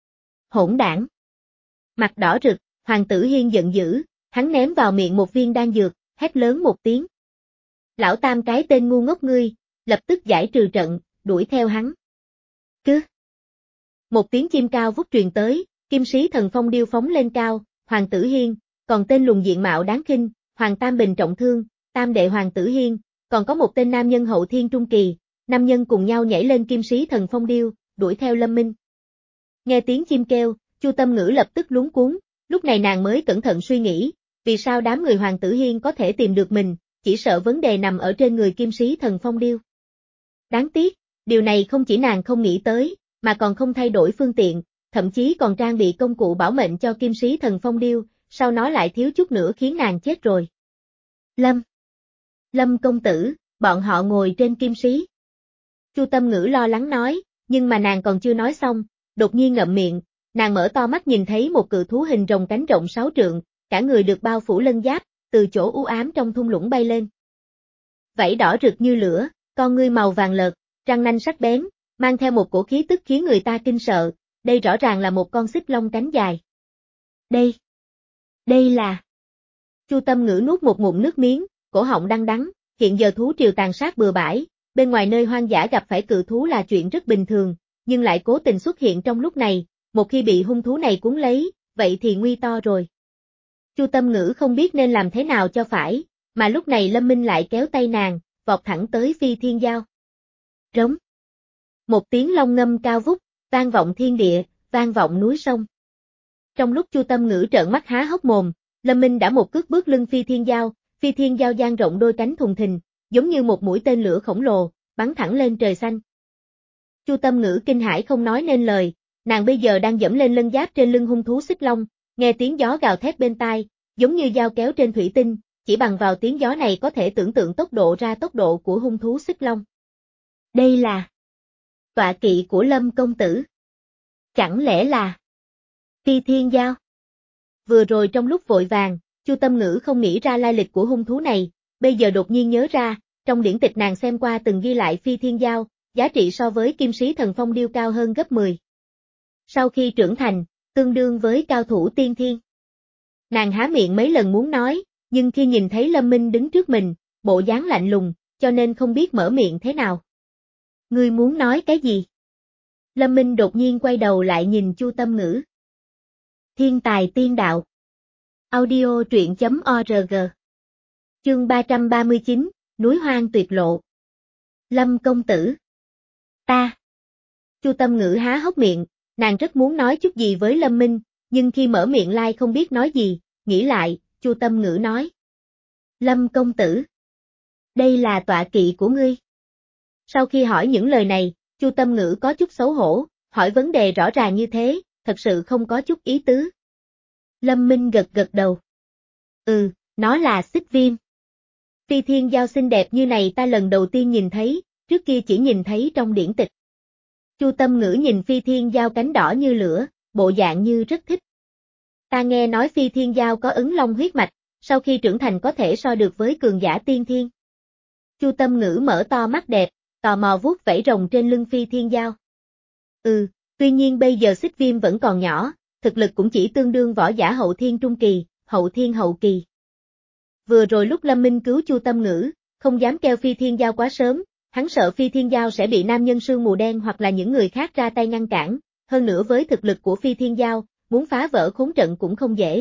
Hỗn đảng. Mặt đỏ rực, Hoàng Tử Hiên giận dữ, hắn ném vào miệng một viên đan dược, hét lớn một tiếng. Lão Tam cái tên ngu ngốc ngươi, lập tức giải trừ trận, đuổi theo hắn. Cứ. Một tiếng chim cao vút truyền tới, kim sĩ thần phong điêu phóng lên cao, Hoàng Tử Hiên, còn tên lùn diện mạo đáng khinh, Hoàng Tam Bình trọng thương, tam đệ Hoàng Tử Hiên, còn có một tên nam nhân hậu thiên trung kỳ, nam nhân cùng nhau nhảy lên kim sĩ thần phong điêu, đuổi theo Lâm Minh. Nghe tiếng chim kêu, Chu Tâm Ngữ lập tức luống cuống, lúc này nàng mới cẩn thận suy nghĩ, vì sao đám người Hoàng Tử Hiên có thể tìm được mình, chỉ sợ vấn đề nằm ở trên người kim sĩ thần phong điêu. Đáng tiếc, điều này không chỉ nàng không nghĩ tới, mà còn không thay đổi phương tiện, thậm chí còn trang bị công cụ bảo mệnh cho kim sĩ thần phong điêu, sau nó lại thiếu chút nữa khiến nàng chết rồi. Lâm. Lâm công tử, bọn họ ngồi trên kim sĩ. Chu Tâm Ngữ lo lắng nói, nhưng mà nàng còn chưa nói xong, đột nhiên ngậm miệng, nàng mở to mắt nhìn thấy một cự thú hình rồng cánh rộng sáu trượng, cả người được bao phủ lân giáp, từ chỗ u ám trong thung lũng bay lên. Vảy đỏ rực như lửa, con ngươi màu vàng lợt, răng nanh sắc bén, mang theo một cổ khí tức khiến người ta kinh sợ, đây rõ ràng là một con xích long cánh dài. Đây, đây là... Chu Tâm Ngữ nuốt một ngụm nước miếng, cổ họng đắng đắng, hiện giờ thú triều tàn sát bừa bãi, bên ngoài nơi hoang dã gặp phải cự thú là chuyện rất bình thường, nhưng lại cố tình xuất hiện trong lúc này, một khi bị hung thú này cuốn lấy, vậy thì nguy to rồi. Chu Tâm Ngữ không biết nên làm thế nào cho phải, mà lúc này Lâm Minh lại kéo tay nàng, vọt thẳng tới Phi Thiên Giao. Rống. Một tiếng long ngâm cao vút, vang vọng thiên địa, vang vọng núi sông. Trong lúc Chu Tâm Ngữ trợn mắt há hốc mồm, Lâm Minh đã một cước bước lưng Phi Thiên Giao, Phi Thiên Giao dang rộng đôi cánh thùng thình, giống như một mũi tên lửa khổng lồ, bắn thẳng lên trời xanh. Chu Tâm Ngữ kinh hãi không nói nên lời, nàng bây giờ đang dẫm lên lân giáp trên lưng hung thú xích long, nghe tiếng gió gào thét bên tai, giống như dao kéo trên thủy tinh, chỉ bằng vào tiếng gió này có thể tưởng tượng tốc độ ra tốc độ của hung thú xích long. Đây là... Tọa kỵ của Lâm công tử. Chẳng lẽ là Phi Thiên Giao? Vừa rồi trong lúc vội vàng, Chu Tâm Ngữ không nghĩ ra lai lịch của hung thú này, bây giờ đột nhiên nhớ ra, trong điển tịch nàng xem qua từng ghi lại Phi Thiên Giao, giá trị so với kim sĩ thần phong điêu cao hơn gấp mười. Sau khi trưởng thành, tương đương với cao thủ tiên thiên. Nàng há miệng mấy lần muốn nói, nhưng khi nhìn thấy Lâm Minh đứng trước mình, bộ dáng lạnh lùng, cho nên không biết mở miệng thế nào. Ngươi muốn nói cái gì? Lâm Minh đột nhiên quay đầu lại nhìn Chu Tâm Ngữ. Thiên tài tiên đạo. Audio truyện chấm org. Chương ba trăm ba mươi chín, núi hoang tuyệt lộ. Lâm công tử. Ta. Chu Tâm Ngữ há hốc miệng, nàng rất muốn nói chút gì với Lâm Minh, nhưng khi mở miệng lai không biết nói gì, nghĩ lại, Chu Tâm Ngữ nói. Lâm công tử. Đây là tọa kỵ của ngươi. Sau khi hỏi những lời này, Chu Tâm Ngữ có chút xấu hổ, hỏi vấn đề rõ ràng như thế, thật sự không có chút ý tứ. Lâm Minh gật gật đầu. Ừ, nó là xích viêm. Phi Thiên Giao xinh đẹp như này ta lần đầu tiên nhìn thấy, trước kia chỉ nhìn thấy trong điển tịch. Chu Tâm Ngữ nhìn Phi Thiên Giao cánh đỏ như lửa, bộ dạng như rất thích. Ta nghe nói Phi Thiên Giao có ứng long huyết mạch, sau khi trưởng thành có thể so được với cường giả tiên thiên. Chu Tâm Ngữ mở to mắt đẹp, tò mò vuốt vảy rồng trên lưng Phi Thiên Giao. Ừ, tuy nhiên bây giờ xích viêm vẫn còn nhỏ, thực lực cũng chỉ tương đương võ giả hậu thiên trung kỳ, hậu thiên hậu kỳ. Vừa rồi lúc Lâm Minh cứu Chu Tâm Ngữ, không dám kêu Phi Thiên Giao quá sớm, hắn sợ Phi Thiên Giao sẽ bị nam nhân sương mù đen hoặc là những người khác ra tay ngăn cản, hơn nữa với thực lực của Phi Thiên Giao, muốn phá vỡ khốn trận cũng không dễ.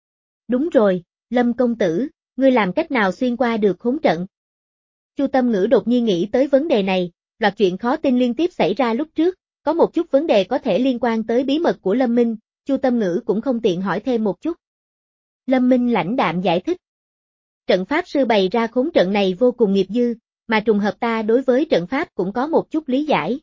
Đúng rồi, Lâm công tử, ngươi làm cách nào xuyên qua được khốn trận? Chu Tâm Ngữ đột nhiên nghĩ tới vấn đề này, loạt chuyện khó tin liên tiếp xảy ra lúc trước, có một chút vấn đề có thể liên quan tới bí mật của Lâm Minh, Chu Tâm Ngữ cũng không tiện hỏi thêm một chút. Lâm Minh lãnh đạm giải thích. Trận pháp sư bày ra khốn trận này vô cùng nghiệp dư, mà trùng hợp ta đối với trận pháp cũng có một chút lý giải.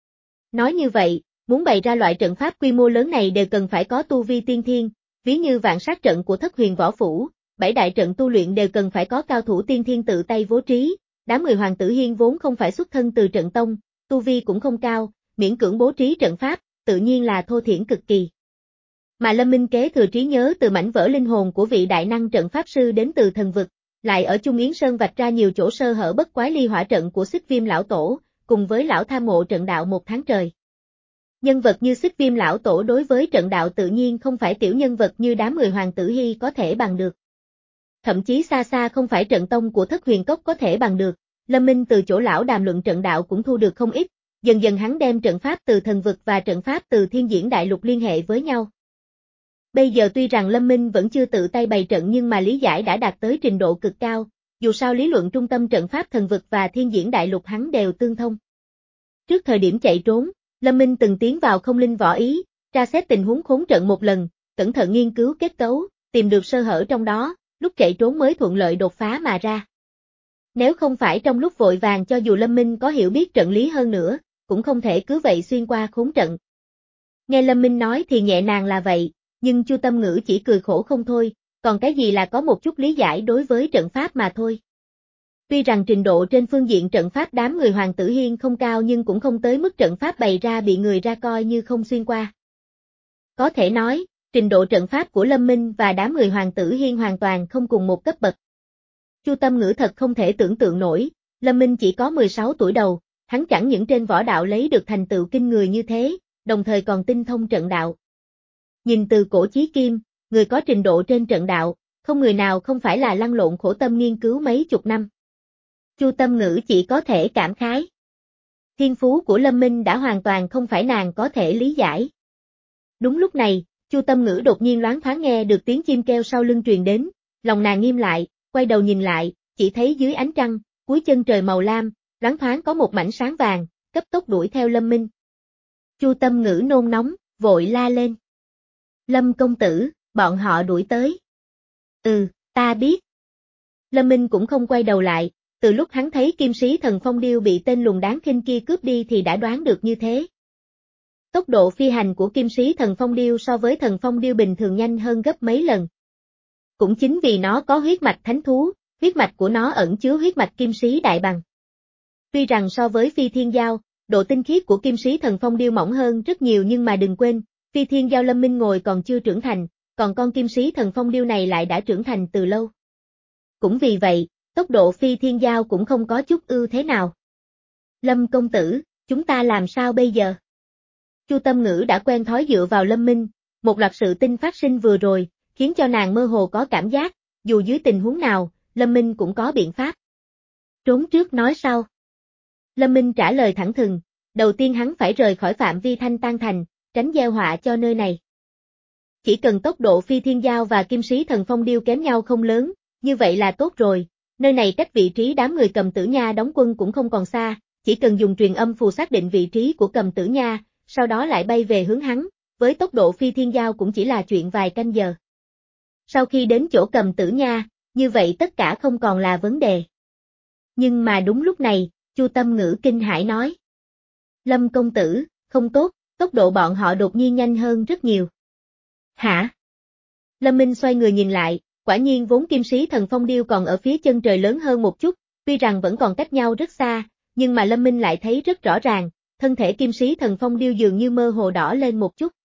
Nói như vậy, muốn bày ra loại trận pháp quy mô lớn này đều cần phải có tu vi tiên thiên, ví như vạn sát trận của Thất Huyền Võ Phủ, bảy đại trận tu luyện đều cần phải có cao thủ tiên thiên tự tay bố trí, đám mười hoàng tử hiên vốn không phải xuất thân từ trận tông, tu vi cũng không cao, miễn cưỡng bố trí trận pháp, tự nhiên là thô thiển cực kỳ. Mà Lâm Minh kế thừa trí nhớ từ mảnh vỡ linh hồn của vị đại năng trận pháp sư đến từ thần vực, lại ở Trung Yến Sơn vạch ra nhiều chỗ sơ hở bất quái ly hỏa trận của Xích Viêm lão tổ, cùng với lão tham mộ trận đạo một tháng trời. Nhân vật như Xích Viêm lão tổ đối với trận đạo tự nhiên không phải tiểu nhân vật như đám mười hoàng tử hy có thể bằng được. Thậm chí xa xa không phải trận tông của Thất Huyền Cốc có thể bằng được, Lâm Minh từ chỗ lão đàm luận trận đạo cũng thu được không ít, dần dần hắn đem trận pháp từ thần vực và trận pháp từ thiên diễn đại lục liên hệ với nhau. Bây giờ tuy rằng Lâm Minh vẫn chưa tự tay bày trận nhưng mà lý giải đã đạt tới trình độ cực cao, dù sao lý luận trung tâm trận pháp thần vực và thiên diễn đại lục hắn đều tương thông. Trước thời điểm chạy trốn, Lâm Minh từng tiến vào không linh võ ý, tra xét tình huống khốn trận một lần, cẩn thận nghiên cứu kết cấu, tìm được sơ hở trong đó, lúc chạy trốn mới thuận lợi đột phá mà ra. Nếu không phải trong lúc vội vàng cho dù Lâm Minh có hiểu biết trận lý hơn nữa, cũng không thể cứ vậy xuyên qua khốn trận. Nghe Lâm Minh nói thì nhẹ nhàng là vậy, nhưng Chu Tâm Ngữ chỉ cười khổ không thôi, còn cái gì là có một chút lý giải đối với trận pháp mà thôi. Tuy rằng trình độ trên phương diện trận pháp đám người hoàng tử hiên không cao nhưng cũng không tới mức trận pháp bày ra bị người ra coi như không xuyên qua. Có thể nói, trình độ trận pháp của Lâm Minh và đám người hoàng tử hiên hoàn toàn không cùng một cấp bậc. Chu Tâm Ngữ thật không thể tưởng tượng nổi, Lâm Minh chỉ có mười sáu tuổi đầu, hắn chẳng những trên võ đạo lấy được thành tựu kinh người như thế, đồng thời còn tinh thông trận đạo. Nhìn từ cổ chí kim, người có trình độ trên trận đạo, không người nào không phải là lăn lộn khổ tâm nghiên cứu mấy chục năm. Chu Tâm Ngữ chỉ có thể cảm khái. Thiên phú của Lâm Minh đã hoàn toàn không phải nàng có thể lý giải. Đúng lúc này, Chu Tâm Ngữ đột nhiên loáng thoáng nghe được tiếng chim kêu sau lưng truyền đến, lòng nàng nghiêm lại, quay đầu nhìn lại, chỉ thấy dưới ánh trăng, cuối chân trời màu lam, loáng thoáng có một mảnh sáng vàng, cấp tốc đuổi theo Lâm Minh. Chu Tâm Ngữ nôn nóng, vội la lên. Lâm công tử, bọn họ đuổi tới. Ừ, ta biết. Lâm Minh cũng không quay đầu lại, từ lúc hắn thấy kim sĩ thần phong điêu bị tên lùn đáng khinh kia cướp đi thì đã đoán được như thế. Tốc độ phi hành của kim sĩ thần phong điêu so với thần phong điêu bình thường nhanh hơn gấp mấy lần. Cũng chính vì nó có huyết mạch thánh thú, huyết mạch của nó ẩn chứa huyết mạch kim sĩ đại bằng. Tuy rằng so với Phi Thiên Giao, độ tinh khiết của kim sĩ thần phong điêu mỏng hơn rất nhiều nhưng mà đừng quên, phi thiên giao Lâm Minh ngồi còn chưa trưởng thành, còn con kim sĩ thần phong điêu này lại đã trưởng thành từ lâu. Cũng vì vậy, tốc độ phi thiên giao cũng không có chút ưu thế nào. Lâm công tử, chúng ta làm sao bây giờ? Chu Tâm Ngữ đã quen thói dựa vào Lâm Minh, một loạt sự tình phát sinh vừa rồi, khiến cho nàng mơ hồ có cảm giác, dù dưới tình huống nào, Lâm Minh cũng có biện pháp. Trốn trước nói sau. Lâm Minh trả lời thẳng thừng, đầu tiên hắn phải rời khỏi phạm vi Thanh Tan Thành, tránh gieo họa cho nơi này. Chỉ cần tốc độ phi thiên giao và kim sĩ thần phong điêu kém nhau không lớn, như vậy là tốt rồi, nơi này cách vị trí đám người Cầm Tử Nha đóng quân cũng không còn xa, chỉ cần dùng truyền âm phù xác định vị trí của Cầm Tử Nha, sau đó lại bay về hướng hắn, với tốc độ phi thiên giao cũng chỉ là chuyện vài canh giờ. Sau khi đến chỗ Cầm Tử Nha, như vậy tất cả không còn là vấn đề. Nhưng mà đúng lúc này, Chu Tâm Ngữ kinh hãi nói. Lâm công tử, không tốt, tốc độ bọn họ đột nhiên nhanh hơn rất nhiều. Hả? Lâm Minh xoay người nhìn lại, quả nhiên vốn kim sĩ thần phong điêu còn ở phía chân trời lớn hơn một chút, tuy rằng vẫn còn cách nhau rất xa, nhưng mà Lâm Minh lại thấy rất rõ ràng, thân thể kim sĩ thần phong điêu dường như mơ hồ đỏ lên một chút.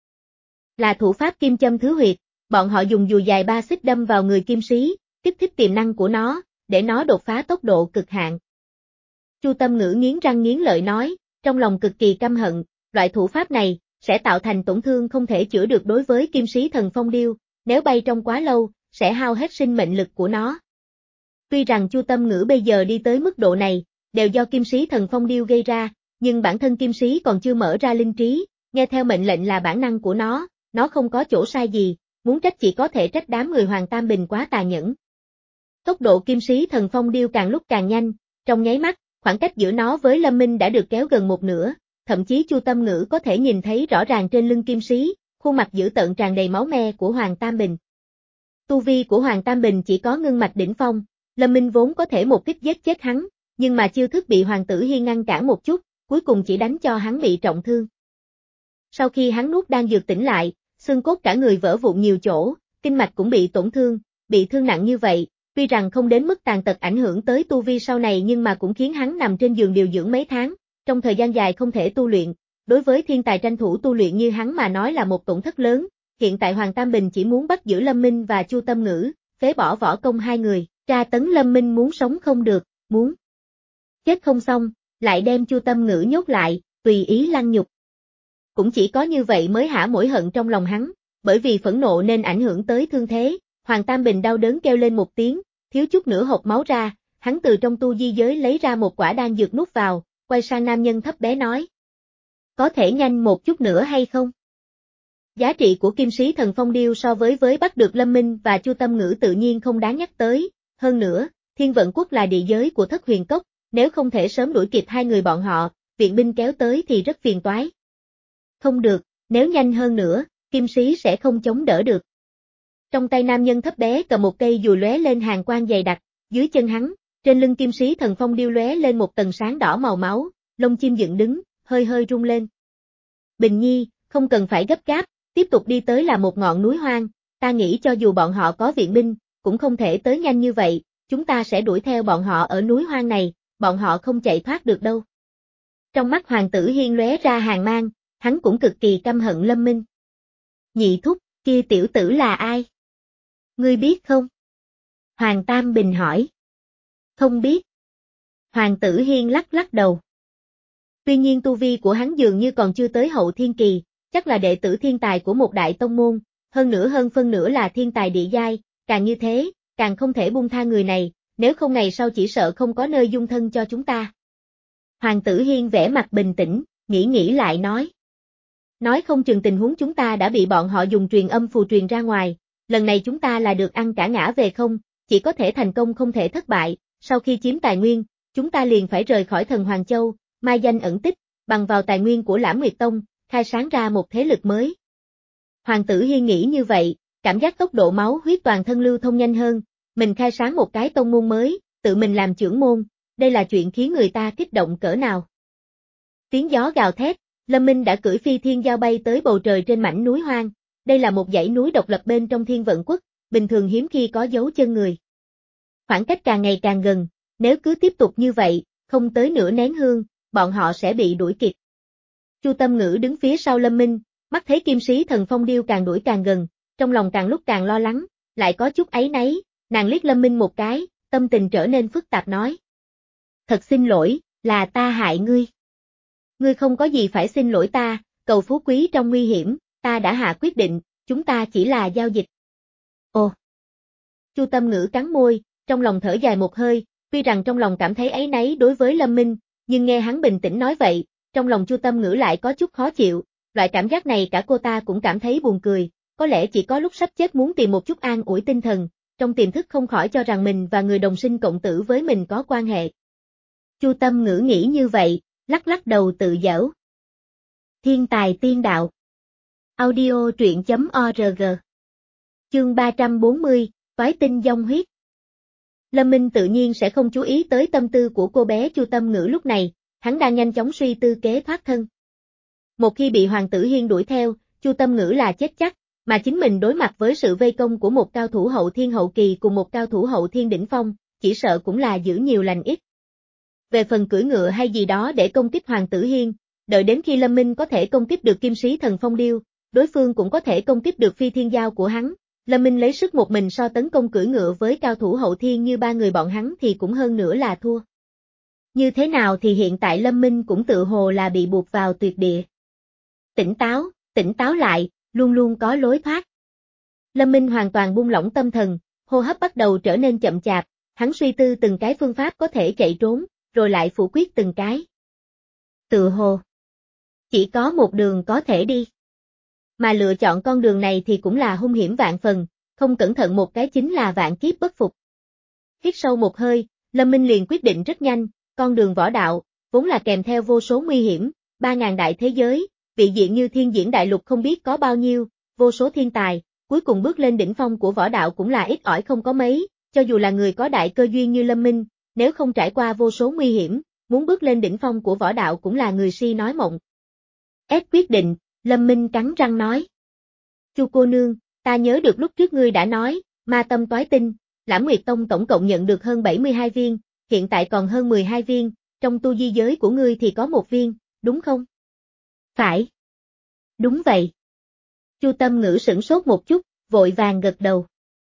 Là thủ pháp kim châm thứ huyệt, bọn họ dùng dùi dài ba xích đâm vào người kim sĩ, kích thích tiềm năng của nó, để nó đột phá tốc độ cực hạn. Chu Tâm Ngữ nghiến răng nghiến lợi nói, trong lòng cực kỳ căm hận, loại thủ pháp này sẽ tạo thành tổn thương không thể chữa được đối với kim sĩ thần phong điêu, nếu bay trong quá lâu, sẽ hao hết sinh mệnh lực của nó. Tuy rằng Chu Tâm Ngữ bây giờ đi tới mức độ này, đều do kim sĩ thần phong điêu gây ra, nhưng bản thân kim sĩ còn chưa mở ra linh trí, nghe theo mệnh lệnh là bản năng của nó, nó không có chỗ sai gì, muốn trách chỉ có thể trách đám người Hoàng Tam Bình quá tàn nhẫn. Tốc độ kim sĩ thần phong điêu càng lúc càng nhanh, trong nháy mắt, khoảng cách giữa nó với Lâm Minh đã được kéo gần một nửa, thậm chí Chu Tâm Ngữ có thể nhìn thấy rõ ràng trên lưng kim sĩ, khuôn mặt dữ tợn tràn đầy máu me của Hoàng Tam Bình. Tu vi của Hoàng Tam Bình chỉ có ngưng mạch đỉnh phong, Lâm Minh vốn có thể một kích giết chết hắn, nhưng mà chiêu thức bị Hoàng Tử Hiên ngăn cản một chút, cuối cùng chỉ đánh cho hắn bị trọng thương. Sau khi hắn nuốt đan dược tỉnh lại, xương cốt cả người vỡ vụn nhiều chỗ, kinh mạch cũng bị tổn thương, bị thương nặng như vậy, tuy rằng không đến mức tàn tật ảnh hưởng tới tu vi sau này nhưng mà cũng khiến hắn nằm trên giường điều dưỡng mấy tháng, trong thời gian dài không thể tu luyện, đối với thiên tài tranh thủ tu luyện như hắn mà nói là một tổn thất lớn, hiện tại Hoàng Tam Bình chỉ muốn bắt giữ Lâm Minh và Chu Tâm Ngữ, phế bỏ võ công hai người, tra tấn Lâm Minh muốn sống không được, muốn chết không xong, lại đem Chu Tâm Ngữ nhốt lại, tùy ý lăng nhục. Cũng chỉ có như vậy mới hả mối hận trong lòng hắn, bởi vì phẫn nộ nên ảnh hưởng tới thương thế, Hoàng Tam Bình đau đớn kêu lên một tiếng, thiếu chút nữa hộc máu ra, hắn từ trong tu di giới lấy ra một quả đan dược nuốt vào, quay sang nam nhân thấp bé nói. Có thể nhanh một chút nữa hay không? Giá trị của kim sĩ thần phong điêu so với với bắt được Lâm Minh và Chu Tâm Ngữ tự nhiên không đáng nhắc tới, hơn nữa, Thiên Vận Quốc là địa giới của Thất Huyền Cốc, nếu không thể sớm đuổi kịp hai người bọn họ, viện binh kéo tới thì rất phiền toái. Không được, nếu nhanh hơn nữa, kim sĩ sẽ không chống đỡ được. Trong tay nam nhân thấp bé cầm một cây dùi lóe lên hàn quang dày đặc, dưới chân hắn, trên lưng kim sĩ thần phong điêu lóe lên một tầng sáng đỏ màu máu, lông chim dựng đứng, hơi hơi rung lên. Bình Nhi, không cần phải gấp gáp, tiếp tục đi tới là một ngọn núi hoang, ta nghĩ cho dù bọn họ có viện binh, cũng không thể tới nhanh như vậy, chúng ta sẽ đuổi theo bọn họ ở núi hoang này, bọn họ không chạy thoát được đâu. Trong mắt Hoàng Tử Hiên lóe ra hàn mang, hắn cũng cực kỳ căm hận Lâm Minh. Nhị thúc, kia tiểu tử là ai? Ngươi biết không? Hoàng Tam Bình hỏi. Không biết. Hoàng Tử Hiên lắc lắc đầu. Tuy nhiên tu vi của hắn dường như còn chưa tới hậu thiên kỳ, chắc là đệ tử thiên tài của một đại tông môn, hơn nữa hơn phân nửa là thiên tài địa giai, càng như thế, càng không thể buông tha người này, nếu không ngày sau chỉ sợ không có nơi dung thân cho chúng ta. Hoàng Tử Hiên vẻ mặt bình tĩnh, nghĩ nghĩ lại nói. Nói không chừng tình huống chúng ta đã bị bọn họ dùng truyền âm phù truyền ra ngoài, lần này chúng ta là được ăn cả ngã về không, chỉ có thể thành công không thể thất bại, sau khi chiếm tài nguyên, chúng ta liền phải rời khỏi Thần Hoàng Châu, mai danh ẩn tích, bằng vào tài nguyên của Lãm Nguyệt Tông, khai sáng ra một thế lực mới. Hoàng Tử Hiên nghĩ như vậy, cảm giác tốc độ máu huyết toàn thân lưu thông nhanh hơn, mình khai sáng một cái tông môn mới, tự mình làm trưởng môn, đây là chuyện khiến người ta kích động cỡ nào. Tiếng gió gào thét, Lâm Minh đã cưỡi phi thiên giao bay tới bầu trời trên mảnh núi hoang, đây là một dãy núi độc lập bên trong Thiên Vận Quốc, bình thường hiếm khi có dấu chân người. Khoảng cách càng ngày càng gần, nếu cứ tiếp tục như vậy, không tới nửa nén hương, bọn họ sẽ bị đuổi kịp. Chu Tâm Ngữ đứng phía sau Lâm Minh, mắt thấy kim sĩ thần phong điêu càng đuổi càng gần, trong lòng càng lúc càng lo lắng, lại có chút áy náy, nàng liếc Lâm Minh một cái, tâm tình trở nên phức tạp nói. Thật xin lỗi, là ta hại ngươi. Ngươi không có gì phải xin lỗi ta, cầu phú quý trong nguy hiểm, ta đã hạ quyết định, chúng ta chỉ là giao dịch. Ồ! Chu Tâm Ngữ cắn môi, trong lòng thở dài một hơi, tuy rằng trong lòng cảm thấy áy náy đối với Lâm Minh, nhưng nghe hắn bình tĩnh nói vậy, trong lòng Chu Tâm Ngữ lại có chút khó chịu, loại cảm giác này cả cô ta cũng cảm thấy buồn cười, có lẽ chỉ có lúc sắp chết muốn tìm một chút an ủi tinh thần, trong tiềm thức không khỏi cho rằng mình và người đồng sinh cộng tử với mình có quan hệ. Chu Tâm Ngữ nghĩ như vậy, lắc lắc đầu tự giễu. Thiên tài tiên đạo. Audio truyện chấm org. Chương ba trăm bốn mươi, Toái tinh dông huyết. Lâm Minh tự nhiên sẽ không chú ý tới tâm tư của cô bé Chu Tâm Ngữ lúc này, hắn đang nhanh chóng suy tư kế thoát thân. Một khi bị Hoàng Tử Hiên đuổi theo, Chu Tâm Ngữ là chết chắc, mà chính mình đối mặt với sự vây công của một cao thủ hậu thiên hậu kỳ cùng một cao thủ hậu thiên đỉnh phong, chỉ sợ cũng là giữ nhiều lành ít. Về phần cưỡi ngựa hay gì đó để công kích Hoàng Tử Hiên, đợi đến khi Lâm Minh có thể công kích được kim sĩ thần phong điêu, đối phương cũng có thể công kích được phi thiên giao của hắn. Lâm Minh lấy sức một mình so tấn công cưỡi ngựa với cao thủ hậu thiên như ba người bọn hắn thì cũng hơn nữa là thua. Như thế nào thì hiện tại Lâm Minh cũng tự hồ là bị buộc vào tuyệt địa. Tỉnh táo, tỉnh táo lại, luôn luôn có lối thoát. Lâm Minh hoàn toàn buông lỏng tâm thần, hô hấp bắt đầu trở nên chậm chạp, hắn suy tư từng cái phương pháp có thể chạy trốn, rồi lại phủ quyết từng cái. Tự hồ, chỉ có một đường có thể đi. Mà lựa chọn con đường này thì cũng là hung hiểm vạn phần, không cẩn thận một cái chính là vạn kiếp bất phục. Hít sâu một hơi, Lâm Minh liền quyết định rất nhanh, con đường võ đạo, vốn là kèm theo vô số nguy hiểm, ba ngàn đại thế giới, vị diện như thiên diễn đại lục không biết có bao nhiêu, vô số thiên tài, cuối cùng bước lên đỉnh phong của võ đạo cũng là ít ỏi không có mấy, cho dù là người có đại cơ duyên như Lâm Minh, nếu không trải qua vô số nguy hiểm, muốn bước lên đỉnh phong của võ đạo cũng là người si nói mộng. Ép quyết định, Lâm Minh cắn răng nói. Chu cô nương, ta nhớ được lúc trước ngươi đã nói, ma tâm toái tinh, Lãm Nguyệt Tông tổng cộng nhận được hơn bảy mươi hai viên, hiện tại còn hơn mười hai viên, trong tu di giới của ngươi thì có một viên, đúng không? Phải. Đúng vậy. Chu Tâm Ngữ sửng sốt một chút, vội vàng gật đầu.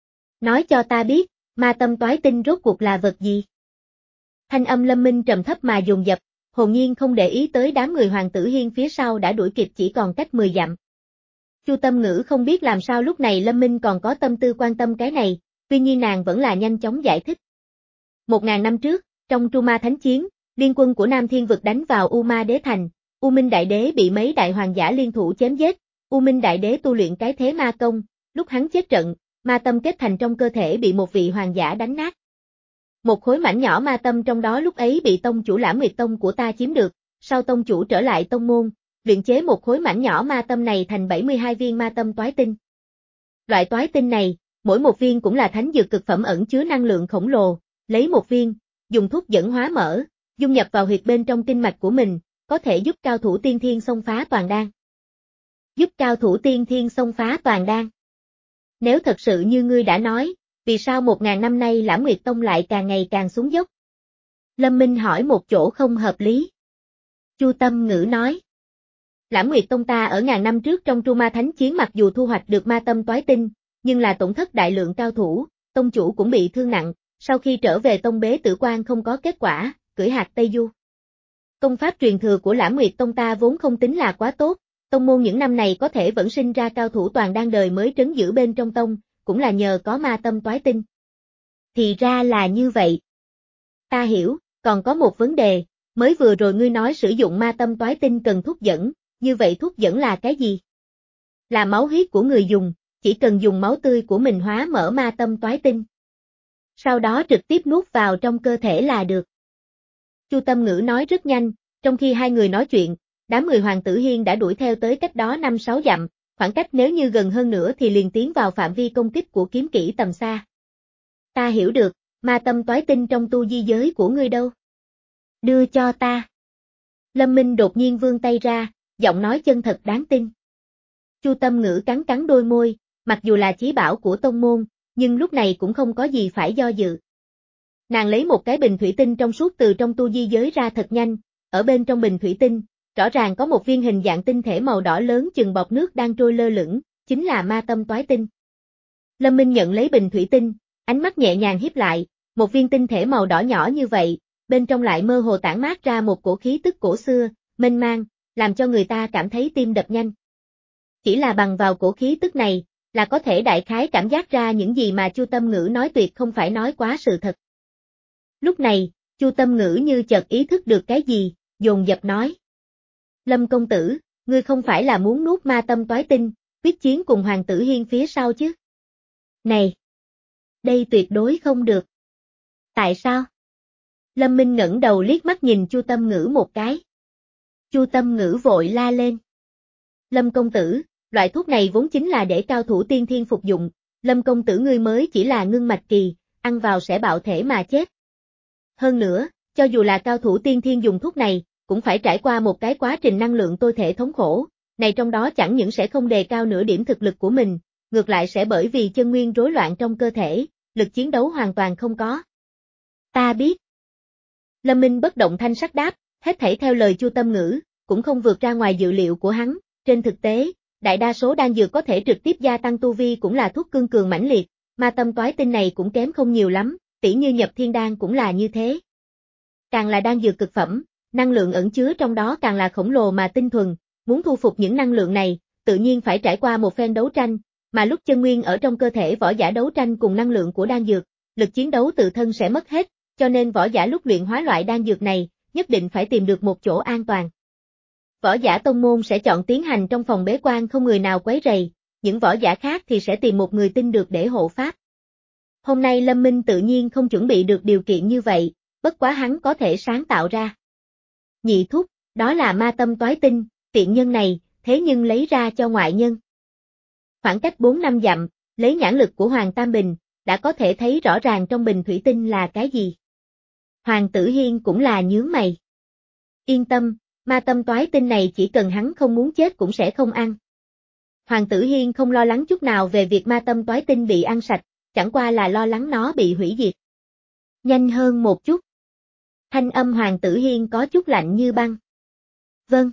Nói cho ta biết, ma tâm toái tinh rốt cuộc là vật gì? Thanh âm Lâm Minh trầm thấp mà dồn dập, hồn nhiên không để ý tới đám người Hoàng Tử Hiên phía sau đã đuổi kịp chỉ còn cách mười dặm. Chu Tâm Ngữ không biết làm sao lúc này Lâm Minh còn có tâm tư quan tâm cái này, tuy nhiên nàng vẫn là nhanh chóng giải thích. Một ngàn năm trước, trong Tru Ma Thánh Chiến, liên quân của Nam Thiên Vực đánh vào U Ma Đế Thành, U Minh Đại Đế bị mấy đại hoàng giả liên thủ chém giết, U Minh Đại Đế tu luyện cái thế ma công, lúc hắn chết trận, ma tâm kết thành trong cơ thể bị một vị hoàng giả đánh nát. Một khối mảnh nhỏ ma tâm trong đó lúc ấy bị tông chủ Lãm Nguyệt Tông của ta chiếm được, sau tông chủ trở lại tông môn, luyện chế một khối mảnh nhỏ ma tâm này thành bảy mươi hai viên ma tâm toái tinh. Loại toái tinh này, mỗi một viên cũng là thánh dược cực phẩm ẩn chứa năng lượng khổng lồ, lấy một viên, dùng thuốc dẫn hóa mỡ, dung nhập vào huyệt bên trong kinh mạch của mình, có thể giúp cao thủ tiên thiên xông phá toàn đan. Giúp cao thủ tiên thiên xông phá toàn đan. Nếu thật sự như ngươi đã nói, vì sao một ngàn năm nay Lãm Nguyệt Tông lại càng ngày càng xuống dốc? Lâm Minh hỏi một chỗ không hợp lý. Chu Tâm Ngữ nói. Lãm Nguyệt Tông ta ở ngàn năm trước trong Tru Ma Thánh Chiến mặc dù thu hoạch được ma tâm toái tinh, nhưng là tổn thất đại lượng cao thủ, tông chủ cũng bị thương nặng, sau khi trở về tông bế tử quan không có kết quả, cưỡi hạt Tây Du. Công pháp truyền thừa của Lãm Nguyệt Tông ta vốn không tính là quá tốt, tông môn những năm này có thể vẫn sinh ra cao thủ toàn đan đời mới trấn giữ bên trong tông, cũng là nhờ có ma tâm toái tinh. Thì ra là như vậy. Ta hiểu, còn có một vấn đề, mới vừa rồi ngươi nói sử dụng ma tâm toái tinh cần thuốc dẫn, như vậy thuốc dẫn là cái gì? Là máu huyết của người dùng, chỉ cần dùng máu tươi của mình hóa mở ma tâm toái tinh. Sau đó trực tiếp nuốt vào trong cơ thể là được. Chu Tâm Ngữ nói rất nhanh, trong khi hai người nói chuyện, đám người Hoàng Tử Hiên đã đuổi theo tới cách đó năm sáu dặm, khoảng cách nếu như gần hơn nữa thì liền tiến vào phạm vi công kích của kiếm kỹ tầm xa. Ta hiểu được, ma tâm toái tinh trong tu di giới của ngươi đâu? Đưa cho ta. Lâm Minh đột nhiên vươn tay ra, giọng nói chân thật đáng tin. Chu Tâm Ngữ cắn cắn đôi môi, mặc dù là chí bảo của tông môn, nhưng lúc này cũng không có gì phải do dự. Nàng lấy một cái bình thủy tinh trong suốt từ trong tu di giới ra thật nhanh, ở bên trong bình thủy tinh, rõ ràng có một viên hình dạng tinh thể màu đỏ lớn chừng bọt nước đang trôi lơ lửng, chính là ma tâm toái tinh. Lâm Minh nhận lấy bình thủy tinh, ánh mắt nhẹ nhàng híp lại, một viên tinh thể màu đỏ nhỏ như vậy, bên trong lại mơ hồ tản mát ra một cổ khí tức cổ xưa, mênh mang, làm cho người ta cảm thấy tim đập nhanh. Chỉ là bằng vào cổ khí tức này, là có thể đại khái cảm giác ra những gì mà Chu Tâm Ngữ nói tuyệt không phải nói quá sự thật. Lúc này, Chu Tâm Ngữ như chợt ý thức được cái gì, dồn dập nói. Lâm công tử, ngươi không phải là muốn nuốt ma tâm toái tinh, quyết chiến cùng Hoàng Tử Hiên phía sau chứ? Này! Đây tuyệt đối không được. Tại sao? Lâm Minh ngẩng đầu liếc mắt nhìn Chu Tâm Ngữ một cái. Chu Tâm Ngữ vội la lên. Lâm công tử, loại thuốc này vốn chính là để cao thủ tiên thiên phục dụng, Lâm công tử ngươi mới chỉ là ngưng mạch kỳ, ăn vào sẽ bạo thể mà chết. Hơn nữa, cho dù là cao thủ tiên thiên dùng thuốc này, cũng phải trải qua một cái quá trình năng lượng tôi thể thống khổ, này trong đó chẳng những sẽ không đề cao nửa điểm thực lực của mình, ngược lại sẽ bởi vì chân nguyên rối loạn trong cơ thể, lực chiến đấu hoàn toàn không có. Ta biết. Lâm Minh bất động thanh sắc đáp, hết thảy theo lời Chu Tâm Ngữ, cũng không vượt ra ngoài dự liệu của hắn, trên thực tế, đại đa số đan dược có thể trực tiếp gia tăng tu vi cũng là thuốc cương cường mãnh liệt, ma tâm toái tinh này cũng kém không nhiều lắm, tỉ như nhập thiên đan cũng là như thế. Càng là đan dược cực phẩm, năng lượng ẩn chứa trong đó càng là khổng lồ mà tinh thuần, muốn thu phục những năng lượng này, tự nhiên phải trải qua một phen đấu tranh, mà lúc chân nguyên ở trong cơ thể võ giả đấu tranh cùng năng lượng của đan dược, lực chiến đấu tự thân sẽ mất hết, cho nên võ giả lúc luyện hóa loại đan dược này, nhất định phải tìm được một chỗ an toàn. Võ giả tông môn sẽ chọn tiến hành trong phòng bế quan không người nào quấy rầy, những võ giả khác thì sẽ tìm một người tin được để hộ pháp. Hôm nay Lâm Minh tự nhiên không chuẩn bị được điều kiện như vậy, bất quá hắn có thể sáng tạo ra. Nhị thúc, đó là ma tâm toái tinh, tiện nhân này, thế nhưng lấy ra cho ngoại nhân. Khoảng cách bốn năm dặm, lấy nhãn lực của Hoàng Tam Bình, đã có thể thấy rõ ràng trong bình thủy tinh là cái gì. Hoàng Tử Hiên cũng là nhướng mày. Yên tâm, ma tâm toái tinh này chỉ cần hắn không muốn chết cũng sẽ không ăn. Hoàng Tử Hiên không lo lắng chút nào về việc ma tâm toái tinh bị ăn sạch, chẳng qua là lo lắng nó bị hủy diệt. Nhanh hơn một chút. Thanh âm Hoàng Tử Hiên có chút lạnh như băng. Vâng.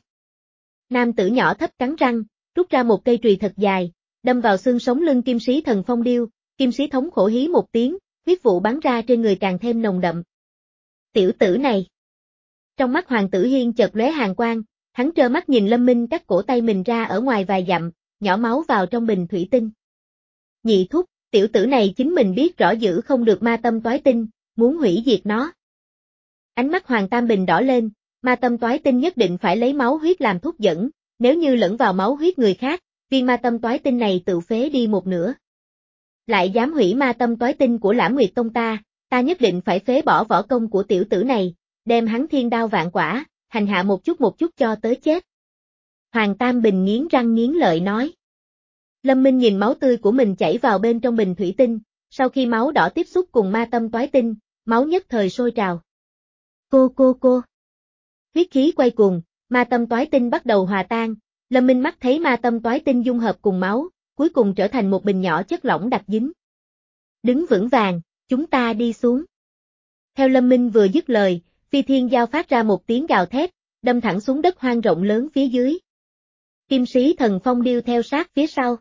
Nam tử nhỏ thấp cắn răng, rút ra một cây chùy thật dài, đâm vào xương sống lưng Kim Sĩ Thần Phong Điêu, Kim Sĩ thống khổ hí một tiếng, huyết vụ bắn ra trên người càng thêm nồng đậm. Tiểu tử này. Trong mắt Hoàng Tử Hiên chợt lóe hàn quang, hắn trơ mắt nhìn Lâm Minh cắt cổ tay mình ra ở ngoài vài dặm, nhỏ máu vào trong bình thủy tinh. Nhị thúc, tiểu tử này chính mình biết rõ giữ không được ma tâm toái tinh, muốn hủy diệt nó. Ánh mắt Hoàng Tam Bình đỏ lên, ma tâm toái tinh nhất định phải lấy máu huyết làm thuốc dẫn, nếu như lẫn vào máu huyết người khác, viên ma tâm toái tinh này tự phế đi một nửa. Lại dám hủy ma tâm toái tinh của Lãm Nguyệt Tông ta, ta nhất định phải phế bỏ võ công của tiểu tử này, đem hắn thiên đao vạn quả, hành hạ một chút một chút cho tới chết. Hoàng Tam Bình nghiến răng nghiến lợi nói. Lâm Minh nhìn máu tươi của mình chảy vào bên trong bình thủy tinh, sau khi máu đỏ tiếp xúc cùng ma tâm toái tinh, máu nhất thời sôi trào. Cô cô cô. Huyết khí quay cuồng, ma tâm toái tinh bắt đầu hòa tan, Lâm Minh mắt thấy ma tâm toái tinh dung hợp cùng máu, cuối cùng trở thành một bình nhỏ chất lỏng đặc dính. Đứng vững vàng, chúng ta đi xuống. Theo Lâm Minh vừa dứt lời, Phi Thiên Giao phát ra một tiếng gào thét, đâm thẳng xuống đất hoang rộng lớn phía dưới. Kim Sĩ Thần Phong Điêu theo sát phía sau.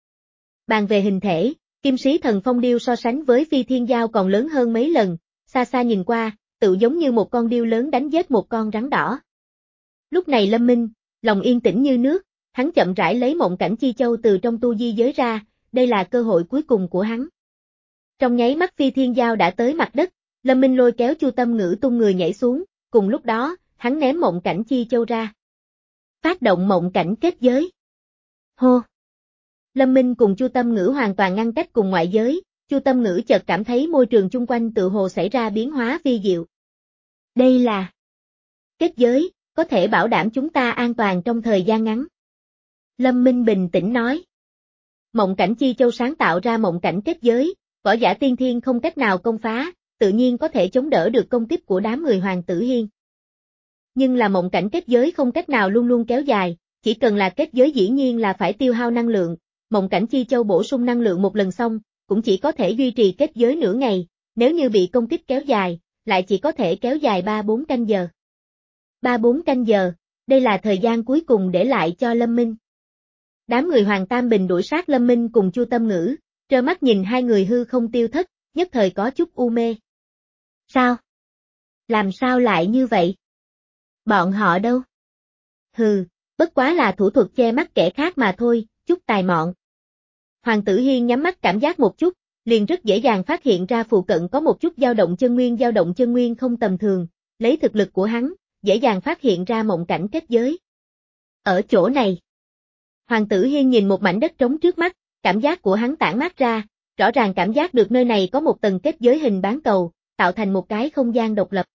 Bàn về hình thể, Kim Sĩ Thần Phong Điêu so sánh với Phi Thiên Giao còn lớn hơn mấy lần, xa xa nhìn qua, tự giống như một con điêu lớn đánh giết một con rắn đỏ. Lúc này Lâm Minh, lòng yên tĩnh như nước, hắn chậm rãi lấy Mộng Cảnh Chi Châu từ trong tu di giới ra, đây là cơ hội cuối cùng của hắn. Trong nháy mắt Phi Thiên Giao đã tới mặt đất, Lâm Minh lôi kéo Chu Tâm Ngữ tung người nhảy xuống, cùng lúc đó, hắn ném Mộng Cảnh Chi Châu ra. Phát động Mộng Cảnh kết giới. Hô! Lâm Minh cùng Chu Tâm Ngữ hoàn toàn ngăn cách cùng ngoại giới, Chu Tâm Ngữ chợt cảm thấy môi trường chung quanh tự hồ xảy ra biến hóa vi diệu. Đây là kết giới, có thể bảo đảm chúng ta an toàn trong thời gian ngắn. Lâm Minh bình tĩnh nói. Mộng Cảnh Chi Châu sáng tạo ra mộng cảnh kết giới, võ giả tiên thiên không cách nào công phá, tự nhiên có thể chống đỡ được công kích của đám người Hoàng Tử Hiên. Nhưng là mộng cảnh kết giới không cách nào luôn luôn kéo dài, chỉ cần là kết giới dĩ nhiên là phải tiêu hao năng lượng, Mộng Cảnh Chi Châu bổ sung năng lượng một lần xong, cũng chỉ có thể duy trì kết giới nửa ngày, nếu như bị công kích kéo dài, lại chỉ có thể kéo dài ba bốn canh giờ. ba bốn canh giờ, đây là thời gian cuối cùng để lại cho Lâm Minh. Đám người Hoàng Tam Bình đuổi sát Lâm Minh cùng Chu Tâm Ngữ, trơ mắt nhìn hai người hư không tiêu thất, nhất thời có chút u mê. Sao? Làm sao lại như vậy? Bọn họ đâu? Hừ, bất quá là thủ thuật che mắt kẻ khác mà thôi, chút tài mọn. Hoàng Tử Hiên nhắm mắt cảm giác một chút, liền rất dễ dàng phát hiện ra phụ cận có một chút dao động chân nguyên dao động chân nguyên không tầm thường, lấy thực lực của hắn, dễ dàng phát hiện ra mộng cảnh kết giới. Ở chỗ này, Hoàng Tử Hiên nhìn một mảnh đất trống trước mắt, cảm giác của hắn tản mát ra, rõ ràng cảm giác được nơi này có một tầng kết giới hình bán cầu, tạo thành một cái không gian độc lập.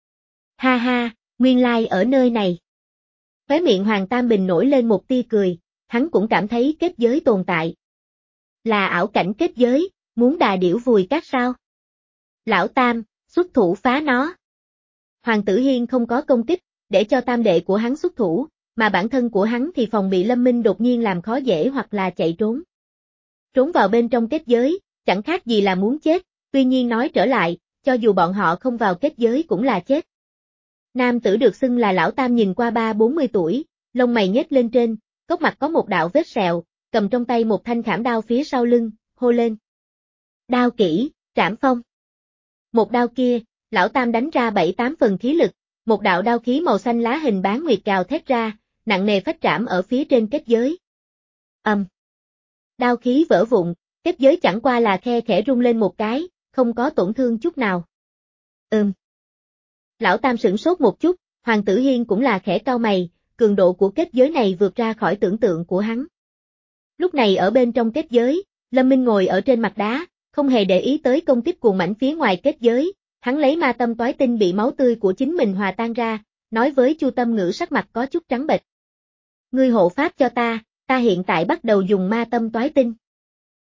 Ha ha, nguyên lai ở nơi này. Khóe miệng Hoàng Tam Bình nổi lên một tia cười, hắn cũng cảm thấy kết giới tồn tại. Là ảo cảnh kết giới, muốn đà điểu vùi cát sao? Lão Tam, xuất thủ phá nó. Hoàng Tử Hiên không có công kích, để cho tam đệ của hắn xuất thủ, mà bản thân của hắn thì phòng bị Lâm Minh đột nhiên làm khó dễ hoặc là chạy trốn. Trốn vào bên trong kết giới, chẳng khác gì là muốn chết, tuy nhiên nói trở lại, cho dù bọn họ không vào kết giới cũng là chết. Nam tử được xưng là Lão Tam nhìn qua ba bốn mươi tuổi, lông mày nhếch lên trên, góc mặt có một đạo vết sẹo, cầm trong tay một thanh khảm đao phía sau lưng, hô lên. Đao kỹ, trảm phong. Một đao kia, Lão Tam đánh ra bảy tám phần khí lực, một đạo đao khí màu xanh lá hình bán nguyệt gào thét ra, nặng nề phách trảm ở phía trên kết giới. Ầm. Um. Đao khí vỡ vụn, kết giới chẳng qua là khe khẽ rung lên một cái, không có tổn thương chút nào. Ừm. Lão Tam sửng sốt một chút, Hoàng Tử Hiên cũng là khẽ cau mày, cường độ của kết giới này vượt ra khỏi tưởng tượng của hắn. Lúc này ở bên trong kết giới, Lâm Minh ngồi ở trên mặt đá, không hề để ý tới công kích cuồng mãnh phía ngoài kết giới, hắn lấy ma tâm toái tinh bị máu tươi của chính mình hòa tan ra, nói với Chu Tâm Ngữ sắc mặt có chút trắng bệch. Ngươi hộ pháp cho ta, ta hiện tại bắt đầu dùng ma tâm toái tinh.